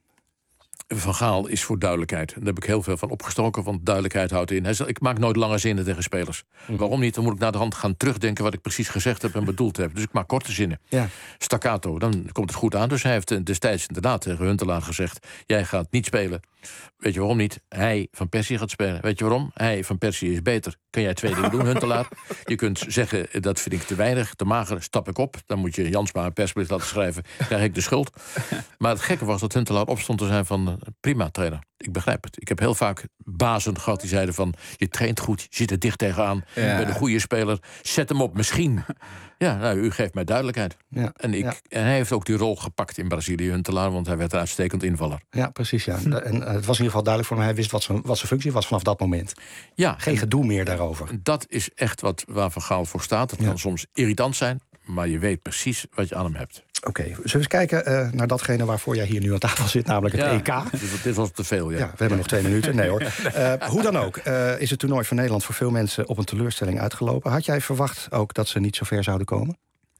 Van Gaal is voor duidelijkheid. Daar heb ik heel veel van opgestoken, want duidelijkheid houdt in. Ik maak nooit lange zinnen tegen spelers. Waarom niet? Dan moet ik naar de hand gaan terugdenken wat ik precies gezegd heb en bedoeld heb. Dus ik maak korte zinnen. Ja. Staccato, dan komt het goed aan. Dus hij heeft destijds inderdaad tegen Huntelaar gezegd, jij gaat niet spelen. Weet je waarom niet? Hij, Van Persie, gaat spelen. Weet je waarom? Hij, Van Persie, is beter. Kan jij 2 dingen doen, Huntelaar? Je kunt zeggen, dat vind ik te weinig, te mager, stap ik op. Dan moet je Jansma een persbericht laten schrijven. Krijg ik de schuld. Maar het gekke was dat Huntelaar opstond te zijn van, prima trainer. Ik begrijp het. Ik heb heel vaak bazen gehad die zeiden van, je traint goed, je zit er dicht tegenaan. Je bent een goede speler. Zet hem op, misschien. Ja, nou, u geeft mij duidelijkheid. Ja. En hij heeft ook die rol gepakt in Brazilië, Huntelaar, want hij werd een uitstekend invaller. Ja, precies. Ja. En het was in ieder geval duidelijk voor hem. Hij wist wat zijn functie was vanaf dat moment. Ja. Geen gedoe meer daarover. Dat is echt waar Van Gaal voor staat. Het kan soms irritant zijn, maar je weet precies wat je aan hem hebt. Oké, zullen we eens kijken naar datgene waarvoor jij hier nu aan tafel zit, namelijk het EK. Dit was te veel, ja. We hebben nog 2 minuten. Nee hoor. Hoe dan ook, is het toernooi van Nederland voor veel mensen op een teleurstelling uitgelopen. Had jij verwacht ook dat ze niet zo ver zouden komen?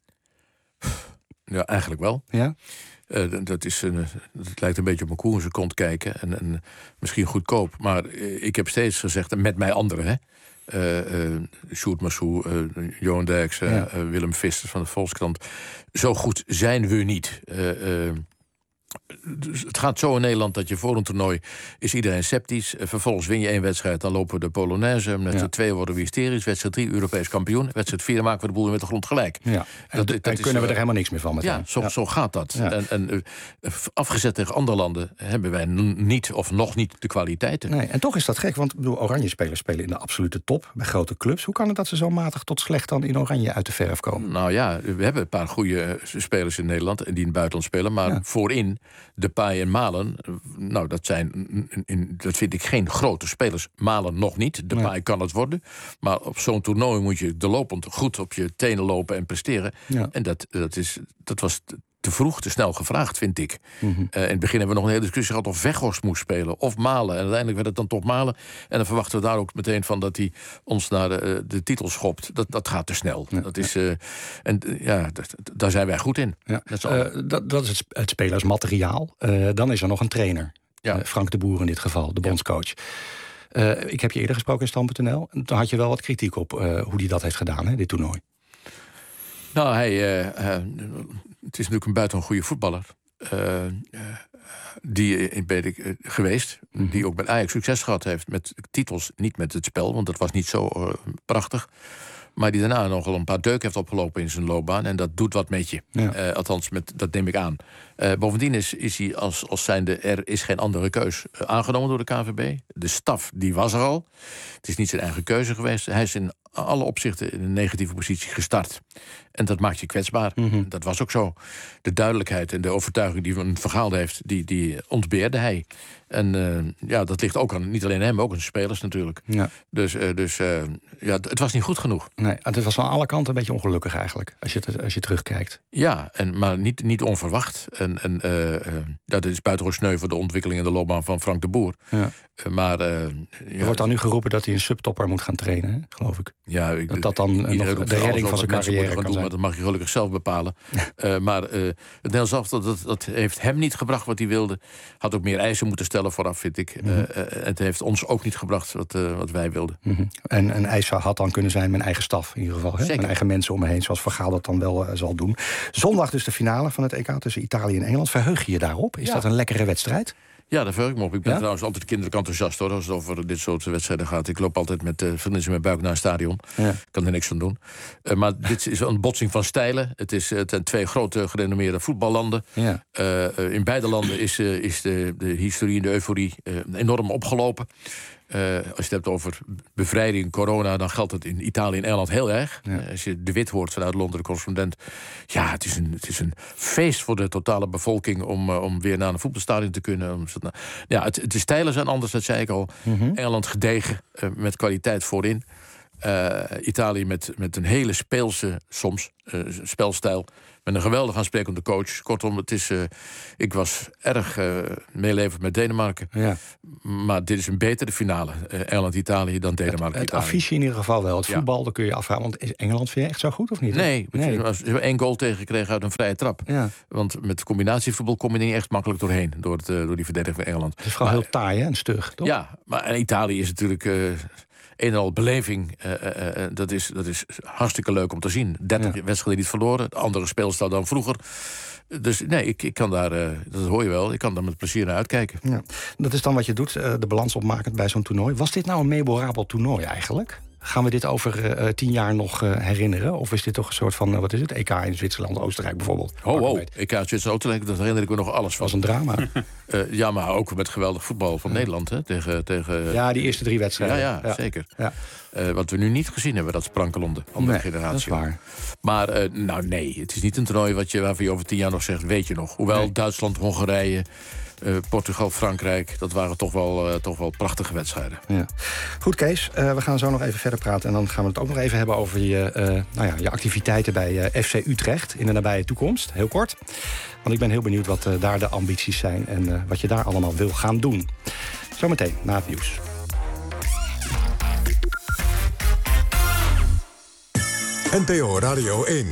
Ja, eigenlijk wel. Ja? Het lijkt een beetje op mijn koe in zijn kont kijken. En misschien goedkoop. Maar ik heb steeds gezegd, en met mij anderen, hè. Sjoerd Massou, Johan Derks, Willem Visters van de Volkskrant. Zo goed zijn we niet. Dus het gaat zo in Nederland dat je voor een toernooi is iedereen sceptisch. Vervolgens win je 1 wedstrijd, dan lopen we de Polonaise. Wedstrijd 2 worden we hysterisch. Wedstrijd 3 Europees kampioen. Wedstrijd 4 maken we de boel weer met de grond gelijk. Ja. Dat kunnen we er helemaal niks meer van. Zo gaat dat. Ja. En afgezet tegen andere landen hebben wij niet of nog niet de kwaliteiten. Nee, en toch is dat gek, want oranje spelers spelen in de absolute top bij grote clubs. Hoe kan het dat ze zo matig tot slecht dan in oranje uit de verf komen? Nou ja, we hebben een paar goede spelers in Nederland die in het buitenland spelen, maar voorin Depay en Malen, nou dat vind ik geen grote spelers. Malen nog niet, Depay kan het worden. Maar op zo'n toernooi moet je lopend goed op je tenen lopen en presteren. Ja. En dat was te vroeg, te snel gevraagd, vind ik. In het begin hebben we nog een hele discussie gehad of Weghorst moest spelen of Malen. En uiteindelijk werd het dan toch Malen. En dan verwachten we daar ook meteen van dat hij ons naar de titel schopt. Dat gaat te snel. Ja. Dat is, daar zijn wij goed in. Ja. Dat is het spelersmateriaal. Dan is er nog een trainer. Ja. Frank de Boer in dit geval, de bondscoach. Ik heb je eerder gesproken in Stand.nl. Daar had je wel wat kritiek op hoe hij dat heeft gedaan, hè, dit toernooi. Nou, het is natuurlijk een buitengewoon goede voetballer. Die ben ik geweest. Die ook met Ajax succes gehad heeft met titels. Niet met het spel, want dat was niet zo prachtig. Maar die daarna nogal een paar deuken heeft opgelopen in zijn loopbaan. En dat doet wat met je. Ja. Althans, dat neem ik aan. Bovendien is hij als zijnde er is geen andere keus aangenomen door de KNVB. De staf, die was er al. Het is niet zijn eigen keuze geweest. Hij is in alle opzichten in een negatieve positie gestart. En dat maakt je kwetsbaar. Dat was ook zo. De duidelijkheid en de overtuiging die Van Gaal heeft, die ontbeerde hij. En dat ligt ook aan, niet alleen hem, maar ook aan de spelers natuurlijk. Ja. Dus het was niet goed genoeg. Nee, het was aan alle kanten een beetje ongelukkig eigenlijk, als je terugkijkt. Ja, maar niet onverwacht. En dat is buitengewoon sneu voor de ontwikkeling in de loopbaan van Frank de Boer. Ja. Maar er wordt dan nu geroepen dat hij een subtopper moet gaan trainen, hè, geloof ik. Ja, dat dan nog de redding van zijn carrière kan zijn. Maar dat mag je gelukkig zelf bepalen. Maar het Nederlands elftal, dat heeft hem niet gebracht wat hij wilde. Had ook meer eisen moeten stellen vooraf, vind ik. Het heeft ons ook niet gebracht wat wij wilden. En een eis had dan kunnen zijn mijn eigen staf, in ieder geval. Hè? Mijn eigen mensen om me heen, zoals Van Gaal dat dan wel zal doen. Zondag dus de finale van het EK tussen Italië en Engeland. Verheug je je daarop? Is dat een lekkere wedstrijd? Ja, daar verheug ik me op. Ik ben trouwens altijd kinderlijk enthousiast, hoor, als het over dit soort wedstrijden gaat. Ik loop altijd met vrienden in mijn buik naar een stadion. Ik kan er niks van doen. Maar dit is een botsing van stijlen. Het zijn twee grote gerenommeerde voetballanden. Ja. In beide landen is de historie en de euforie enorm opgelopen. Als je het hebt over bevrijding, corona, dan geldt het in Italië en Engeland heel erg. Als je De Wit hoort vanuit Londen, de correspondent. Ja, het is een feest voor de totale bevolking om weer naar een voetbalstadion te kunnen. De stijlen zijn anders, dat zei ik al. Engeland gedegen, met kwaliteit voorin. Italië met een hele speelse, soms, spelstijl. Met een geweldig aansprekende coach. Kortom, ik was erg meelevend met Denemarken. Ja. Maar dit is een betere finale. Engeland-Italië dan Denemarken-Italië. Het affiche in ieder geval wel. Het voetbal, daar kun je afvragen. Want is Engeland vind je echt zo goed of niet? Nee. We hebben 1 goal tegengekregen uit een vrije trap. Ja. Want met combinatievoetbal kom je niet echt makkelijk doorheen. Door die verdediging van Engeland. Het is vooral heel taai, hè? En stug, toch? Ja, maar Italië is natuurlijk een en al beleving. Dat is hartstikke leuk om te zien. 30 wedstrijden niet verloren. De andere speelstijl dan vroeger. Dus nee, ik kan daar, dat hoor je wel, ik kan daar met plezier naar uitkijken. Ja. Dat is dan wat je doet, de balans opmakend bij zo'n toernooi. Was dit nou een memorabel toernooi eigenlijk? Gaan we dit over 10 jaar nog herinneren? Of is dit toch een soort van, wat is het? EK in Zwitserland, Oostenrijk bijvoorbeeld? EK in Zwitserland, Oostenrijk, dat herinner ik me nog alles van. Was een drama. Ja, maar ook met geweldig voetbal van Nederland. Hè, tegen ja, die eerste 3 wedstrijden. Ja, zeker. Ja. Wat we nu niet gezien hebben, dat sprankelende andere generatie. Dat is waar. Maar nee, het is niet een toernooi waarvan je over 10 jaar nog zegt, weet je nog. Hoewel Duitsland, Hongarije, Portugal, Frankrijk, dat waren toch wel prachtige wedstrijden. Ja. Goed, Kees, we gaan zo nog even verder praten. En dan gaan we het ook nog even hebben over je activiteiten bij FC Utrecht in de nabije toekomst. Heel kort. Want ik ben heel benieuwd wat daar de ambities zijn en wat je daar allemaal wil gaan doen. Zometeen na het nieuws. NPO Radio 1.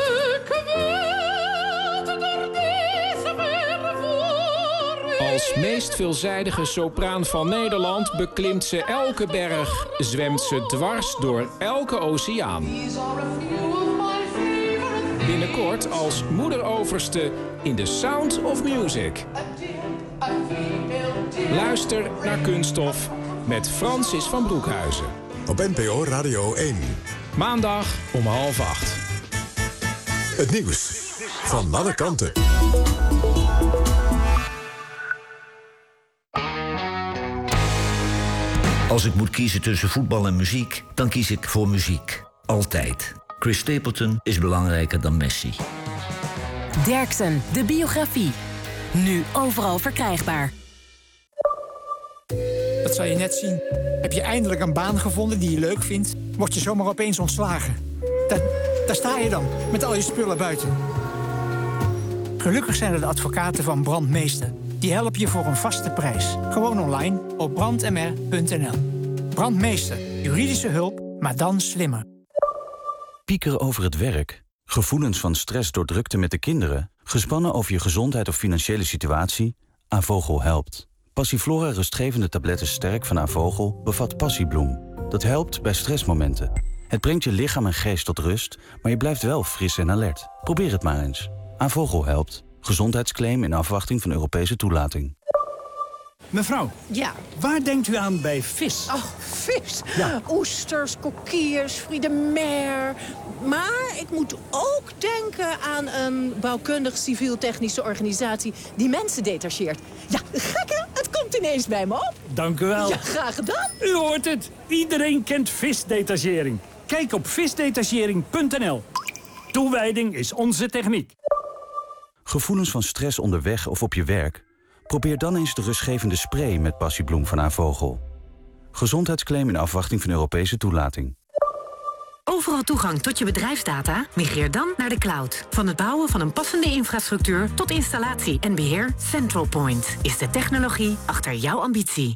Als meest veelzijdige sopraan van Nederland beklimt ze elke berg, zwemt ze dwars door elke oceaan. Binnenkort als moederoverste in The Sound of Music. Luister naar Kunststof met Francis van Broekhuizen. Op NPO Radio 1. Maandag om 7:30. Het nieuws van alle kanten. Als ik moet kiezen tussen voetbal en muziek, dan kies ik voor muziek. Altijd. Chris Stapleton is belangrijker dan Messi. Derksen, de biografie. Nu overal verkrijgbaar. Dat zal je net zien. Heb je eindelijk een baan gevonden die je leuk vindt, word je zomaar opeens ontslagen. Daar sta je dan, met al je spullen buiten. Gelukkig zijn er de advocaten van Brandmeester. Die helpen je voor een vaste prijs. Gewoon online op brandmr.nl. Brandmeester. Juridische hulp, maar dan slimmer. Piekeren over het werk. Gevoelens van stress door drukte met de kinderen. Gespannen over je gezondheid of financiële situatie. Avogel helpt. Passiflora rustgevende tabletten sterk van Avogel bevat passiebloem. Dat helpt bij stressmomenten. Het brengt je lichaam en geest tot rust, maar je blijft wel fris en alert. Probeer het maar eens. Avogel helpt. Gezondheidsclaim in afwachting van Europese toelating. Mevrouw, ja. Waar denkt u aan bij vis? Oh, vis. Ja. Oesters, kokkiers, fruits de mer. Maar ik moet ook denken aan een bouwkundig civiel-technische organisatie die mensen detacheert. Ja, gek hè? Het komt ineens bij me op. Dank u wel. Ja, graag gedaan. U hoort het. Iedereen kent visdetachering. Kijk op visdetachering.nl. Toewijding is onze techniek. Gevoelens van stress onderweg of op je werk? Probeer dan eens de rustgevende spray met passiebloem van Avogel. Gezondheidsclaim in afwachting van Europese toelating. Overal toegang tot je bedrijfsdata? Migreer dan naar de cloud. Van het bouwen van een passende infrastructuur tot installatie en beheer, Central Point is de technologie achter jouw ambitie.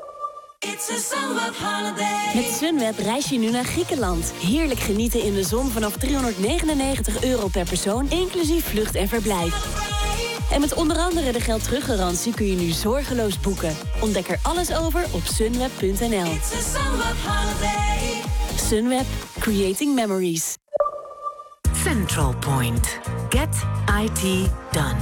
Met Sunweb reis je nu naar Griekenland. Heerlijk genieten in de zon vanaf €399 per persoon, inclusief vlucht en verblijf. En met onder andere de geldteruggarantie kun je nu zorgeloos boeken. Ontdek er alles over op sunweb.nl. Sunweb. Creating memories. Central Point. Get IT done.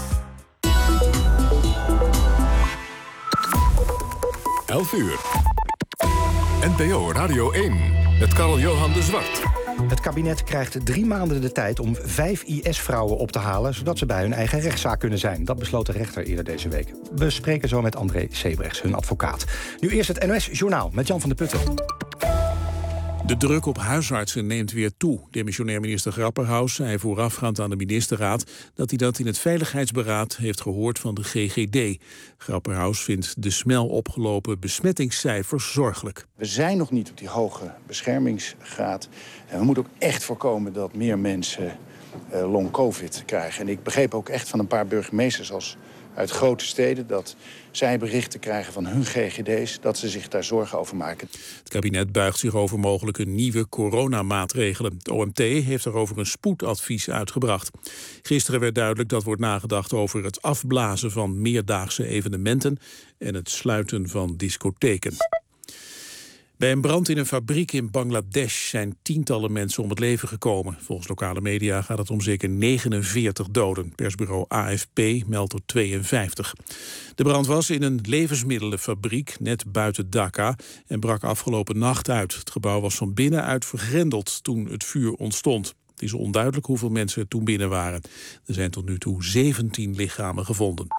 Uur. NPO Radio 1 met Karl-Johan de Zwart. Het kabinet krijgt 3 maanden de tijd om 5 IS-vrouwen op te halen, zodat ze bij hun eigen rechtszaak kunnen zijn. Dat besloot de rechter eerder deze week. We spreken zo met André Sebrechts, hun advocaat. Nu eerst het NOS-journaal met Jan van der Putten. De druk op huisartsen neemt weer toe. Demissionair minister Grapperhaus zei voorafgaand aan de ministerraad dat hij dat in het Veiligheidsberaad heeft gehoord van de GGD. Grapperhaus vindt de snel opgelopen besmettingscijfers zorgelijk. We zijn nog niet op die hoge beschermingsgraad. En we moeten ook echt voorkomen dat meer mensen long-covid krijgen. En ik begreep ook echt van een paar burgemeesters uit grote steden dat zij berichten krijgen van hun GGD's dat ze zich daar zorgen over maken. Het kabinet buigt zich over mogelijke nieuwe coronamaatregelen. Het OMT heeft daarover een spoedadvies uitgebracht. Gisteren werd duidelijk dat wordt nagedacht over het afblazen van meerdaagse evenementen en het sluiten van discotheken. Bij een brand in een fabriek in Bangladesh zijn tientallen mensen om het leven gekomen. Volgens lokale media gaat het om zeker 49 doden. Persbureau AFP meldt er 52. De brand was in een levensmiddelenfabriek net buiten Dhaka en brak afgelopen nacht uit. Het gebouw was van binnenuit vergrendeld toen het vuur ontstond. Het is onduidelijk hoeveel mensen er toen binnen waren. Er zijn tot nu toe 17 lichamen gevonden.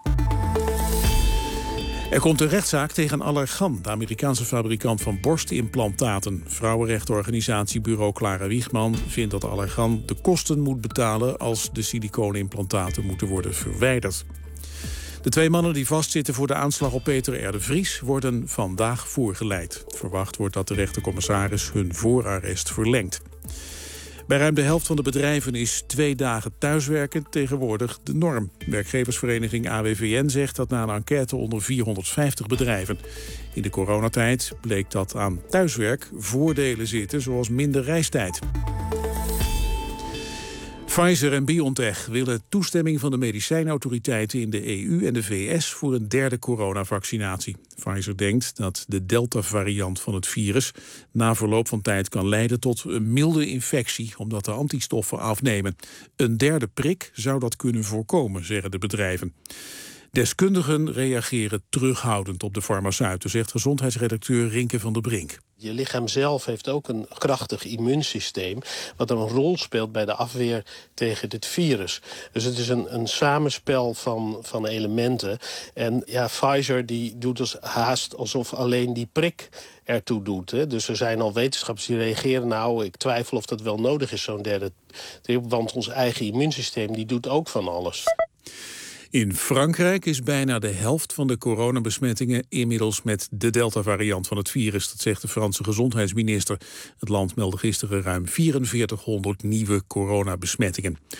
Er komt een rechtszaak tegen Allergan, de Amerikaanse fabrikant van borstimplantaten. Vrouwenrechtenorganisatie Bureau Clara Wiegman vindt dat Allergan de kosten moet betalen als de siliconimplantaten moeten worden verwijderd. De 2 mannen die vastzitten voor de aanslag op Peter R. de Vries worden vandaag voorgeleid. Verwacht wordt dat de rechtercommissaris hun voorarrest verlengt. Bij ruim de helft van de bedrijven is 2 dagen thuiswerken tegenwoordig de norm. Werkgeversvereniging AWVN zegt dat na een enquête onder 450 bedrijven. In de coronatijd bleek dat aan thuiswerk voordelen zitten, zoals minder reistijd. Pfizer en BioNTech willen toestemming van de medicijnautoriteiten in de EU en de VS voor een 3e coronavaccinatie. Pfizer denkt dat de Delta-variant van het virus na verloop van tijd kan leiden tot een milde infectie, omdat de antistoffen afnemen. Een 3e prik zou dat kunnen voorkomen, zeggen de bedrijven. Deskundigen reageren terughoudend op de farmaceuten, zegt gezondheidsredacteur Rinke van der Brink. Je lichaam zelf heeft ook een krachtig immuunsysteem, wat een rol speelt bij de afweer tegen dit virus. Dus het is een samenspel van elementen. En ja, Pfizer die doet haast alsof alleen die prik ertoe doet. Hè. Dus er zijn al wetenschappers die reageren, nou, ik twijfel of dat wel nodig is, zo'n 3e prik, want ons eigen immuunsysteem die doet ook van alles. In Frankrijk is bijna de helft van de coronabesmettingen inmiddels met de Delta-variant van het virus. Dat zegt de Franse gezondheidsminister. Het land meldde gisteren ruim 4400 nieuwe coronabesmettingen.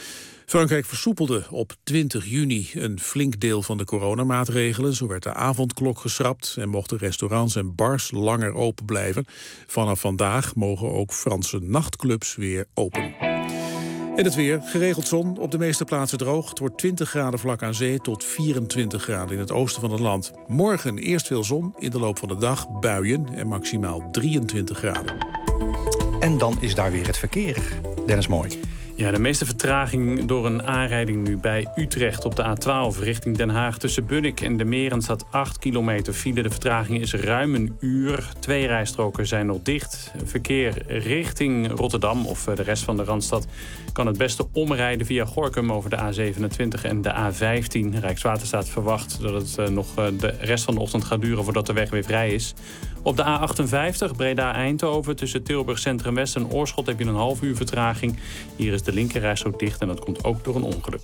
Frankrijk versoepelde op 20 juni een flink deel van de coronamaatregelen. Zo werd de avondklok geschrapt en mochten restaurants en bars langer open blijven. Vanaf vandaag mogen ook Franse nachtclubs weer open. En het weer, geregeld zon, op de meeste plaatsen droog. Het wordt 20 graden vlak aan zee tot 24 graden in het oosten van het land. Morgen eerst veel zon, in de loop van de dag buien en maximaal 23 graden. En dan is daar weer het verkeer. Dennis Mooi. Ja, de meeste vertraging door een aanrijding nu bij Utrecht op de A12 richting Den Haag. Tussen Bunnik en de Meren staat 8 kilometer file. De vertraging is ruim een uur. 2 rijstroken zijn nog dicht. Verkeer richting Rotterdam of de rest van de Randstad kan het beste omrijden via Gorinchem over de A27 en de A15. Rijkswaterstaat verwacht dat het nog de rest van de ochtend gaat duren voordat de weg weer vrij is. Op de A58 Breda-Eindhoven tussen Tilburg Centrum West en Oorschot heb je een half uur vertraging. Hier is de linkerrijstrook dicht en dat komt ook door een ongeluk.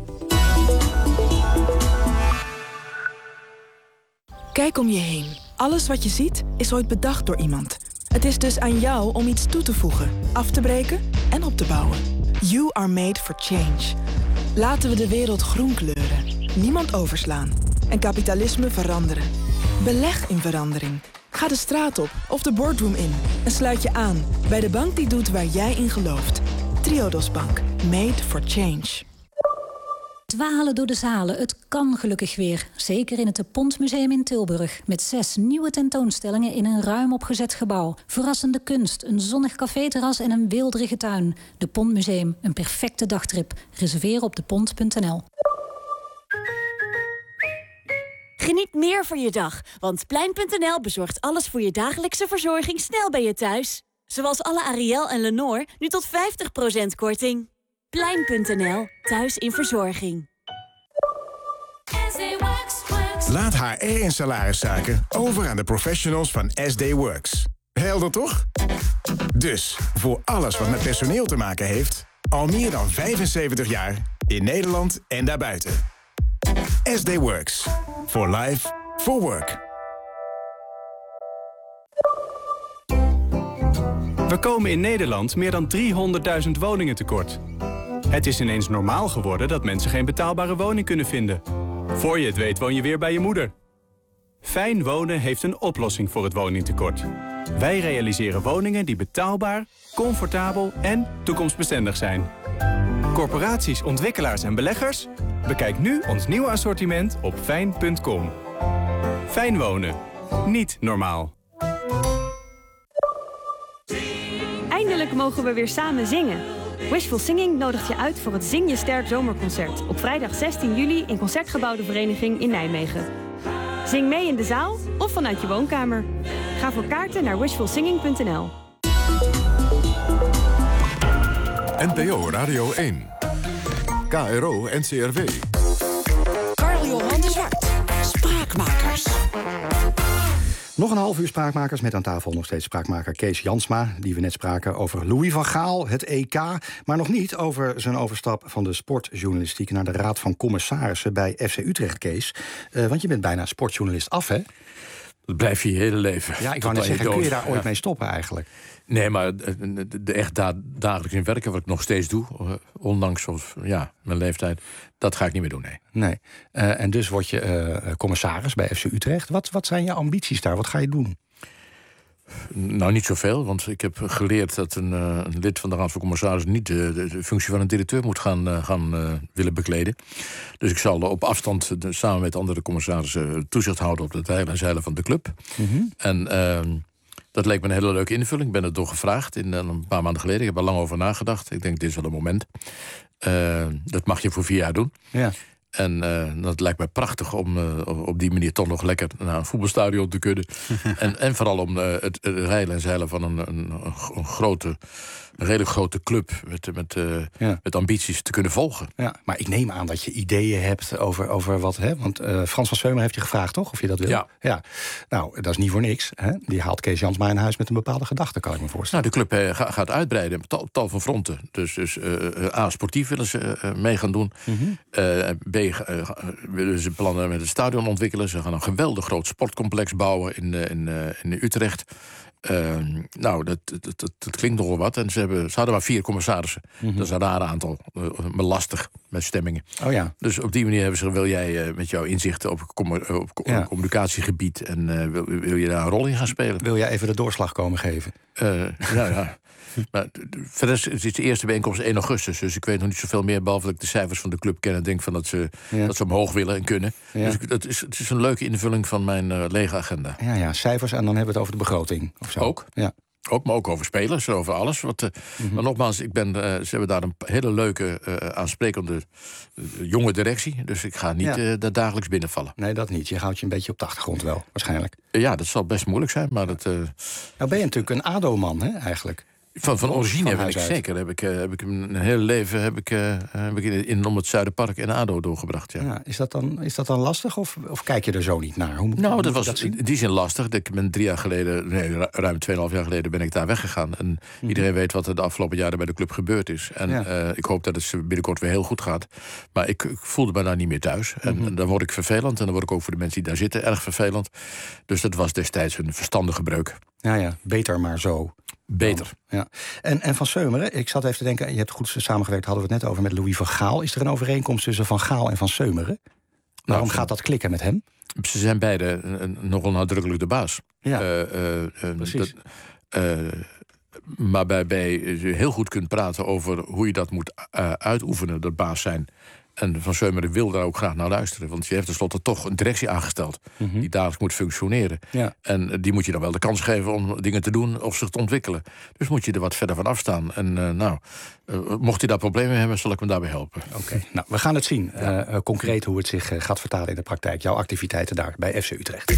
Kijk om je heen. Alles wat je ziet is ooit bedacht door iemand. Het is dus aan jou om iets toe te voegen, af te breken en op te bouwen. You are made for change. Laten we de wereld groen kleuren, niemand overslaan en kapitalisme veranderen. Beleg in verandering. Ga de straat op of de boardroom in en sluit je aan bij de bank die doet waar jij in gelooft. Triodos Bank. Made for change. Dwalen door de zalen, het kan gelukkig weer. Zeker in het De Pont Museum in Tilburg. Met 6 nieuwe tentoonstellingen in een ruim opgezet gebouw. Verrassende kunst, een zonnig caféterras en een weelderige tuin. De Pont Museum, een perfecte dagtrip. Reserveer op depont.nl. Geniet meer van je dag, want Plein.nl bezorgt alles voor je dagelijkse verzorging snel bij je thuis. Zoals alle Ariel en Lenore, nu tot 50% korting. Plein.nl, thuis in verzorging. Laat HR en salariszaken over aan de professionals van SD Works. Helder toch? Dus, voor alles wat met personeel te maken heeft, al meer dan 75 jaar in Nederland en daarbuiten. SD Works. For life, for work. We komen in Nederland meer dan 300.000 woningen tekort. Het is ineens normaal geworden dat mensen geen betaalbare woning kunnen vinden. Voor je het weet woon je weer bij je moeder. Fijn Wonen heeft een oplossing voor het woningtekort. Wij realiseren woningen die betaalbaar, comfortabel en toekomstbestendig zijn. Corporaties, ontwikkelaars en beleggers? Bekijk nu ons nieuwe assortiment op fijn.com. Fijn Wonen. Niet normaal. Eindelijk mogen we weer samen zingen. Wishful Singing nodigt je uit voor het Zing je Sterk zomerconcert op vrijdag 16 juli in Concertgebouw de Vereniging in Nijmegen. Zing mee in de zaal of vanuit je woonkamer. Ga voor kaarten naar wishfulsinging.nl. NPO Radio 1. KRO NCRW. Carl-Johan de Zwart. Spraakmakers. Nog een half uur Spraakmakers met aan tafel nog steeds spraakmaker Kees Jansma, die we net spraken over Louis van Gaal, het EK, maar nog niet over zijn overstap van de sportjournalistiek naar de Raad van Commissarissen bij FC Utrecht, Kees. Want je bent bijna sportjournalist af, hè? Dat blijf je hele leven. Ja, ik wou net zeggen, kun je daar ooit mee stoppen eigenlijk? Nee, maar de echt dagelijks in werken, wat ik nog steeds doe, ondanks mijn leeftijd, dat ga ik niet meer doen, Nee. En dus word je commissaris bij FC Utrecht. Wat zijn je ambities daar? Wat ga je doen? Nou, niet zoveel, want ik heb geleerd dat een lid van de Raad van Commissarissen niet de functie van een directeur moet gaan willen bekleden. Dus ik zal op afstand samen met andere commissarissen toezicht houden op het heilen en zeilen van de club. Mm-hmm. En dat leek me een hele leuke invulling. Ik ben er door gevraagd een paar maanden geleden. Ik heb er lang over nagedacht. Ik denk, dit is wel een moment. Dat mag je voor 4 jaar doen. Ja. En dat lijkt mij prachtig om op die manier toch nog lekker naar een voetbalstadion te kunnen. en vooral om het rijden en zeilen van een redelijk grote club met ambities te kunnen volgen. Ja, maar ik neem aan dat je ideeën hebt over wat, hè? Want Frans van Sweumer heeft je gevraagd, toch? Of je dat wil? Ja. Nou, dat is niet voor niks. Hè? Die haalt Kees Jansma in huis met een bepaalde gedachte, kan ik me voorstellen. Nou, de club gaat uitbreiden op tal van fronten. Dus A, sportief willen ze mee gaan doen. Mm-hmm. B, willen ze plannen met het stadion ontwikkelen. Ze gaan een geweldig groot sportcomplex bouwen in Utrecht. Dat klinkt nogal wat. En ze hadden maar 4 commissarissen. Dat is een raar aantal. Maar lastig met stemmingen. Oh ja. Dus op die manier hebben ze... wil jij met jouw inzichten op communicatiegebied... en wil je daar een rol in gaan spelen? Wil jij even de doorslag komen geven? Ja. Maar verder is de eerste bijeenkomst 1 augustus. Dus ik weet nog niet zoveel meer... behalve dat ik de cijfers van de club ken... en denk van dat ze omhoog willen en kunnen. Ja. Dus het is een leuke invulling van mijn lege agenda. Ja, cijfers en dan hebben we het over de begroting. Of zo. Ook. Ja. Maar ook over spelers, over alles. Maar nogmaals, ze hebben daar een hele leuke, aansprekende jonge directie. Dus ik ga niet daar dagelijks binnenvallen. Nee, dat niet. Je houdt je een beetje op de achtergrond wel, waarschijnlijk. Ja, dat zal best moeilijk zijn, maar dat... Nou ben je natuurlijk een ADO-man, hè, eigenlijk. Van origine ben ik zeker. Heb ik een hele leven heb ik om het Zuiderpark en ADO doorgebracht. Ja. Is dat dan lastig of kijk je er zo niet naar? Dat was in die zin lastig. Ik ben ruim 2,5 jaar geleden ben ik daar weggegaan. En iedereen weet wat er de afgelopen jaren bij de club gebeurd is. En ik hoop dat het binnenkort weer heel goed gaat. Maar ik voelde me daar niet meer thuis. En dan word ik vervelend. En dan word ik ook voor de mensen die daar zitten erg vervelend. Dus dat was destijds een verstandige breuk. Ja, beter maar zo. Beter. Ja. En Van Seumeren, ik zat even te denken... je hebt goed samengewerkt, hadden we het net over met Louis van Gaal. Is er een overeenkomst tussen Van Gaal en Van Seumeren? Waarom gaat dat klikken met hem? Ze zijn beide nogal nadrukkelijk de baas. Ja, precies. Maar waarbij je heel goed kunt praten over hoe je dat moet uitoefenen, dat baas zijn. En Van Seumeren wil daar ook graag naar luisteren. Want je heeft tenslotte toch een directie aangesteld... die dagelijks moet functioneren. Ja. En die moet je dan wel de kans geven om dingen te doen of zich te ontwikkelen. Dus moet je er wat verder van afstaan. En mocht hij daar problemen mee hebben, zal ik hem daarbij helpen. Oké. Nou, we gaan het zien. Concreet hoe het zich gaat vertalen in de praktijk. Jouw activiteiten daar bij FC Utrecht.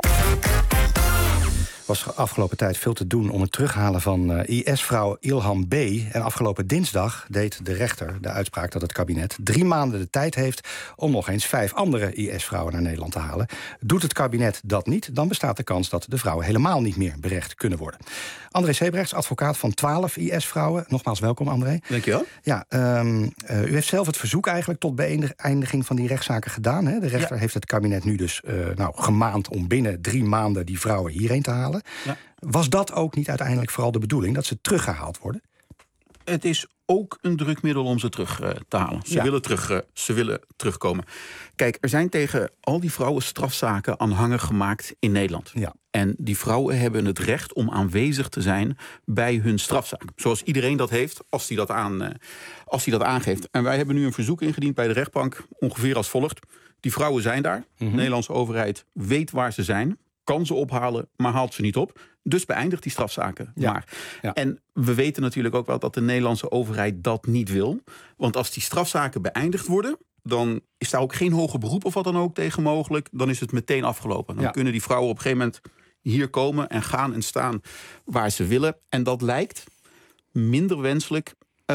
Er was afgelopen tijd veel te doen om het terughalen van IS-vrouw Ilham B. En afgelopen dinsdag deed de rechter de uitspraak dat het kabinet 3 maanden de tijd heeft om nog eens 5 andere IS-vrouwen naar Nederland te halen. Doet het kabinet dat niet, dan bestaat de kans dat de vrouwen helemaal niet meer berecht kunnen worden. André Sebrechts, advocaat van 12 IS-vrouwen. Nogmaals welkom, André. Dank je wel. Ja, u heeft zelf het verzoek eigenlijk tot beëindiging van die rechtszaken gedaan. Hè? De rechter heeft het kabinet nu dus gemaand om binnen 3 maanden die vrouwen hierheen te halen. Ja. Was dat ook niet uiteindelijk vooral de bedoeling, dat ze teruggehaald worden? Het is ook een drukmiddel om ze terug te halen. Ze willen terugkomen. Kijk, er zijn tegen al die vrouwen strafzaken aanhangig gemaakt in Nederland. Ja. En die vrouwen hebben het recht om aanwezig te zijn bij hun strafzaak. Zoals iedereen dat heeft als hij dat aangeeft. En wij hebben nu een verzoek ingediend bij de rechtbank, ongeveer als volgt. Die vrouwen zijn daar. De Nederlandse overheid weet waar ze zijn. Kan ze ophalen, maar haalt ze niet op. Dus beëindigt die strafzaken maar. Ja. En we weten natuurlijk ook wel dat de Nederlandse overheid dat niet wil. Want als die strafzaken beëindigd worden, dan is daar ook geen hoger beroep of wat dan ook tegen mogelijk. Dan is het meteen afgelopen. Dan kunnen die vrouwen op een gegeven moment hier komen en gaan en staan waar ze willen. En dat lijkt minder wenselijk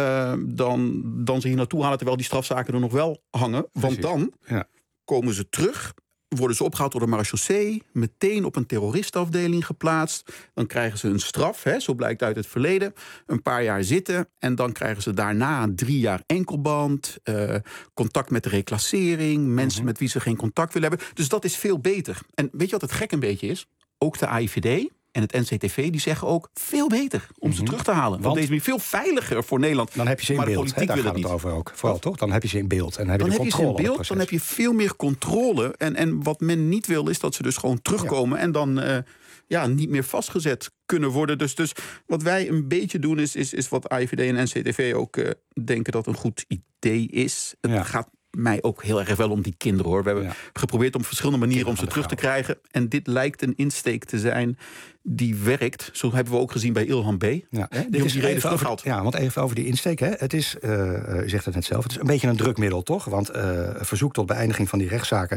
dan ze hier naartoe halen, terwijl die strafzaken er nog wel hangen. Want dan komen ze terug, worden ze opgehaald door de marechaussee, meteen op een terroristenafdeling geplaatst. Dan krijgen ze een straf, zo blijkt uit het verleden, een paar jaar zitten. En dan krijgen ze daarna 3 jaar enkelband, contact met de reclassering, mensen met wie ze geen contact willen hebben. Dus dat is veel beter. En weet je wat het gek een beetje is? Ook de AIVD en het NCTV, die zeggen ook veel beter om ze terug te halen. Want deze is veel veiliger voor Nederland. Dan heb je ze in beeld, daar gaat het over ook. Vooral toch? Dan heb je ze in beeld en heb je de controle. Dan heb je veel meer controle. En wat men niet wil, is dat ze dus gewoon terugkomen en dan niet meer vastgezet kunnen worden. Dus wat wij een beetje doen, is wat AIVD en NCTV ook denken dat een goed idee is. Het gaat mij ook heel erg wel om die kinderen, hoor. We hebben geprobeerd op verschillende manieren om ze terug te krijgen. En dit lijkt een insteek te zijn die werkt. Zo hebben we ook gezien bij Ilham B. Ja. Die reden terughaalt. Ja, want even over die insteek. Hè. Het is, u zegt het net zelf, het is een beetje een drukmiddel, toch? Want verzoek tot beëindiging van die rechtszaken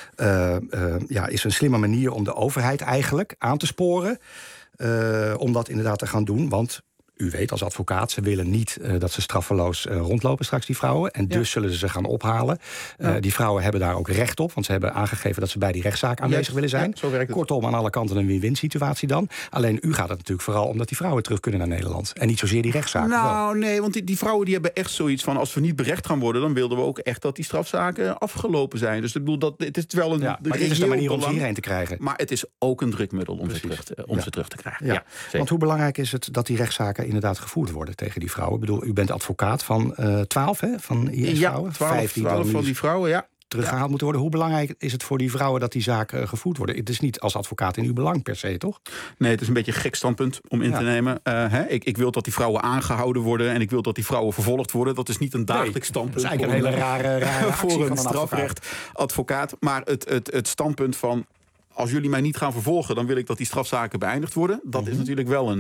is een slimme manier om de overheid eigenlijk aan te sporen om dat inderdaad te gaan doen. Want u weet als advocaat, ze willen niet dat ze straffeloos rondlopen straks, die vrouwen. En dus zullen ze gaan ophalen. Die vrouwen hebben daar ook recht op, want ze hebben aangegeven dat ze bij die rechtszaak aanwezig willen zijn. Kortom, aan alle kanten een win-win situatie dan. Alleen u gaat het natuurlijk vooral omdat die vrouwen terug kunnen naar Nederland. En niet zozeer die rechtszaak. Nou, nee, want die vrouwen die hebben echt zoiets van, als we niet berecht gaan worden, dan wilden we ook echt dat die strafzaken afgelopen zijn. Dus ik bedoel, het is wel een maar dit is de manier om ze hierheen te krijgen. Maar het is ook een drukmiddel om ze terug te krijgen. Ja. Want hoe belangrijk is het dat die rechtszaken inderdaad gevoerd worden tegen die vrouwen? Ik bedoel, u bent advocaat van 12, hè? Van IS-vrouwen? 12 van die vrouwen, ja. Teruggehaald moeten worden. Hoe belangrijk is het voor die vrouwen dat die zaken gevoerd worden? Het is niet als advocaat in uw belang per se, toch? Nee, het is een beetje een gek standpunt om in te nemen. Ik wil dat die vrouwen aangehouden worden en ik wil dat die vrouwen vervolgd worden. Dat is niet een dagelijks standpunt. Dat is eigenlijk een hele rare voor een strafrechtadvocaat. Maar het standpunt van, als jullie mij niet gaan vervolgen, dan wil ik dat die strafzaken beëindigd worden. Dat is natuurlijk wel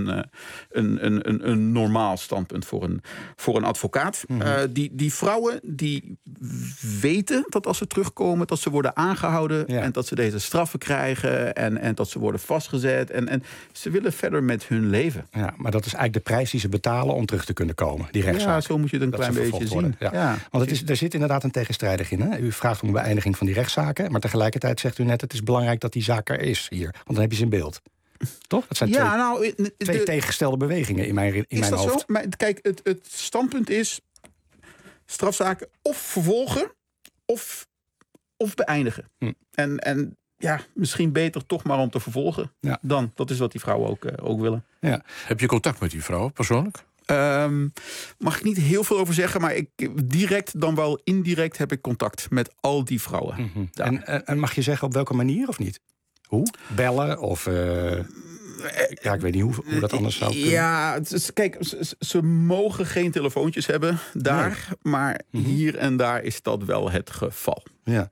een normaal standpunt voor een advocaat. Die vrouwen die weten dat als ze terugkomen, dat ze worden aangehouden en dat ze deze straffen krijgen en dat ze worden vastgezet. En ze willen verder met hun leven. Ja, maar dat is eigenlijk de prijs die ze betalen om terug te kunnen komen, die rechtszaak. Ja, zo moet je het een klein beetje zien. Ja. Want er zit inderdaad een tegenstrijdig in. Hè? U vraagt om een beëindiging van die rechtszaken, maar tegelijkertijd zegt u net, het is belangrijk dat die zaak er is hier. Want dan heb je ze in beeld. Toch? Dat zijn twee tegengestelde bewegingen in mijn hoofd. Zo? Maar kijk, het standpunt is strafzaken of vervolgen of beëindigen. En ja, misschien beter toch maar om te vervolgen dan. Dat is wat die vrouwen ook willen. Ja. Heb je contact met die vrouwen persoonlijk? Mag ik niet heel veel over zeggen, maar direct dan wel indirect heb ik contact met al die vrouwen. En mag je zeggen op welke manier of niet? Hoe? Bellen of... ik weet niet hoe dat anders zou kunnen. Ja, kijk, ze mogen geen telefoontjes hebben daar. Maar hier en daar is dat wel het geval. Ja.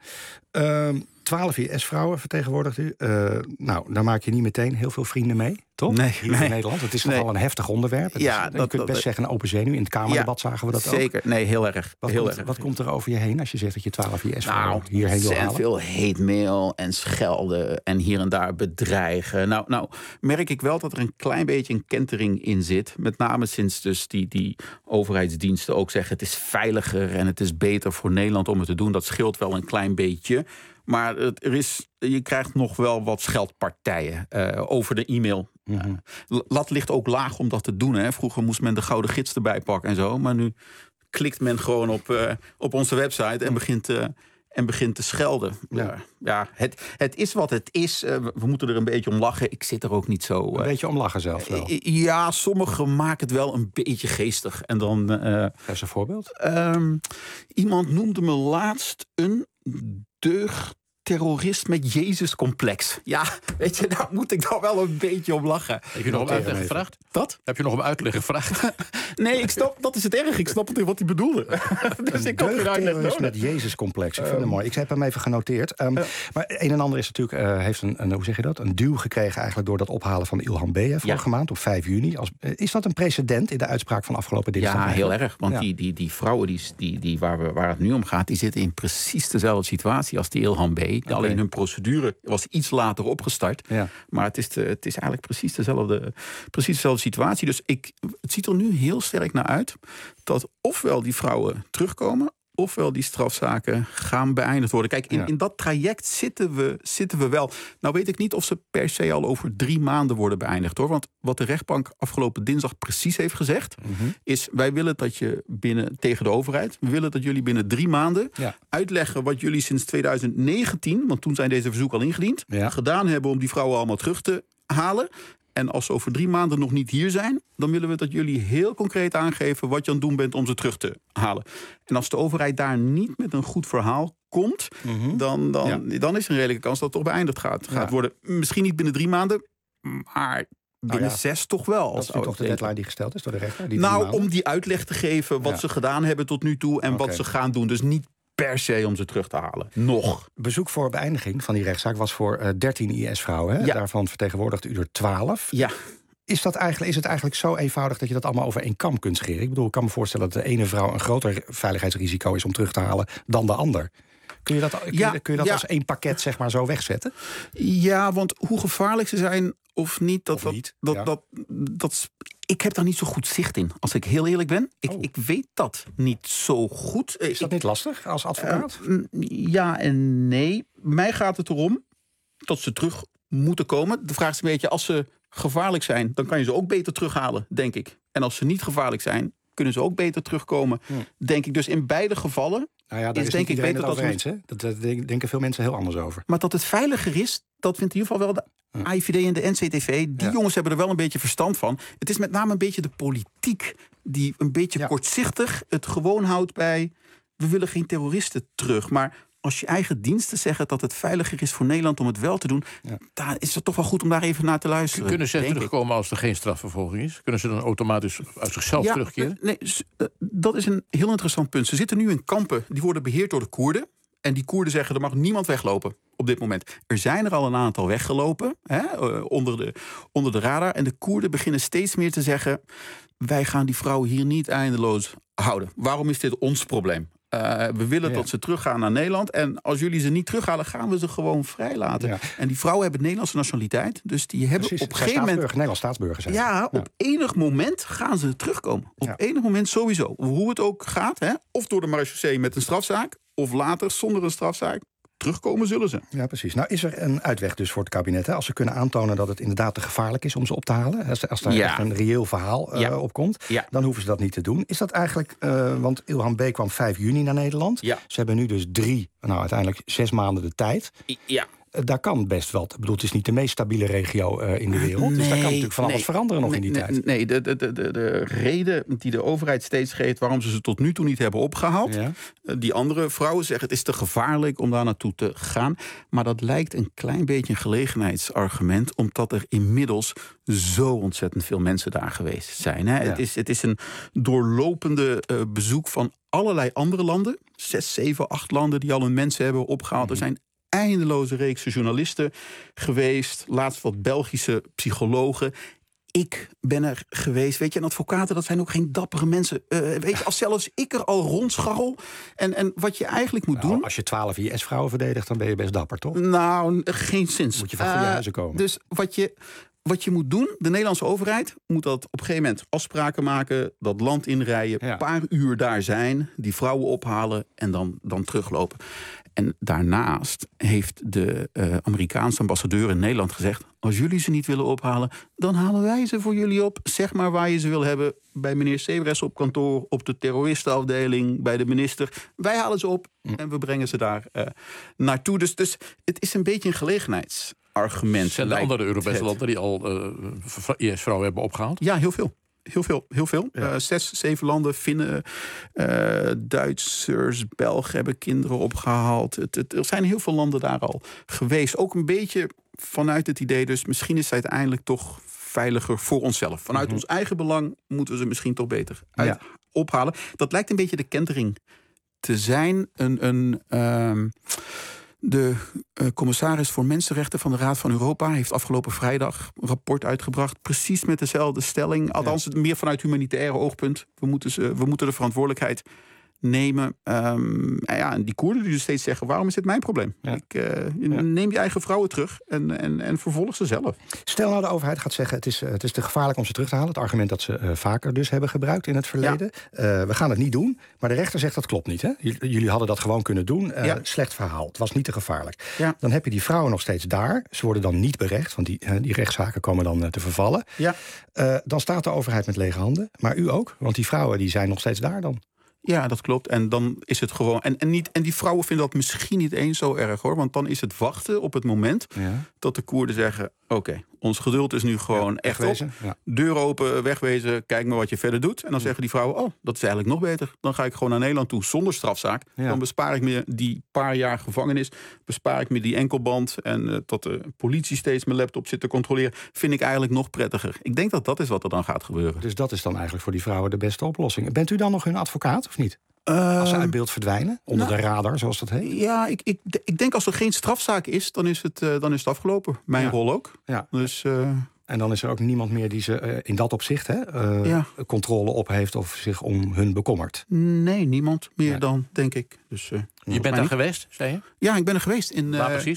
12 IS-vrouwen vertegenwoordigt u. Nou, daar maak je niet meteen heel veel vrienden mee, toch? Nee. Hier in Nederland. Het is nogal een heftig onderwerp. Je kunt best zeggen een open zenuw. In het Kamerdebat zagen we dat zeker. ook. Zeker, nee, heel erg. Wat komt er over je heen als je zegt dat je 12 IS-vrouwen hierheen wil halen? Veel hate mail en schelden en hier en daar bedreigen. Nou, merk ik wel dat er een klein beetje een kentering in zit. Met name sinds dus die overheidsdiensten ook zeggen, het is veiliger en het is beter voor Nederland om het te doen. Dat scheelt wel een klein beetje. Maar je krijgt nog wel wat scheldpartijen over de e-mail. Lat ligt ook laag om dat te doen. Hè. Vroeger moest men de gouden gids erbij pakken en zo. Maar nu klikt men gewoon op onze website en begint te schelden. Ja, het is wat het is. We moeten er een beetje om lachen. Ik zit er ook niet zo... Een beetje om lachen zelf wel. Ja, sommigen maken het wel een beetje geestig. En dan... Geef een voorbeeld. Iemand noemde me laatst een terrorist met Jezus-complex. Ja, weet je, daar moet ik dan wel een beetje om lachen. Heb je nog om uitleg gevraagd? Wat? Heb je nog om uitleg gevraagd? Nee, dat is het erg. Ik snap het wat hij bedoelde. Dus ik kan geen uitleg nodig. Met Jezus-complex. Ik vind het mooi. Ik heb hem even genoteerd. Maar een en ander is natuurlijk, heeft hoe zeg je dat? Een duw gekregen eigenlijk door dat ophalen van Ilhan B. Vorige maand op 5 juni. Is dat een precedent in de uitspraak van afgelopen dinsdag? Ja, heel erg. Want die vrouwen waar het nu om gaat, die zitten in precies dezelfde situatie als die Ilhan B. Alleen hun procedure was iets later opgestart. Ja. Maar het is eigenlijk precies dezelfde situatie. Dus het ziet er nu heel sterk naar uit dat ofwel die vrouwen terugkomen, ofwel die strafzaken gaan beëindigd worden. Kijk, in dat traject zitten we wel. Nou weet ik niet of ze per se al over 3 maanden worden beëindigd, hoor. Want wat de rechtbank afgelopen dinsdag precies heeft gezegd, is: wij willen dat je tegen de overheid, we willen dat jullie binnen 3 maanden uitleggen wat jullie sinds 2019, want toen zijn deze verzoeken al ingediend, gedaan hebben om die vrouwen allemaal terug te halen. En als ze over 3 maanden nog niet hier zijn, dan willen we dat jullie heel concreet aangeven wat je aan het doen bent om ze terug te halen. En als de overheid daar niet met een goed verhaal komt, dan is er een redelijke kans dat het toch beëindigd gaat worden. Misschien niet binnen 3 maanden, maar binnen 6 toch wel. Dat is toch de deadline die gesteld is door de rechter? Om die uitleg te geven wat ze gedaan hebben tot nu toe en wat ze gaan doen. Dus niet per se om ze terug te halen. Nog. Bezoek voor beëindiging van die rechtszaak was voor 13 IS-vrouwen. Ja. Daarvan vertegenwoordigt u er 12. Ja. Is het eigenlijk zo eenvoudig dat je dat allemaal over één kam kunt scheren? Ik bedoel, ik kan me voorstellen dat de ene vrouw een groter veiligheidsrisico is om terug te halen dan de ander. Kun je dat als één pakket zeg maar zo wegzetten? Ja, want hoe gevaarlijk ze zijn of niet, ik heb daar niet zo goed zicht in, als ik heel eerlijk ben. Ik weet dat niet zo goed. Is dat niet lastig als advocaat? Ja en nee. Mij gaat het erom dat ze terug moeten komen. De vraag is een beetje, als ze gevaarlijk zijn, dan kan je ze ook beter terughalen, denk ik. En als ze niet gevaarlijk zijn, kunnen ze ook beter terugkomen, denk ik. Dus in beide gevallen is denk ik beter dat eens. Daar denken veel mensen heel anders over. Maar dat het veiliger is, dat vindt in ieder geval wel de AIVD en de NCTV. Die jongens hebben er wel een beetje verstand van. Het is met name een beetje de politiek die een beetje kortzichtig het gewoon houdt bij, we willen geen terroristen terug. Maar als je eigen diensten zeggen dat het veiliger is voor Nederland om het wel te doen, dan is het toch wel goed om daar even naar te luisteren. Kunnen ze terugkomen als er geen strafvervolging is? Kunnen ze dan automatisch uit zichzelf terugkeren? Nee, dat is een heel interessant punt. Ze zitten nu in kampen, die worden beheerd door de Koerden. En die Koerden zeggen, er mag niemand weglopen op dit moment. Er zijn er al een aantal weggelopen, onder de radar. En de Koerden beginnen steeds meer te zeggen, wij gaan die vrouwen hier niet eindeloos houden. Waarom is dit ons probleem? We willen dat ze teruggaan naar Nederland. En als jullie ze niet terughalen, gaan we ze gewoon vrijlaten. Ja. En die vrouwen hebben Nederlandse nationaliteit. Dus die hebben op een gegeven moment, Nederlands staatsburger zijn. Ja, op enig moment gaan ze terugkomen. Op enig moment sowieso. Hoe het ook gaat. Of door de marechaussee met een strafzaak, of later zonder een strafzaak. Terugkomen zullen ze. Ja, precies. Nou is er een uitweg dus voor het kabinet. Als ze kunnen aantonen dat het inderdaad te gevaarlijk is om ze op te halen. Als daar echt een reëel verhaal op komt. Ja. Dan hoeven ze dat niet te doen. Is dat eigenlijk, want Ilhan B. kwam 5 juni naar Nederland. Ja. Ze hebben nu dus uiteindelijk 6 maanden de tijd. Ja. Daar kan best wel. Ik bedoel, het is niet de meest stabiele regio in de wereld. Dus daar kan natuurlijk van alles veranderen nog in die tijd. Nee, de reden die de overheid steeds geeft waarom ze tot nu toe niet hebben opgehaald. Die andere vrouwen zeggen het is te gevaarlijk om daar naartoe te gaan. Maar dat lijkt een klein beetje een gelegenheidsargument, omdat er inmiddels zo ontzettend veel mensen daar geweest zijn. Hè? Ja. Het is een doorlopende bezoek van allerlei andere landen. 6, 7, 8 landen die al hun mensen hebben opgehaald. Er zijn eindeloze reeksen journalisten geweest. Laatst wat Belgische psychologen. Ik ben er geweest. Weet je, en advocaten, dat zijn ook geen dappere mensen. Weet je, als zelfs ik er al rondscharrel. En wat je eigenlijk moet doen. Als je 12 IS-vrouwen verdedigt, dan ben je best dapper, toch? Nou, geen zins. Moet je van goede huizen komen. Dus wat je moet doen, de Nederlandse overheid moet dat op een gegeven moment afspraken maken, dat land inrijden, een paar uur daar zijn, die vrouwen ophalen en dan teruglopen. En daarnaast heeft de Amerikaanse ambassadeur in Nederland gezegd, als jullie ze niet willen ophalen, dan halen wij ze voor jullie op. Zeg maar waar je ze wil hebben. Bij meneer Sebres op kantoor, op de terroristenafdeling, bij de minister. Wij halen ze op en we brengen ze daar naartoe. Dus het is een beetje een gelegenheidsargument. Zijn er andere Europese landen die al IS-vrouwen hebben opgehaald? Ja, heel veel. Heel veel. Ja. 6, 7 landen, Finnen, Duitsers, Belgen hebben kinderen opgehaald. Er zijn heel veel landen daar al geweest. Ook een beetje vanuit het idee, dus misschien is het uiteindelijk toch veiliger voor onszelf. Vanuit ons eigen belang moeten we ze misschien toch beter ophalen. Dat lijkt een beetje de kentering te zijn. De commissaris voor Mensenrechten van de Raad van Europa heeft afgelopen vrijdag een rapport uitgebracht, precies met dezelfde stelling. Althans, meer vanuit humanitaire oogpunt. We moeten de verantwoordelijkheid nemen. En die Koerden die dus steeds zeggen, waarom is dit mijn probleem? Ja. Neem je eigen vrouwen terug en vervolg ze zelf. Stel nou de overheid gaat zeggen, het is te gevaarlijk om ze terug te halen. Het argument dat ze vaker dus hebben gebruikt in het verleden. We gaan het niet doen, maar de rechter zegt dat klopt niet. Hè? Jullie hadden dat gewoon kunnen doen. Slecht verhaal, het was niet te gevaarlijk. Ja. Dan heb je die vrouwen nog steeds daar. Ze worden dan niet berecht, want die rechtszaken komen dan te vervallen. Ja. Dan staat de overheid met lege handen. Maar u ook, want die vrouwen die zijn nog steeds daar dan. Ja, dat klopt. En dan is het gewoon. En die vrouwen vinden dat misschien niet eens zo erg, hoor. Want dan is het wachten op het moment dat de Koerden zeggen, oké, ons geduld is nu gewoon echt op. Ja. Deur open, wegwezen, kijk maar wat je verder doet. En dan zeggen die vrouwen, oh, dat is eigenlijk nog beter. Dan ga ik gewoon naar Nederland toe zonder strafzaak. Ja. Dan bespaar ik me die paar jaar gevangenis. Bespaar ik me die enkelband. En tot de politie steeds mijn laptop zit te controleren. Vind ik eigenlijk nog prettiger. Ik denk dat is wat er dan gaat gebeuren. Dus dat is dan eigenlijk voor die vrouwen de beste oplossing. Bent u dan nog hun advocaat of niet? Als ze uit beeld verdwijnen, onder de radar, zoals dat heet? Ja, ik denk als er geen strafzaak is, dan is het afgelopen. Mijn rol ook. Ja. Dus, En dan is er ook niemand meer die ze in dat opzicht controle op heeft of zich om hun bekommert. Nee, niemand meer dan, denk ik. Dus, je bent daar geweest, zei je? Ja, ik ben er geweest in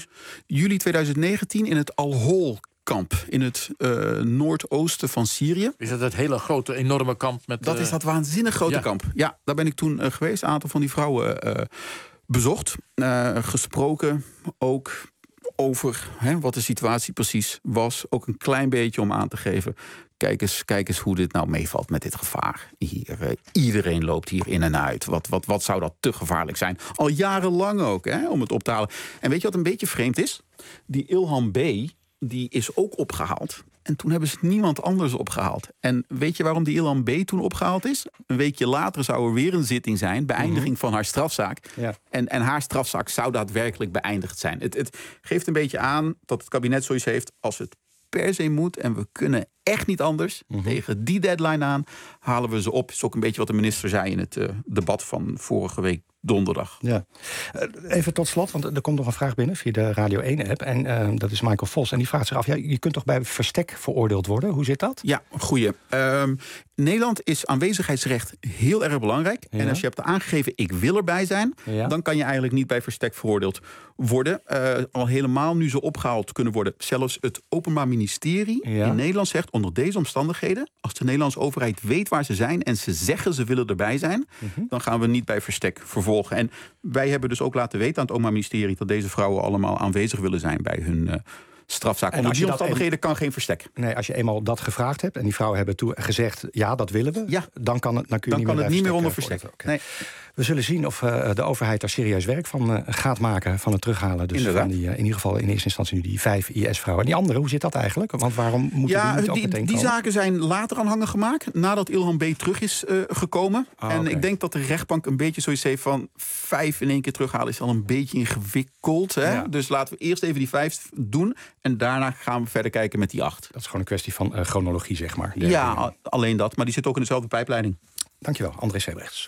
juli 2019 in het Al-Hol-kamp in het noordoosten van Syrië. Is dat hele grote, enorme kamp? Dat is dat waanzinnig grote kamp. Ja, daar ben ik toen geweest. Een aantal van die vrouwen bezocht. Gesproken ook over wat de situatie precies was. Ook een klein beetje om aan te geven. Kijk eens hoe dit nou meevalt met dit gevaar. Hier, iedereen loopt hier in en uit. Wat zou dat te gevaarlijk zijn? Al jarenlang ook, om het op te halen. En weet je wat een beetje vreemd is? Die Ilham B. die is ook opgehaald. En toen hebben ze niemand anders opgehaald. En weet je waarom die Ilham B. toen opgehaald is? Een weekje later zou er weer een zitting zijn. Beëindiging van haar strafzaak. Ja. En haar strafzaak zou daadwerkelijk beëindigd zijn. Het geeft een beetje aan dat het kabinet zoiets heeft. Als het per se moet en we kunnen echt niet anders. Tegen die deadline aan halen we ze op. Dat is ook een beetje wat de minister zei in het debat van vorige week donderdag. Ja. Even tot slot, want er komt nog een vraag binnen via de Radio 1-app. En dat is Michael Vos. En die vraagt zich af, je kunt toch bij verstek veroordeeld worden? Hoe zit dat? Ja, goeie. Nederland is aanwezigheidsrecht heel erg belangrijk. Ja. En als je hebt aangegeven, ik wil erbij zijn, dan kan je eigenlijk niet bij verstek veroordeeld worden. Al helemaal nu ze opgehaald kunnen worden. Zelfs het Openbaar Ministerie in Nederland zegt, onder deze omstandigheden, als de Nederlandse overheid weet waar ze zijn en ze zeggen ze willen erbij zijn, dan gaan we niet bij verstek vervolgen. En wij hebben dus ook laten weten aan het Openbaar Ministerie dat deze vrouwen allemaal aanwezig willen zijn bij hun strafzaak. Onder die omstandigheden kan geen verstek. Nee, als je eenmaal dat gevraagd hebt en die vrouwen hebben gezegd, ja, dat willen we, dan kan het niet meer onder verstek. Okay. Nee. We zullen zien of de overheid daar serieus werk van gaat maken, van het terughalen. Dus van die, in ieder geval in eerste instantie nu die 5 IS-vrouwen. En die andere, hoe zit dat eigenlijk? Want waarom moeten die niet ook meteen komen? Die zaken zijn later aanhangig gemaakt, nadat Ilham B. terug is gekomen. En ik denk dat de rechtbank een beetje zoiets heeft van 5 in één keer terughalen is al een beetje ingewikkeld. Hè? Ja. Dus laten we eerst even die 5 doen en daarna gaan we verder kijken met die 8. Dat is gewoon een kwestie van chronologie, zeg maar. Ja, alleen dat. Maar die zit ook in dezelfde pijpleiding. Dankjewel, André Sebrechts.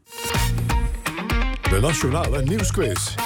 De Nationale Nieuwsquiz.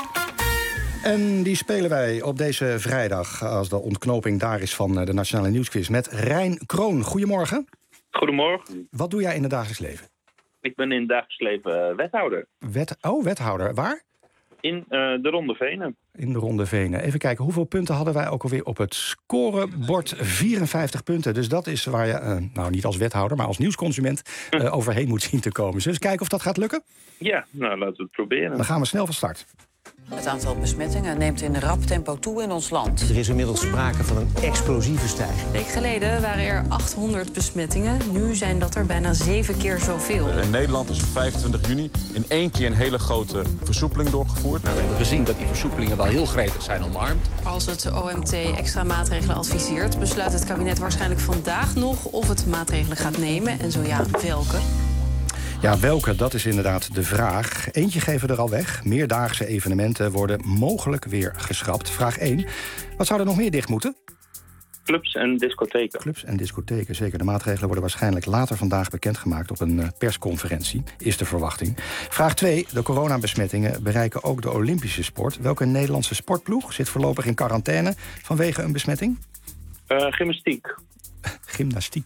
En die spelen wij op deze vrijdag, als de ontknoping daar is van de Nationale Nieuwsquiz, met Rijn Kroon. Goedemorgen. Goedemorgen. Wat doe jij in het dagelijks leven? Ik ben in het dagelijks leven wethouder. Wethouder. Waar? In de Ronde Venen. In de Ronde Venen. Even kijken, hoeveel punten hadden wij ook alweer op het scorebord? 54 punten. Dus dat is waar je, niet als wethouder, maar als nieuwsconsument overheen moet zien te komen. Zullen we eens kijken of dat gaat lukken? Ja, nou laten we het proberen. Dan gaan we snel van start. Het aantal besmettingen neemt in rap tempo toe in ons land. Er is inmiddels sprake van een explosieve stijging. Een week geleden waren er 800 besmettingen. Nu zijn dat er bijna 7 keer zoveel. In Nederland is op 25 juni in één keer een hele grote versoepeling doorgevoerd. We hebben gezien dat die versoepelingen wel heel gretig zijn omarmd. Als het OMT extra maatregelen adviseert, besluit het kabinet waarschijnlijk vandaag nog of het maatregelen gaat nemen. En zo ja, welke? Ja, welke? Dat is inderdaad de vraag. Eentje geven we er al weg. Meerdaagse evenementen worden mogelijk weer geschrapt. Vraag 1. Wat zou er nog meer dicht moeten? Clubs en discotheken. Clubs en discotheken, zeker. De maatregelen worden waarschijnlijk later vandaag bekendgemaakt op een persconferentie, is de verwachting. Vraag 2. De coronabesmettingen bereiken ook de Olympische sport. Welke Nederlandse sportploeg zit voorlopig in quarantaine vanwege een besmetting? Gymnastiek. Gymnastiek.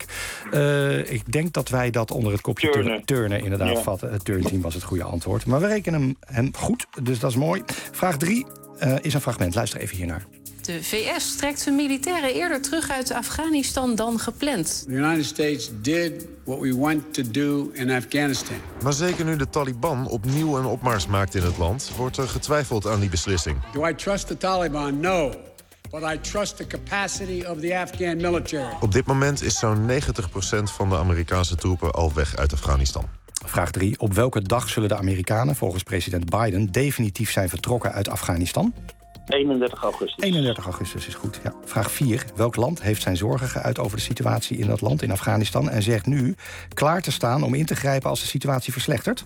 Ik denk dat wij dat onder het kopje turnen inderdaad vatten. Het turnteam was het goede antwoord. Maar we rekenen hem goed, dus dat is mooi. Vraag 3 is een fragment. Luister even hiernaar. De VS trekt zijn militairen eerder terug uit Afghanistan dan gepland. The United States did what we want to do in Afghanistan. Maar zeker nu de Taliban opnieuw een opmars maakt in het land, wordt er getwijfeld aan die beslissing. Do I trust the Taliban? No. But I trust the capacity of the Afghan military. Op dit moment is zo'n 90% van de Amerikaanse troepen al weg uit Afghanistan. Vraag 3. Op welke dag zullen de Amerikanen volgens president Biden definitief zijn vertrokken uit Afghanistan? 31 augustus. 31 augustus is goed, ja. Vraag 4. Welk land heeft zijn zorgen geuit over de situatie in dat land, in Afghanistan, en zegt nu klaar te staan om in te grijpen als de situatie verslechtert?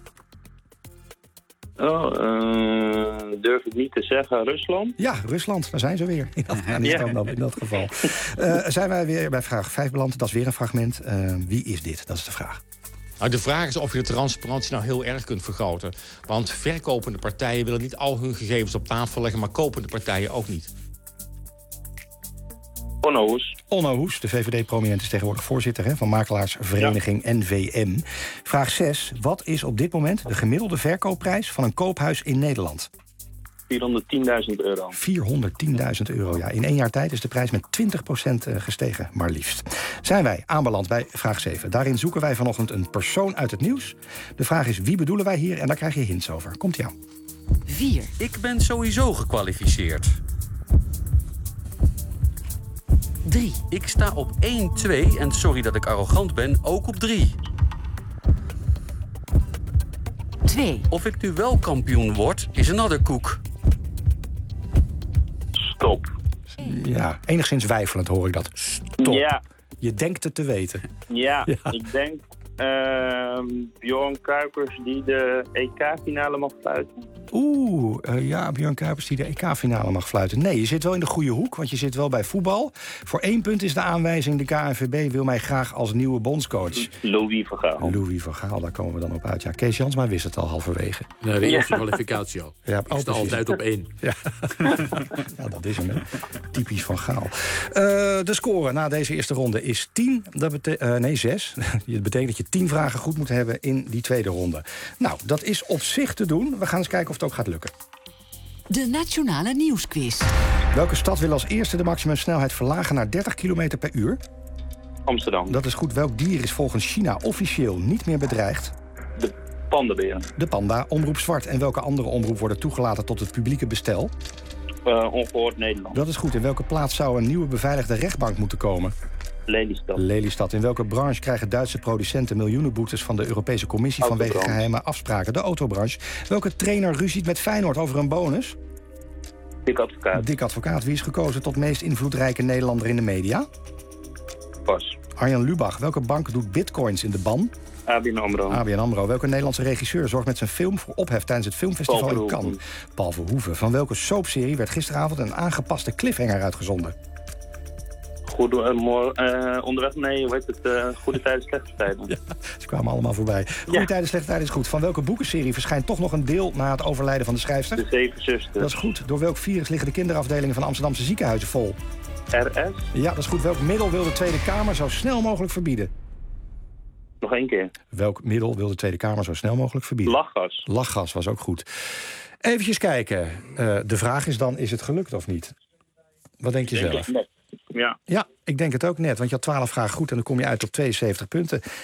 Durf ik niet te zeggen. Rusland? Ja, Rusland. Daar zijn ze weer. In Afghanistan dan in dat geval. Zijn wij weer bij vraag 5 beland. Dat is weer een fragment. Wie is dit? Dat is de vraag. Nou, de vraag is of je de transparantie nou heel erg kunt vergroten. Want verkopende partijen willen niet al hun gegevens op tafel leggen, maar kopende partijen ook niet. Onno Hoes. Onno Hoes, de VVD-prominent, is tegenwoordig voorzitter van makelaarsvereniging NVM. Vraag 6. Wat is op dit moment de gemiddelde verkoopprijs van een koophuis in Nederland? €410.000. €410.000, ja. In 1 jaar tijd is de prijs met 20% gestegen, maar liefst. Zijn wij aanbeland bij vraag 7. Daarin zoeken wij vanochtend een persoon uit het nieuws. De vraag is, wie bedoelen wij hier? En daar krijg je hints over. Komt-ie aan. 4. Ik ben sowieso gekwalificeerd. 3. Ik sta op 1, 2 en sorry dat ik arrogant ben, ook op 3. 2. Of ik nu wel kampioen word, is een ander koek. Stop. Ja, enigszins weifelend hoor ik dat. Stop. Ja. Je denkt het te weten. Ja. Ik denk Bjorn Kuipers die de EK-finale mag fluiten. Ja, Björn Kuipers die de EK-finale mag fluiten. Nee, je zit wel in de goede hoek, want je zit wel bij voetbal. Voor 1 punt is de aanwijzing, de KNVB wil mij graag als nieuwe bondscoach. Louis van Gaal. Louis van Gaal, daar komen we dan op uit. Ja, Kees Jansma wist het al halverwege. Nee, de eerste kwalificatie al. Ja, ik sta altijd op 1. Ja. Ja, dat is hem, hè. Typisch van Gaal. De score na deze eerste ronde is 10. Dat 6. Dat betekent dat je 10 vragen goed moet hebben in die tweede ronde. Nou, dat is op zich te doen. We gaan eens kijken of het ook gaat lukken. De Nationale Nieuwsquiz. Welke stad wil als eerste de maximumsnelheid verlagen naar 30 km per uur? Amsterdam. Dat is goed. Welk dier is volgens China officieel niet meer bedreigd? De pandabeer. De panda. Omroep Zwart en welke andere omroep worden toegelaten tot het publieke bestel? Ongehoord Nederland. Dat is goed. In welke plaats zou een nieuwe beveiligde rechtbank moeten komen? Lelystad. Lelystad. In welke branche krijgen Duitse producenten miljoenen boetes van de Europese Commissie vanwege geheime afspraken? De autobranche. Welke trainer ruziet met Feyenoord over een bonus? Dick Advocaat. Dick Advocaat. Wie is gekozen tot meest invloedrijke Nederlander in de media? Pas. Arjan Lubach. Welke bank doet bitcoins in de ban? ABN AMRO. ABN AMRO. Welke Nederlandse regisseur zorgt met zijn film voor ophef tijdens het filmfestival in Cannes? Paul Verhoeven. Van welke soapserie werd gisteravond een aangepaste cliffhanger uitgezonden? Onderweg, nee, hoe heet het? Goede tijden, slechte tijden. Ja, ze kwamen allemaal voorbij. Goede tijden, slechte tijden is goed. Van welke boekenserie verschijnt toch nog een deel na het overlijden van de schrijfster? De 7 Zusters. Dat is goed. Door welk virus liggen de kinderafdelingen van Amsterdamse ziekenhuizen vol? RS. Ja, dat is goed. Welk middel wil de Tweede Kamer zo snel mogelijk verbieden? Nog 1 keer. Welk middel wil de Tweede Kamer zo snel mogelijk verbieden? Lachgas. Lachgas was ook goed. Eventjes kijken. De vraag is dan, is het gelukt of niet? Wat denk je zelf? Ja. Ja, ik denk het ook net, want je had 12 vragen goed en dan kom je uit op 72 punten.